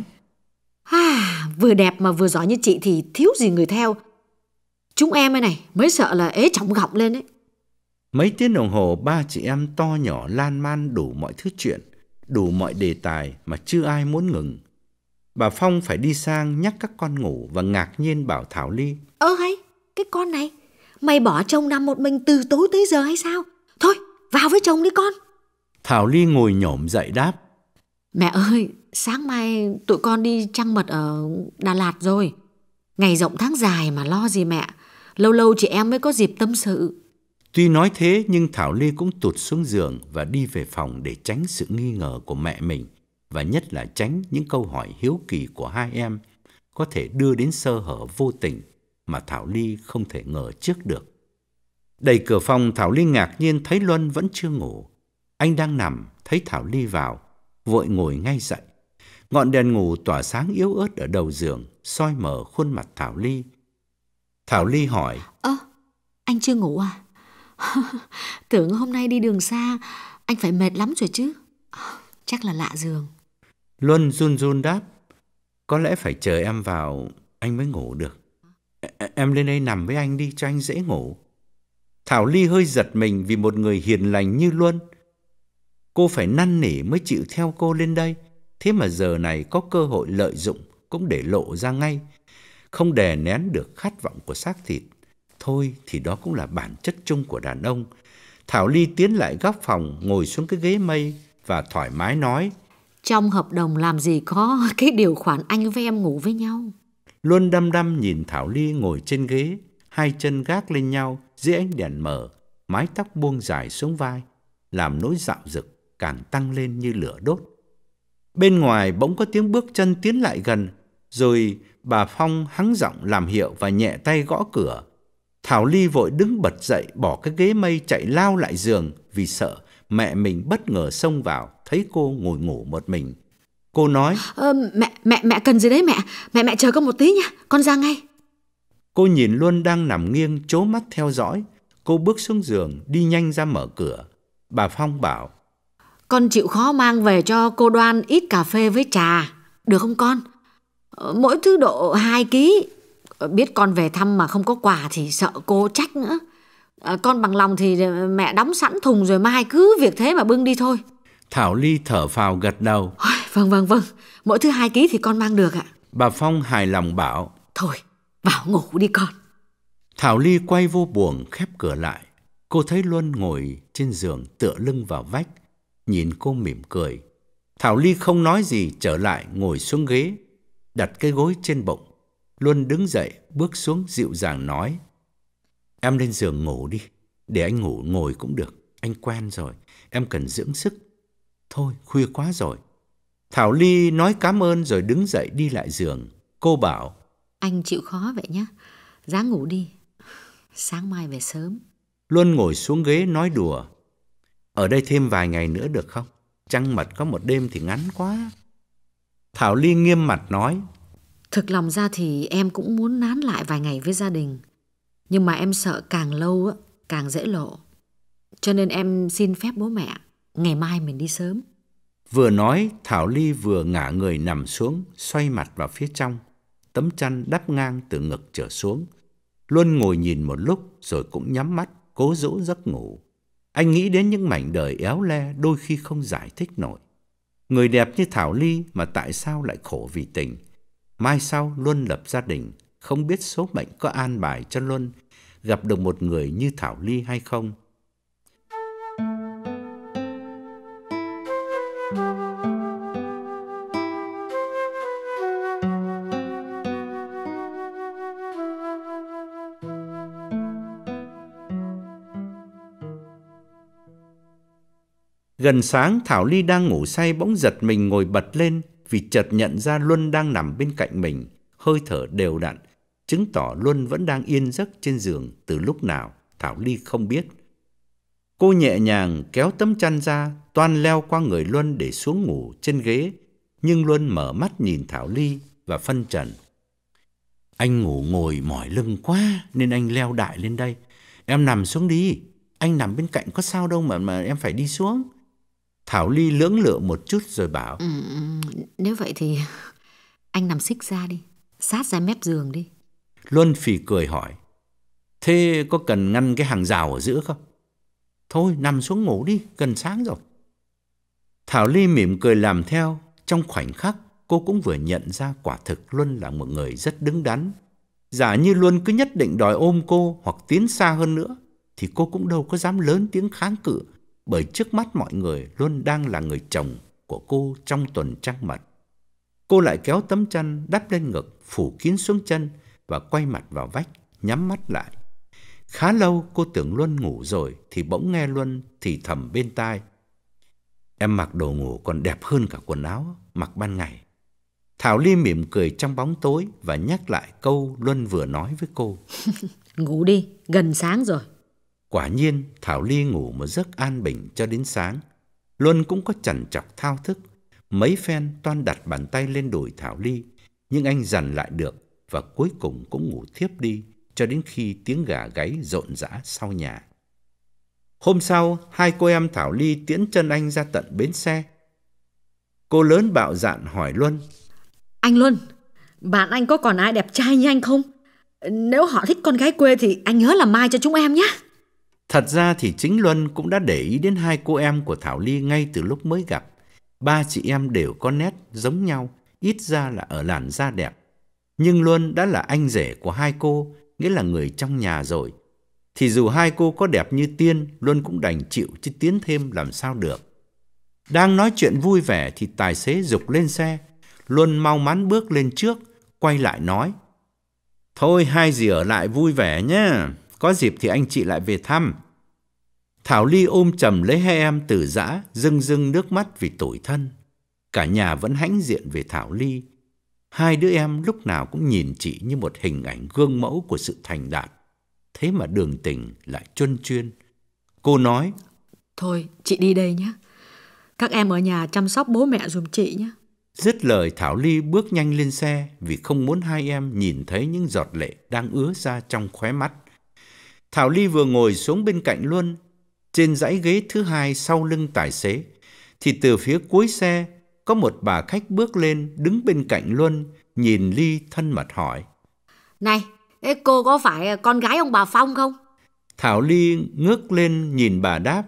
À, vừa đẹp mà vừa giỏi như chị thì thiếu gì người theo. Chúng em ấy này mới sợ là ế chỏng gọng lên ấy.
Mấy tiếng đồng hồ, ba chị em to nhỏ lan man đủ mọi thứ chuyện, đủ mọi đề tài mà chưa ai muốn ngừng. Bà Phong phải đi sang nhắc các con ngủ và ngạc nhiên bảo Thảo Ly:
Ơ hay, cái con này, mày bỏ chồng nằm một mình từ tối tới giờ hay sao? Thôi, vào với chồng đi con.
Thảo Ly ngồi nhổm dậy đáp:
Mẹ ơi, sáng mai tụi con đi trăng mật ở Đà Lạt rồi. Ngày rộng tháng dài mà lo gì mẹ. Lâu lâu chị em mới có dịp tâm sự.
Tuy nói thế nhưng Thảo Ly cũng tụt xuống giường và đi về phòng để tránh sự nghi ngờ của mẹ mình, và nhất là tránh những câu hỏi hiếu kỳ của hai em có thể đưa đến sơ hở vô tình mà Thảo Ly không thể ngờ trước được. Đẩy cửa phòng, Thảo Ly ngạc nhiên thấy Luân vẫn chưa ngủ. Anh đang nằm, thấy Thảo Ly vào, vội ngồi ngay dậy. Ngọn đèn ngủ tỏa sáng yếu ớt ở đầu giường, soi mở khuôn mặt Thảo Ly. Thảo Ly hỏi:
Ơ, anh chưa ngủ à? Tưởng hôm nay đi đường xa, anh phải mệt lắm rồi chứ. Chắc là lạ giường.
Luân run run đáp: Có lẽ phải chờ em vào anh mới ngủ được. Em lên đây nằm với anh đi cho anh dễ ngủ. Thảo Ly hơi giật mình vì một người hiền lành như Luân. Cô phải năn nỉ mới chịu theo cô lên đây. Thế mà giờ này có cơ hội lợi dụng cũng để lộ ra ngay, không đè nén được khát vọng của xác thịt. Thôi thì đó cũng là bản chất chung của đàn ông. Thảo Ly tiến lại góc phòng, ngồi xuống cái ghế mây và thoải mái nói:
Trong hợp đồng làm gì có cái điều khoản anh với em ngủ với nhau.
Luân đăm đăm nhìn Thảo Ly ngồi trên ghế, hai chân gác lên nhau dưới ánh đèn mờ, mái tóc buông dài xuống vai, làm nỗi dạo dực càng tăng lên như lửa đốt. Bên ngoài bỗng có tiếng bước chân tiến lại gần, rồi bà Phong hắng giọng làm hiệu và nhẹ tay gõ cửa. Thảo Ly vội đứng bật dậy, bỏ cái ghế mây chạy lao lại giường vì sợ mẹ mình bất ngờ xông vào thấy cô ngồi ngủ một mình. Cô nói:
ờ, mẹ mẹ mẹ cần gì đấy mẹ? Mẹ mẹ chờ con một tí nha, con ra ngay.
Cô nhìn Luân đang nằm nghiêng trố mắt theo dõi. Cô bước xuống giường, đi nhanh ra mở cửa. Bà Phong bảo:
Con chịu khó mang về cho cô Đoan ít cà phê với trà, được không con? Mỗi thứ độ hai ký. Biết con về thăm mà không có quà thì sợ cô trách nữa. Con bằng lòng thì mẹ đóng sẵn thùng rồi mai cứ việc thế mà bưng đi thôi.
Thảo Ly thở phào gật đầu:
Vâng vâng vâng, mỗi thứ hai ký thì con mang được ạ.
Bà Phong hài lòng bảo:
Thôi, vào ngủ đi con.
Thảo Ly quay vô buồng khép cửa lại. Cô thấy Luân ngồi trên giường tựa lưng vào vách, nhìn cô mỉm cười. Thảo Ly không nói gì, trở lại ngồi xuống ghế, đặt cái gối trên bụng. Luân đứng dậy bước xuống dịu dàng nói: Em lên giường ngủ đi, để anh ngủ ngồi cũng được, anh quen rồi, em cần dưỡng sức. Thôi khuya quá rồi. Thảo Ly nói cảm ơn rồi đứng dậy đi lại giường. Cô bảo:
Anh chịu khó vậy nhé, ráng ngủ đi, sáng mai về sớm.
Luân ngồi xuống ghế nói đùa: Ở đây thêm vài ngày nữa được không? Trăng mật có một đêm thì ngắn quá. Thảo Ly nghiêm mặt nói:
Thực lòng ra thì em cũng muốn nán lại vài ngày với gia đình, nhưng mà em sợ càng lâu càng dễ lộ. Cho nên em xin phép bố mẹ, ngày mai mình đi sớm.
Vừa nói, Thảo Ly vừa ngả người nằm xuống, xoay mặt vào phía trong, tấm chăn đắp ngang từ ngực trở xuống. Luân ngồi nhìn một lúc rồi cũng nhắm mắt, cố dỗ giấc ngủ. Anh nghĩ đến những mảnh đời éo le đôi khi không giải thích nổi. Người đẹp như Thảo Ly mà tại sao lại khổ vì tình? Mai sau Luân lập gia đình, không biết số mệnh có an bài cho Luân gặp được một người như Thảo Ly hay không. Gần sáng, Thảo Ly đang ngủ say bỗng giật mình ngồi bật lên vì chợt nhận ra Luân đang nằm bên cạnh mình, hơi thở đều đặn, chứng tỏ Luân vẫn đang yên giấc trên giường từ lúc nào Thảo Ly không biết. Cô nhẹ nhàng kéo tấm chăn ra, toan leo qua người Luân để xuống ngủ trên ghế, nhưng Luân mở mắt nhìn Thảo Ly và phân trần: Anh ngủ ngồi mỏi lưng quá nên anh leo đại lên đây. Em nằm xuống đi, anh nằm bên cạnh có sao đâu mà mà em phải đi xuống. Thảo Ly lưỡng lự một chút rồi bảo:
ừ, Nếu vậy thì anh nằm xích ra đi, sát ra mép giường đi.
Luân phì cười hỏi: Thế có cần ngăn cái hàng rào ở giữa không? Thôi nằm xuống ngủ đi, gần sáng rồi. Thảo Ly mỉm cười làm theo. Trong khoảnh khắc cô cũng vừa nhận ra quả thực Luân là một người rất đứng đắn. Giả như Luân cứ nhất định đòi ôm cô hoặc tiến xa hơn nữa thì cô cũng đâu có dám lớn tiếng kháng cự, bởi trước mắt mọi người Luân đang là người chồng của cô trong tuần trăng mật. Cô lại kéo tấm chăn đắp lên ngực, phủ kín xuống chân và quay mặt vào vách, nhắm mắt lại. Khá lâu cô tưởng Luân ngủ rồi thì bỗng nghe Luân thì thầm bên tai: "Em mặc đồ ngủ còn đẹp hơn cả quần áo mặc ban ngày." Thảo Ly mỉm cười trong bóng tối và nhắc lại câu Luân vừa nói với cô.
Ngủ đi, gần sáng rồi.
Quả nhiên Thảo Ly ngủ một giấc an bình cho đến sáng. Luân cũng có chằn chọc thao thức. Mấy phen toan đặt bàn tay lên đùi Thảo Ly, nhưng anh dằn lại được và cuối cùng cũng ngủ thiếp đi cho đến khi tiếng gà gáy rộn rã sau nhà. Hôm sau, hai cô em Thảo Ly tiễn chân anh ra tận bến xe. Cô lớn bạo dạn hỏi Luân:
Anh Luân, bạn anh có còn ai đẹp trai như anh không? Nếu họ thích con gái quê thì anh nhớ làm mai cho chúng em nhé.
Thật ra thì chính Luân cũng đã để ý đến hai cô em của Thảo Ly ngay từ lúc mới gặp. Ba chị em đều có nét giống nhau, ít ra là ở làn da đẹp. Nhưng Luân đã là anh rể của hai cô, nghĩa là người trong nhà rồi. Thì dù hai cô có đẹp như tiên, Luân cũng đành chịu chứ tiến thêm làm sao được. Đang nói chuyện vui vẻ thì tài xế giục lên xe. Luân mau mắn bước lên trước, quay lại nói: "Thôi hai dì ở lại vui vẻ nhé, có dịp thì anh chị lại về thăm." Thảo Ly ôm chầm lấy hai em từ giã, rưng rưng nước mắt vì tủi thân. Cả nhà vẫn hãnh diện về Thảo Ly. Hai đứa em lúc nào cũng nhìn chị như một hình ảnh gương mẫu của sự thành đạt. Thế mà Đường Tình lại chuân chuyên. Cô nói:
"Thôi chị đi đây nhé, các em ở nhà chăm sóc bố mẹ giùm chị nhé."
Dứt lời Thảo Ly bước nhanh lên xe vì không muốn hai em nhìn thấy những giọt lệ đang ứa ra trong khóe mắt. Thảo Ly vừa ngồi xuống bên cạnh Luân, trên dãy ghế thứ hai sau lưng tài xế, thì từ phía cuối xe có một bà khách bước lên đứng bên cạnh Luân, nhìn Ly thân mật hỏi:
Này, thế cô có phải con gái ông bà Phong không?
Thảo Ly ngước lên nhìn bà đáp: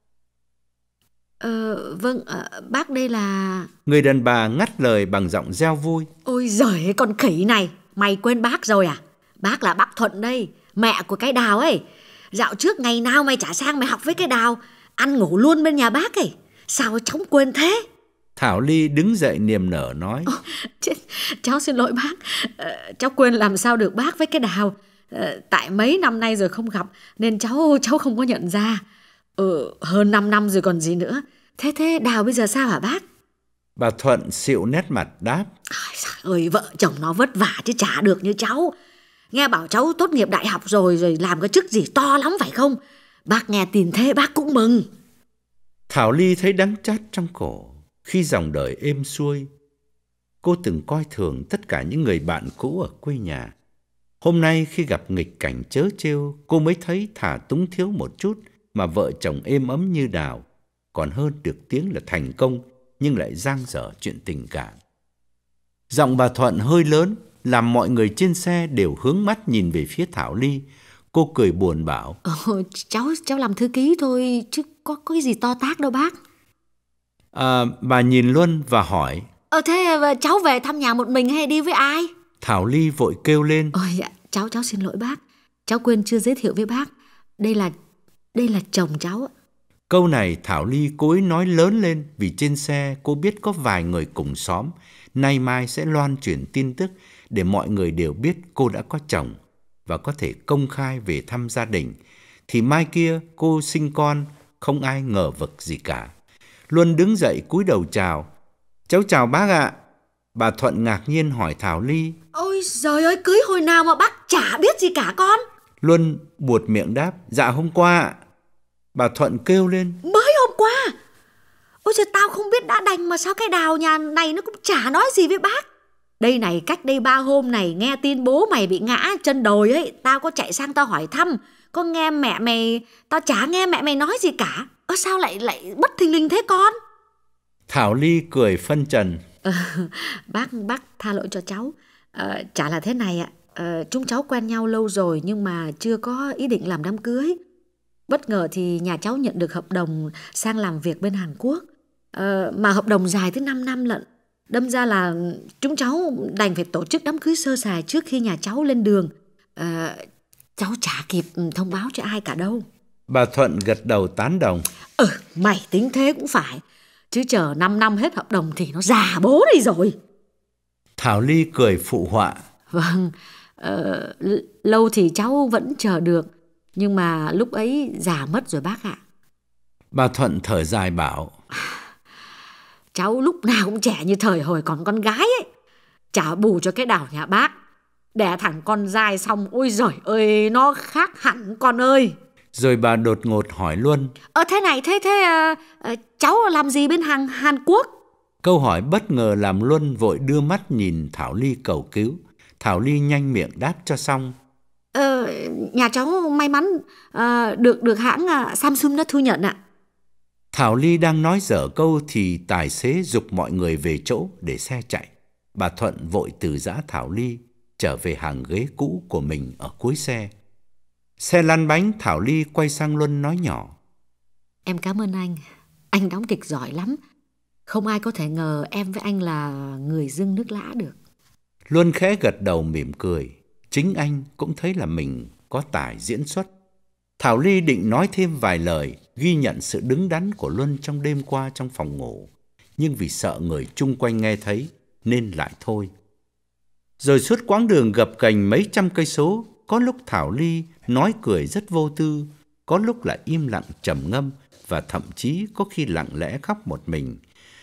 Ờ, vâng, bác đây là...
Người đàn bà ngắt lời bằng giọng reo vui:
Ôi giời, con khỉ này, mày quên bác rồi à? Bác là bác Thuận đây, mẹ của cái Đào ấy. Dạo trước ngày nào mày chả sang mày học với cái Đào, ăn ngủ luôn bên nhà bác ấy. Sao cháu quên thế?
Thảo Ly đứng dậy niềm nở nói:
Ồ, chết, cháu xin lỗi bác, ờ, cháu quên làm sao được bác với cái Đào. Ờ, tại mấy năm nay rồi không gặp nên cháu cháu không có nhận ra. Ừ, hơn năm năm rồi còn gì nữa. Thế thế Đào bây giờ sao hả bác?
Bà Thuận xịu nét mặt đáp:
Ôi trời ơi, vợ chồng nó vất vả chứ chả được như cháu. Nghe bảo cháu tốt nghiệp đại học rồi, rồi làm cái chức gì to lắm phải không? Bác nghe tin thế bác cũng mừng.
Thảo Ly thấy đắng chát trong cổ khi dòng đời êm xuôi. Cô từng coi thường tất cả những người bạn cũ ở quê nhà. Hôm nay khi gặp nghịch cảnh trớ trêu, cô mới thấy thà túng thiếu một chút mà vợ chồng êm ấm như Đào, còn hơn được tiếng là thành công nhưng lại dang dở chuyện tình cảm. Giọng bà Thuận hơi lớn làm mọi người trên xe đều hướng mắt nhìn về phía Thảo Ly. Cô cười buồn bảo:
Ờ, cháu cháu làm thư ký thôi chứ có, có cái gì to tát đâu bác.
À, bà nhìn Luân và hỏi:
Ờ thế cháu về thăm nhà một mình hay đi với ai?
Thảo Ly vội kêu lên:
Ôi dạ, cháu cháu xin lỗi bác, cháu quên chưa giới thiệu với bác. Đây là đây là chồng cháu.
Câu này Thảo Ly cố ý nói lớn lên vì trên xe cô biết có vài người cùng xóm nay mai sẽ loan truyền tin tức để mọi người đều biết cô đã có chồng và có thể công khai về thăm gia đình, thì mai kia cô sinh con không ai ngờ vực gì cả. Luân đứng dậy cúi đầu chào: Cháu chào bác ạ. Bà Thuận ngạc nhiên hỏi Thảo Ly:
Ôi giời ơi, cưới hồi nào mà bác chả biết gì cả con?
Luân buột miệng đáp: Dạ hôm qua ạ. Bà Thuận kêu lên:
Mới hôm qua? Ôi trời, tao không biết đã đành mà sao cái Đào nhà này nó cũng chả nói gì với bác. Đây này, cách đây ba hôm này nghe tin bố mày bị ngã chân đồi ấy, tao có chạy sang tao hỏi thăm. Có nghe mẹ mày, tao chả nghe mẹ mày nói gì cả. Ơ sao lại lại bất thình lình thế con?
Thảo Ly cười phân trần:
ờ, Bác bác tha lỗi cho cháu. ờ, Chả là thế này ạ. ờ, Chúng cháu quen nhau lâu rồi nhưng mà chưa có ý định làm đám cưới. Bất ngờ thì nhà cháu nhận được hợp đồng sang làm việc bên Hàn Quốc. ờ, Mà hợp đồng dài tới năm năm lận. Đâm ra là chúng cháu đành phải tổ chức đám cưới sơ sài trước khi nhà cháu lên đường. ờ, Cháu chả kịp thông báo cho ai cả đâu.
Bà Thuận gật đầu tán đồng:
Ừ, mày tính thế cũng phải. Chứ chờ năm năm hết hợp đồng thì nó già bố đi rồi.
Thảo Ly cười phụ họa.
Vâng, ờ, lâu thì cháu vẫn chờ được, nhưng mà lúc ấy già mất rồi bác ạ.
Bà Thuận thở dài bảo.
Cháu lúc nào cũng trẻ như thời hồi còn con gái ấy. Trả bù cho cái đảo nhà bác. Đẻ thẳng con dai xong, ôi giời ơi, nó khác hẳn con ơi.
Rồi bà đột ngột hỏi Luân.
Ờ thế này, thế thế à, à, cháu làm gì bên hàng Hàn Quốc?
Câu hỏi bất ngờ làm Luân vội đưa mắt nhìn Thảo Ly cầu cứu. Thảo Ly nhanh miệng đáp cho xong.
Ờ, nhà cháu may mắn à, được được hãng à, Samsung nó thu nhận ạ.
Thảo Ly đang nói dở câu thì tài xế giục mọi người về chỗ để xe chạy. Bà Thuận vội từ giã Thảo Ly trở về hàng ghế cũ của mình ở cuối xe. Xe lăn bánh, Thảo Ly quay sang Luân nói nhỏ.
Em cảm ơn anh. Anh đóng kịch giỏi lắm. Không ai có thể ngờ em với anh là người dưng nước lã được.
Luân khẽ gật đầu mỉm cười. Chính anh cũng thấy là mình có tài diễn xuất. Thảo Ly định nói thêm vài lời ghi nhận sự đứng đắn của Luân trong đêm qua trong phòng ngủ, nhưng vì sợ người chung quanh nghe thấy nên lại thôi. Rồi suốt quãng đường gập ghềnh mấy trăm cây số, có lúc Thảo Ly nói cười rất vô tư, có lúc lại im lặng trầm ngâm và thậm chí có khi lặng lẽ khóc một mình.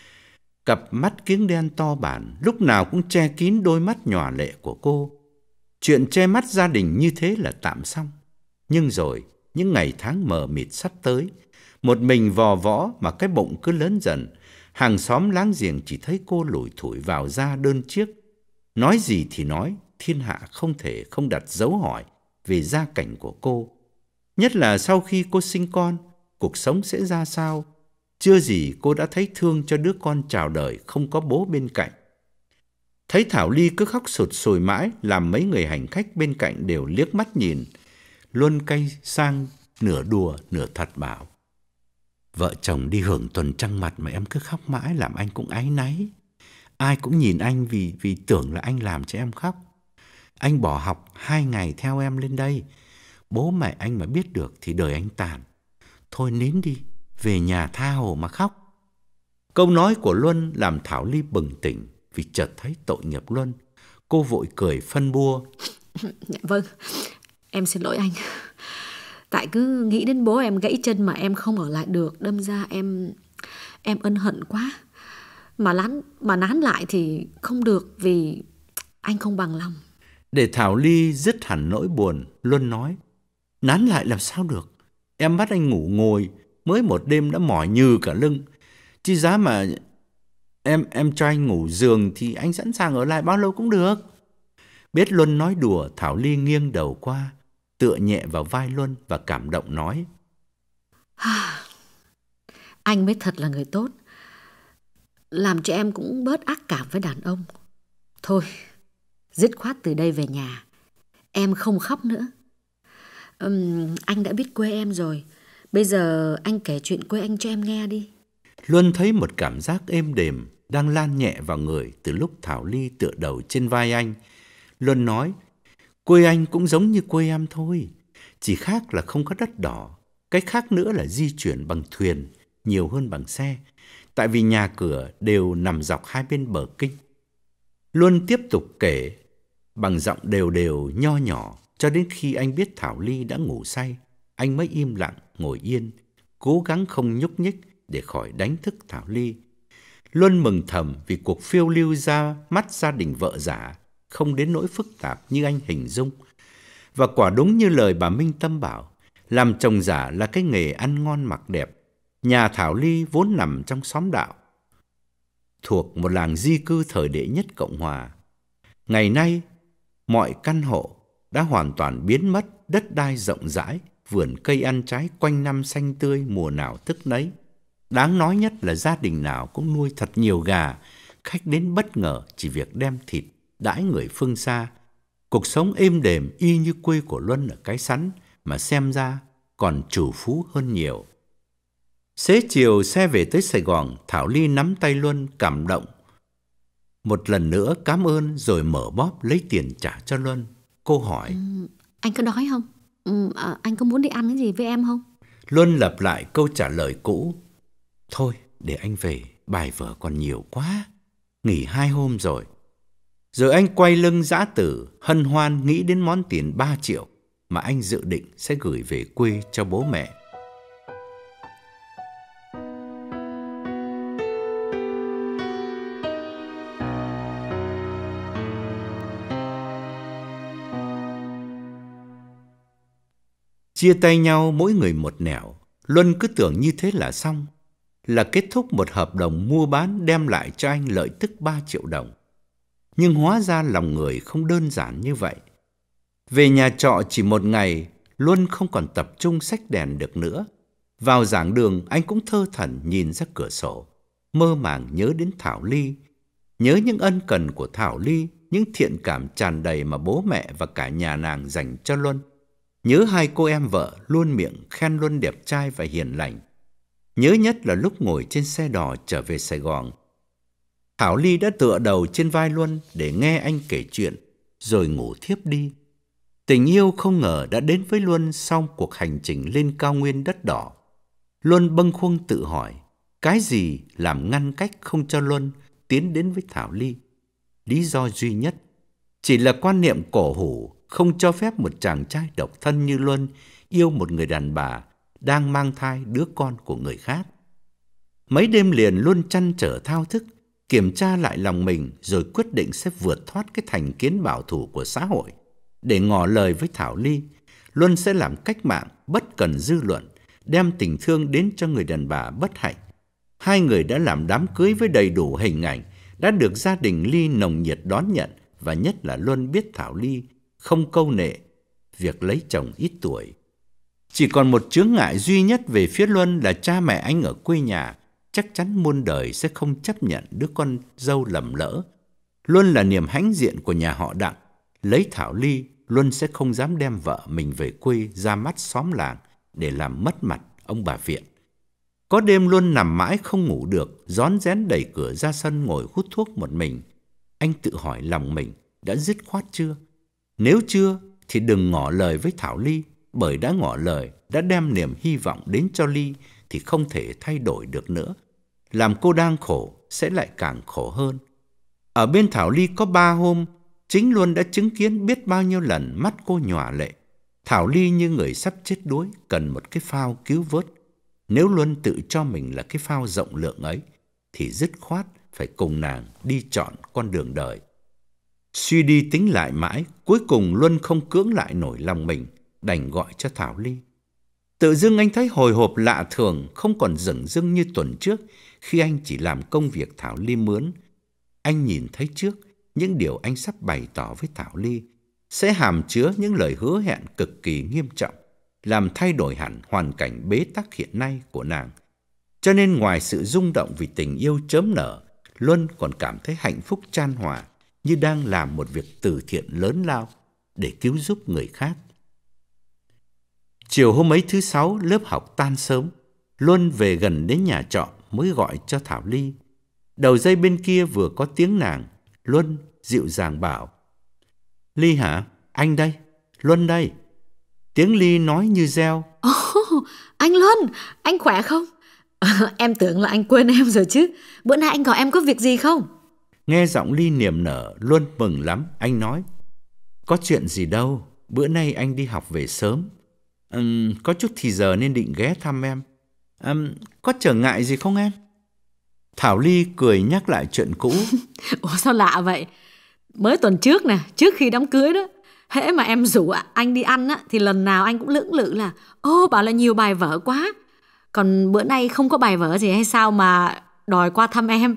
Cặp mắt kiếng đen to bản lúc nào cũng che kín đôi mắt nhòa lệ của cô. Chuyện che mắt gia đình như thế là tạm xong. Nhưng rồi những ngày tháng mờ mịt sắp tới, một mình vò võ mà cái bụng cứ lớn dần. Hàng xóm láng giềng chỉ thấy cô lủi thủi vào da đơn chiếc. Nói gì thì nói, thiên hạ không thể không đặt dấu hỏi về gia cảnh của cô. Nhất là sau khi cô sinh con, cuộc sống sẽ ra sao? Chưa gì cô đã thấy thương cho đứa con chào đời không có bố bên cạnh. Thấy Thảo Ly cứ khóc sụt sùi mãi, làm mấy người hành khách bên cạnh đều liếc mắt nhìn. Luân cay sang nửa đùa nửa thật bảo. Vợ chồng đi hưởng tuần trăng mật mà em cứ khóc mãi làm anh cũng áy náy. Ai cũng nhìn anh vì vì tưởng là anh làm cho em khóc. Anh bỏ học hai ngày theo em lên đây. Bố mẹ anh mà biết được thì đời anh tàn. Thôi nín đi, về nhà tha hồ mà khóc. Câu nói của Luân làm Thảo Ly bừng tỉnh vì chợt thấy tội nghiệp Luân. Cô vội cười phân bua.
Vâng, em xin lỗi anh. Tại cứ nghĩ đến bố em gãy chân mà em không ở lại được, đâm ra em em ân hận quá. Mà nán mà nán lại thì không được vì anh không bằng lòng.
Để Thảo Ly dứt hẳn nỗi buồn, Luân nói. Nán lại làm sao được? Em bắt anh ngủ ngồi, mới một đêm đã mỏi nhừ cả lưng. Chứ giá mà em em cho anh ngủ giường thì anh sẵn sàng ở lại bao lâu cũng được. Biết Luân nói đùa, Thảo Ly nghiêng đầu qua, tựa nhẹ vào vai Luân và cảm động nói.
Anh mới thật là người tốt, làm cho em cũng bớt ác cảm với đàn ông. Thôi, dứt khoát từ đây về nhà, em không khóc nữa. Uhm, anh đã biết quê em rồi, bây giờ anh kể chuyện quê anh cho em nghe đi.
Luân thấy một cảm giác êm đềm đang lan nhẹ vào người từ lúc Thảo Ly tựa đầu trên vai anh. Luân nói, quê anh cũng giống như quê em thôi, chỉ khác là không có đất đỏ. Cái khác nữa là di chuyển bằng thuyền nhiều hơn bằng xe, tại vì nhà cửa đều nằm dọc hai bên bờ kinh. Luân tiếp tục kể bằng giọng đều đều nho nhỏ cho đến khi anh biết Thảo Ly đã ngủ say. Anh mới im lặng ngồi yên, cố gắng không nhúc nhích để khỏi đánh thức Thảo Ly. Luân mừng thầm vì cuộc phiêu lưu ra mắt gia đình vợ giả không đến nỗi phức tạp như anh hình dung. Và quả đúng như lời bà Minh Tâm bảo, làm chồng giả là cái nghề ăn ngon mặc đẹp. Nhà Thảo Ly vốn nằm trong xóm đạo, thuộc một làng di cư thời đệ nhất Cộng Hòa. Ngày nay, mọi căn hộ đã hoàn toàn biến mất, đất đai rộng rãi, vườn cây ăn trái quanh năm xanh tươi, mùa nào tức nấy. Đáng nói nhất là gia đình nào cũng nuôi thật nhiều gà, khách đến bất ngờ chỉ việc đem thịt đãi người phương xa. Cuộc sống êm đềm y như quê của Luân ở Cái Sắn, mà xem ra còn trù phú hơn nhiều. Xế chiều xe về tới Sài Gòn, Thảo Ly nắm tay Luân cảm động. Một lần nữa cảm ơn rồi mở bóp lấy tiền trả cho Luân. Cô hỏi,
ừ, anh có đói không? Ừ, à, anh có muốn đi ăn cái gì với em không?
Luân lặp lại câu trả lời cũ. Thôi để anh về, bài vở còn nhiều quá, nghỉ hai hôm rồi. Rồi anh quay lưng dã tử, hân hoan nghĩ đến món tiền ba triệu mà anh dự định sẽ gửi về quê cho bố mẹ. Chia tay nhau mỗi người một nẻo, Luân cứ tưởng như thế là xong, là kết thúc một hợp đồng mua bán đem lại cho anh lợi tức ba triệu đồng. Nhưng hóa ra lòng người không đơn giản như vậy. Về nhà trọ chỉ một ngày, Luân không còn tập trung xách đèn được nữa. Vào giảng đường, anh cũng thơ thẩn nhìn ra cửa sổ, mơ màng nhớ đến Thảo Ly, nhớ những ân cần của Thảo Ly, những thiện cảm tràn đầy mà bố mẹ và cả nhà nàng dành cho Luân. Nhớ hai cô em vợ luôn miệng khen Luân đẹp trai và hiền lành. Nhớ nhất là lúc ngồi trên xe đò trở về Sài Gòn. Thảo Ly đã tựa đầu trên vai Luân để nghe anh kể chuyện, rồi ngủ thiếp đi. Tình yêu không ngờ đã đến với Luân sau cuộc hành trình lên cao nguyên đất đỏ. Luân bâng khuâng tự hỏi, cái gì làm ngăn cách không cho Luân tiến đến với Thảo Ly? Lý do duy nhất chỉ là quan niệm cổ hủ không cho phép một chàng trai độc thân như Luân yêu một người đàn bà đang mang thai đứa con của người khác. Mấy đêm liền Luân trăn trở thao thức, kiểm tra lại lòng mình rồi quyết định sẽ vượt thoát cái thành kiến bảo thủ của xã hội. Để ngỏ lời với Thảo Ly, Luân sẽ làm cách mạng bất cần dư luận, đem tình thương đến cho người đàn bà bất hạnh. Hai người đã làm đám cưới với đầy đủ hình ảnh, đã được gia đình Ly nồng nhiệt đón nhận, và nhất là Luân biết Thảo Ly không câu nệ việc lấy chồng ít tuổi. Chỉ còn một chướng ngại duy nhất về phía Luân là cha mẹ anh ở quê nhà chắc chắn muôn đời sẽ không chấp nhận đứa con dâu lầm lỡ. Luân là niềm hãnh diện của nhà họ Đặng. Lấy Thảo Ly, Luân sẽ không dám đem vợ mình về quê ra mắt xóm làng để làm mất mặt ông bà Viện. Có đêm Luân nằm mãi không ngủ được, rón rén đẩy cửa ra sân ngồi hút thuốc một mình. Anh tự hỏi lòng mình đã dứt khoát chưa? Nếu chưa thì đừng ngỏ lời với Thảo Ly, bởi đã ngỏ lời, đã đem niềm hy vọng đến cho Ly thì không thể thay đổi được nữa. Làm cô đang khổ sẽ lại càng khổ hơn. Ở bên Thảo Ly có ba hôm, chính Luân đã chứng kiến biết bao nhiêu lần mắt cô nhòa lệ. Thảo Ly như người sắp chết đuối, cần một cái phao cứu vớt. Nếu Luân tự cho mình là cái phao rộng lượng ấy, thì dứt khoát phải cùng nàng đi chọn con đường đời. Suy đi tính lại mãi, cuối cùng Luân không cưỡng lại nổi lòng mình, đành gọi cho Thảo Ly. Tự dưng anh thấy hồi hộp lạ thường, không còn dửng dưng như tuần trước khi anh chỉ làm công việc Thảo Ly mướn. Anh nhìn thấy trước những điều anh sắp bày tỏ với Thảo Ly sẽ hàm chứa những lời hứa hẹn cực kỳ nghiêm trọng, làm thay đổi hẳn hoàn cảnh bế tắc hiện nay của nàng. Cho nên ngoài sự rung động vì tình yêu chớm nở, Luân còn cảm thấy hạnh phúc chan hòa, như đang làm một việc từ thiện lớn lao để cứu giúp người khác. Chiều hôm ấy thứ sáu, lớp học tan sớm, Luân về gần đến nhà trọ mới gọi cho Thảo Ly. Đầu dây bên kia vừa có tiếng nàng, Luân dịu dàng bảo: Ly hả? Anh đây, Luân đây. Tiếng Ly nói như reo:
Oh, anh Luân, anh khỏe không? À, em tưởng là anh quên em rồi chứ. Bữa nay anh gọi em có việc gì không?
Nghe giọng Ly niềm nở, Luân mừng lắm. Anh nói: Có chuyện gì đâu, bữa nay anh đi học về sớm. uhm, Có chút thì giờ nên định ghé thăm em. uhm, Có trở ngại gì không em? Thảo Ly cười nhắc lại chuyện cũ.
Ủa sao lạ vậy? Mới tuần trước nè, trước khi đám cưới đó, hễ mà em rủ anh đi ăn á, thì lần nào anh cũng lưỡng lự là ô bảo là nhiều bài vở quá. Còn bữa nay không có bài vở gì hay sao mà đòi qua thăm em?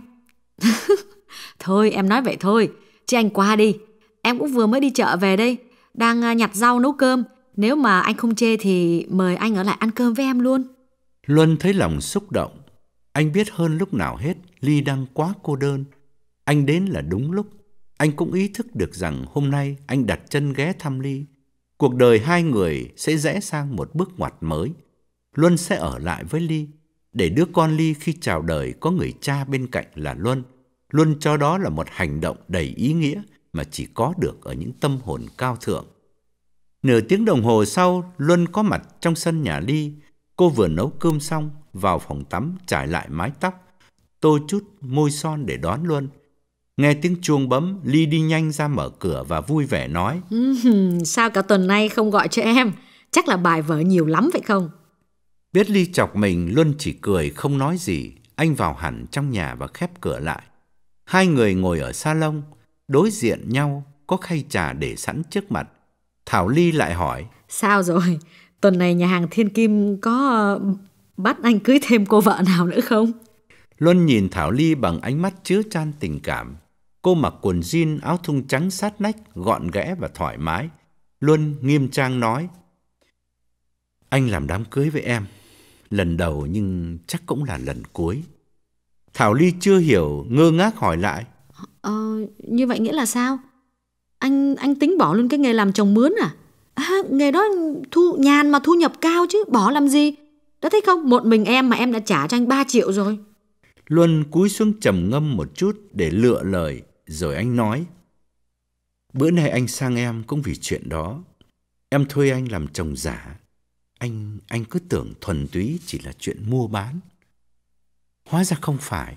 Thôi em nói vậy thôi, chứ anh qua đi. Em cũng vừa mới đi chợ về đây, đang nhặt rau nấu cơm. Nếu mà anh không chê thì mời anh ở lại ăn cơm với em luôn.
Luân thấy lòng xúc động. Anh biết hơn lúc nào hết Ly đang quá cô đơn. Anh đến là đúng lúc. Anh cũng ý thức được rằng hôm nay anh đặt chân ghé thăm Ly, cuộc đời hai người sẽ rẽ sang một bước ngoặt mới. Luân sẽ ở lại với Ly, để đứa con Ly khi chào đời có người cha bên cạnh là Luân. Luân cho đó là một hành động đầy ý nghĩa mà chỉ có được ở những tâm hồn cao thượng. Nửa tiếng đồng hồ sau, Luân có mặt trong sân nhà Ly. Cô vừa nấu cơm xong, vào phòng tắm trải lại mái tóc, tô chút môi son để đón Luân. Nghe tiếng chuông bấm, Ly đi nhanh ra mở cửa và vui vẻ nói:
Sao cả tuần nay không gọi cho em? Chắc là bài vở nhiều lắm phải không?
Biết Ly chọc mình, Luân chỉ cười không nói gì. Anh vào hẳn trong nhà và khép cửa lại. Hai người ngồi ở salon, đối diện nhau, có khay trà để sẵn trước mặt. Thảo Ly lại hỏi:
Sao rồi? Tuần này nhà hàng Thiên Kim có uh, bắt anh cưới thêm cô vợ nào nữa không?
Luân nhìn Thảo Ly bằng ánh mắt chứa chan tình cảm. Cô mặc quần jean, áo thun trắng sát nách, gọn ghẽ và thoải mái. Luân nghiêm trang nói: Anh làm đám cưới với em, lần đầu nhưng chắc cũng là lần cuối. Thảo Ly chưa hiểu, ngơ ngác hỏi lại:
Ờ, như vậy nghĩa là sao? Anh anh tính bỏ luôn cái nghề làm chồng mướn à? À, nghề đó thu nhàn mà thu nhập cao chứ, bỏ làm gì? Đã thấy không, một mình em mà em đã trả cho anh ba triệu rồi.
Luân cúi xuống trầm ngâm một chút để lựa lời, rồi anh nói: Bữa nay anh sang em cũng vì chuyện đó. Em thuê anh làm chồng giả. Anh anh cứ tưởng thuần túy chỉ là chuyện mua bán. Hóa ra không phải.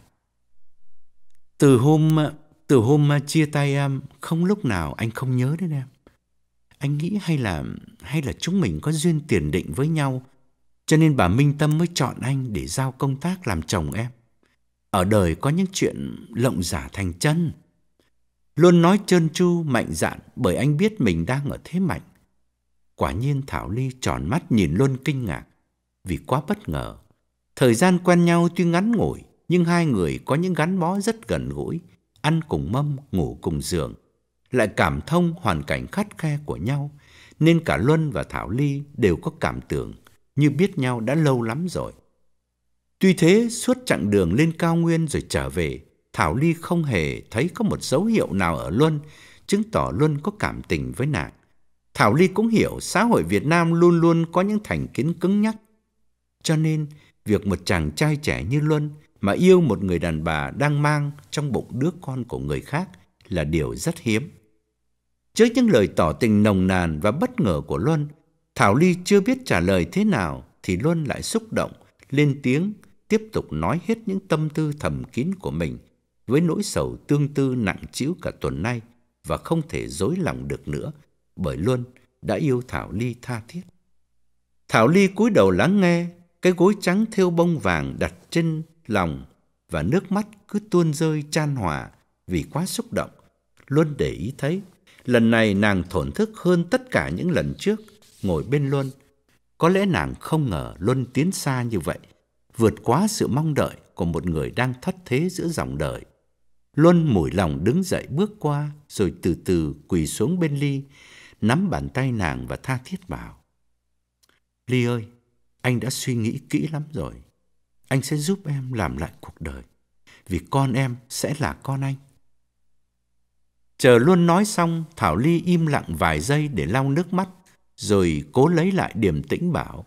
Từ hôm từ hôm chia tay em, không lúc nào anh không nhớ đến em. Anh nghĩ hay là hay là chúng mình có duyên tiền định với nhau, cho nên bà Minh Tâm mới chọn anh để giao công tác làm chồng em. Ở đời có những chuyện lộng giả thành chân. Luôn nói trơn tru mạnh dạn bởi anh biết mình đang ở thế mạnh. Quả nhiên Thảo Ly tròn mắt nhìn Luân kinh ngạc vì quá bất ngờ. Thời gian quen nhau tuy ngắn ngủi, nhưng hai người có những gắn bó rất gần gũi, ăn cùng mâm, ngủ cùng giường, lại cảm thông hoàn cảnh khắt khe của nhau, nên cả Luân và Thảo Ly đều có cảm tưởng như biết nhau đã lâu lắm rồi. Tuy thế, suốt chặng đường lên cao nguyên rồi trở về, Thảo Ly không hề thấy có một dấu hiệu nào ở Luân chứng tỏ Luân có cảm tình với nàng. Thảo Ly cũng hiểu xã hội Việt Nam luôn luôn có những thành kiến cứng nhắc. Cho nên, việc một chàng trai trẻ như Luân mà yêu một người đàn bà đang mang trong bụng đứa con của người khác là điều rất hiếm. Trước những lời tỏ tình nồng nàn và bất ngờ của Luân, Thảo Ly chưa biết trả lời thế nào thì Luân lại xúc động, lên tiếng, tiếp tục nói hết những tâm tư thầm kín của mình với nỗi sầu tương tư nặng trĩu cả tuần nay và không thể dối lòng được nữa, bởi Luân đã yêu Thảo Ly tha thiết. Thảo Ly cúi đầu lắng nghe, cái gối trắng thêu bông vàng đặt trên lòng và nước mắt cứ tuôn rơi chan hòa vì quá xúc động. Luân để ý thấy, lần này nàng thổn thức hơn tất cả những lần trước ngồi bên Luân. Có lẽ nàng không ngờ Luân tiến xa như vậy, vượt quá sự mong đợi của một người đang thất thế giữa dòng đời. Luân mủi lòng đứng dậy bước qua, rồi từ từ quỳ xuống bên Ly, nắm bàn tay nàng và tha thiết bảo: Ly ơi, anh đã suy nghĩ kỹ lắm rồi. Anh sẽ giúp em làm lại cuộc đời, vì con em sẽ là con anh. Chờ Luân nói xong, Thảo Ly im lặng vài giây để lau nước mắt, rồi cố lấy lại điềm tĩnh bảo: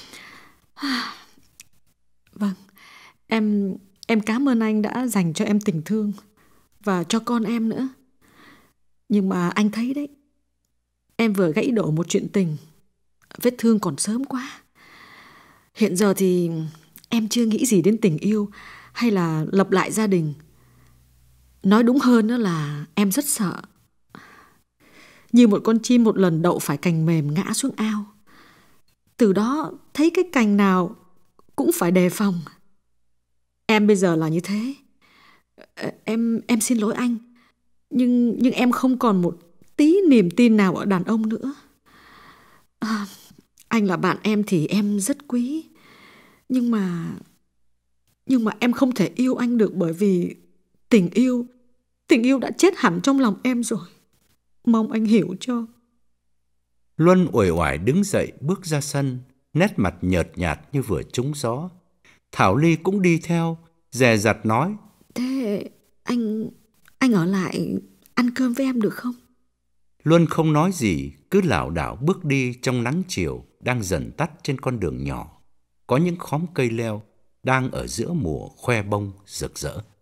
Vâng, em em cảm ơn anh đã dành cho em tình thương và cho con em nữa. Nhưng mà anh thấy đấy, em vừa gãy đổ một chuyện tình, vết thương còn sớm quá. Hiện giờ thì em chưa nghĩ gì đến tình yêu hay là lập lại gia đình. Nói đúng hơn đó là em rất sợ, như một con chim một lần đậu phải cành mềm ngã xuống ao. Từ đó thấy cái cành nào cũng phải đề phòng. Em bây giờ là như thế. Em em xin lỗi anh, nhưng nhưng em không còn một tí niềm tin nào ở đàn ông nữa. À, anh là bạn em thì em rất quý, nhưng mà nhưng mà em không thể yêu anh được, bởi vì tình yêu tình yêu đã chết hẳn trong lòng em rồi. Mong anh hiểu cho.
Luân uể oải đứng dậy bước ra sân, nét mặt nhợt nhạt như vừa trúng gió. Thảo Ly cũng đi theo, dè dặt nói:
Thế anh anh ở lại ăn cơm với em được không?
Luân không nói gì, cứ lảo đảo bước đi trong nắng chiều đang dần tắt trên con đường nhỏ, có những khóm cây leo đang ở giữa mùa khoe bông rực rỡ.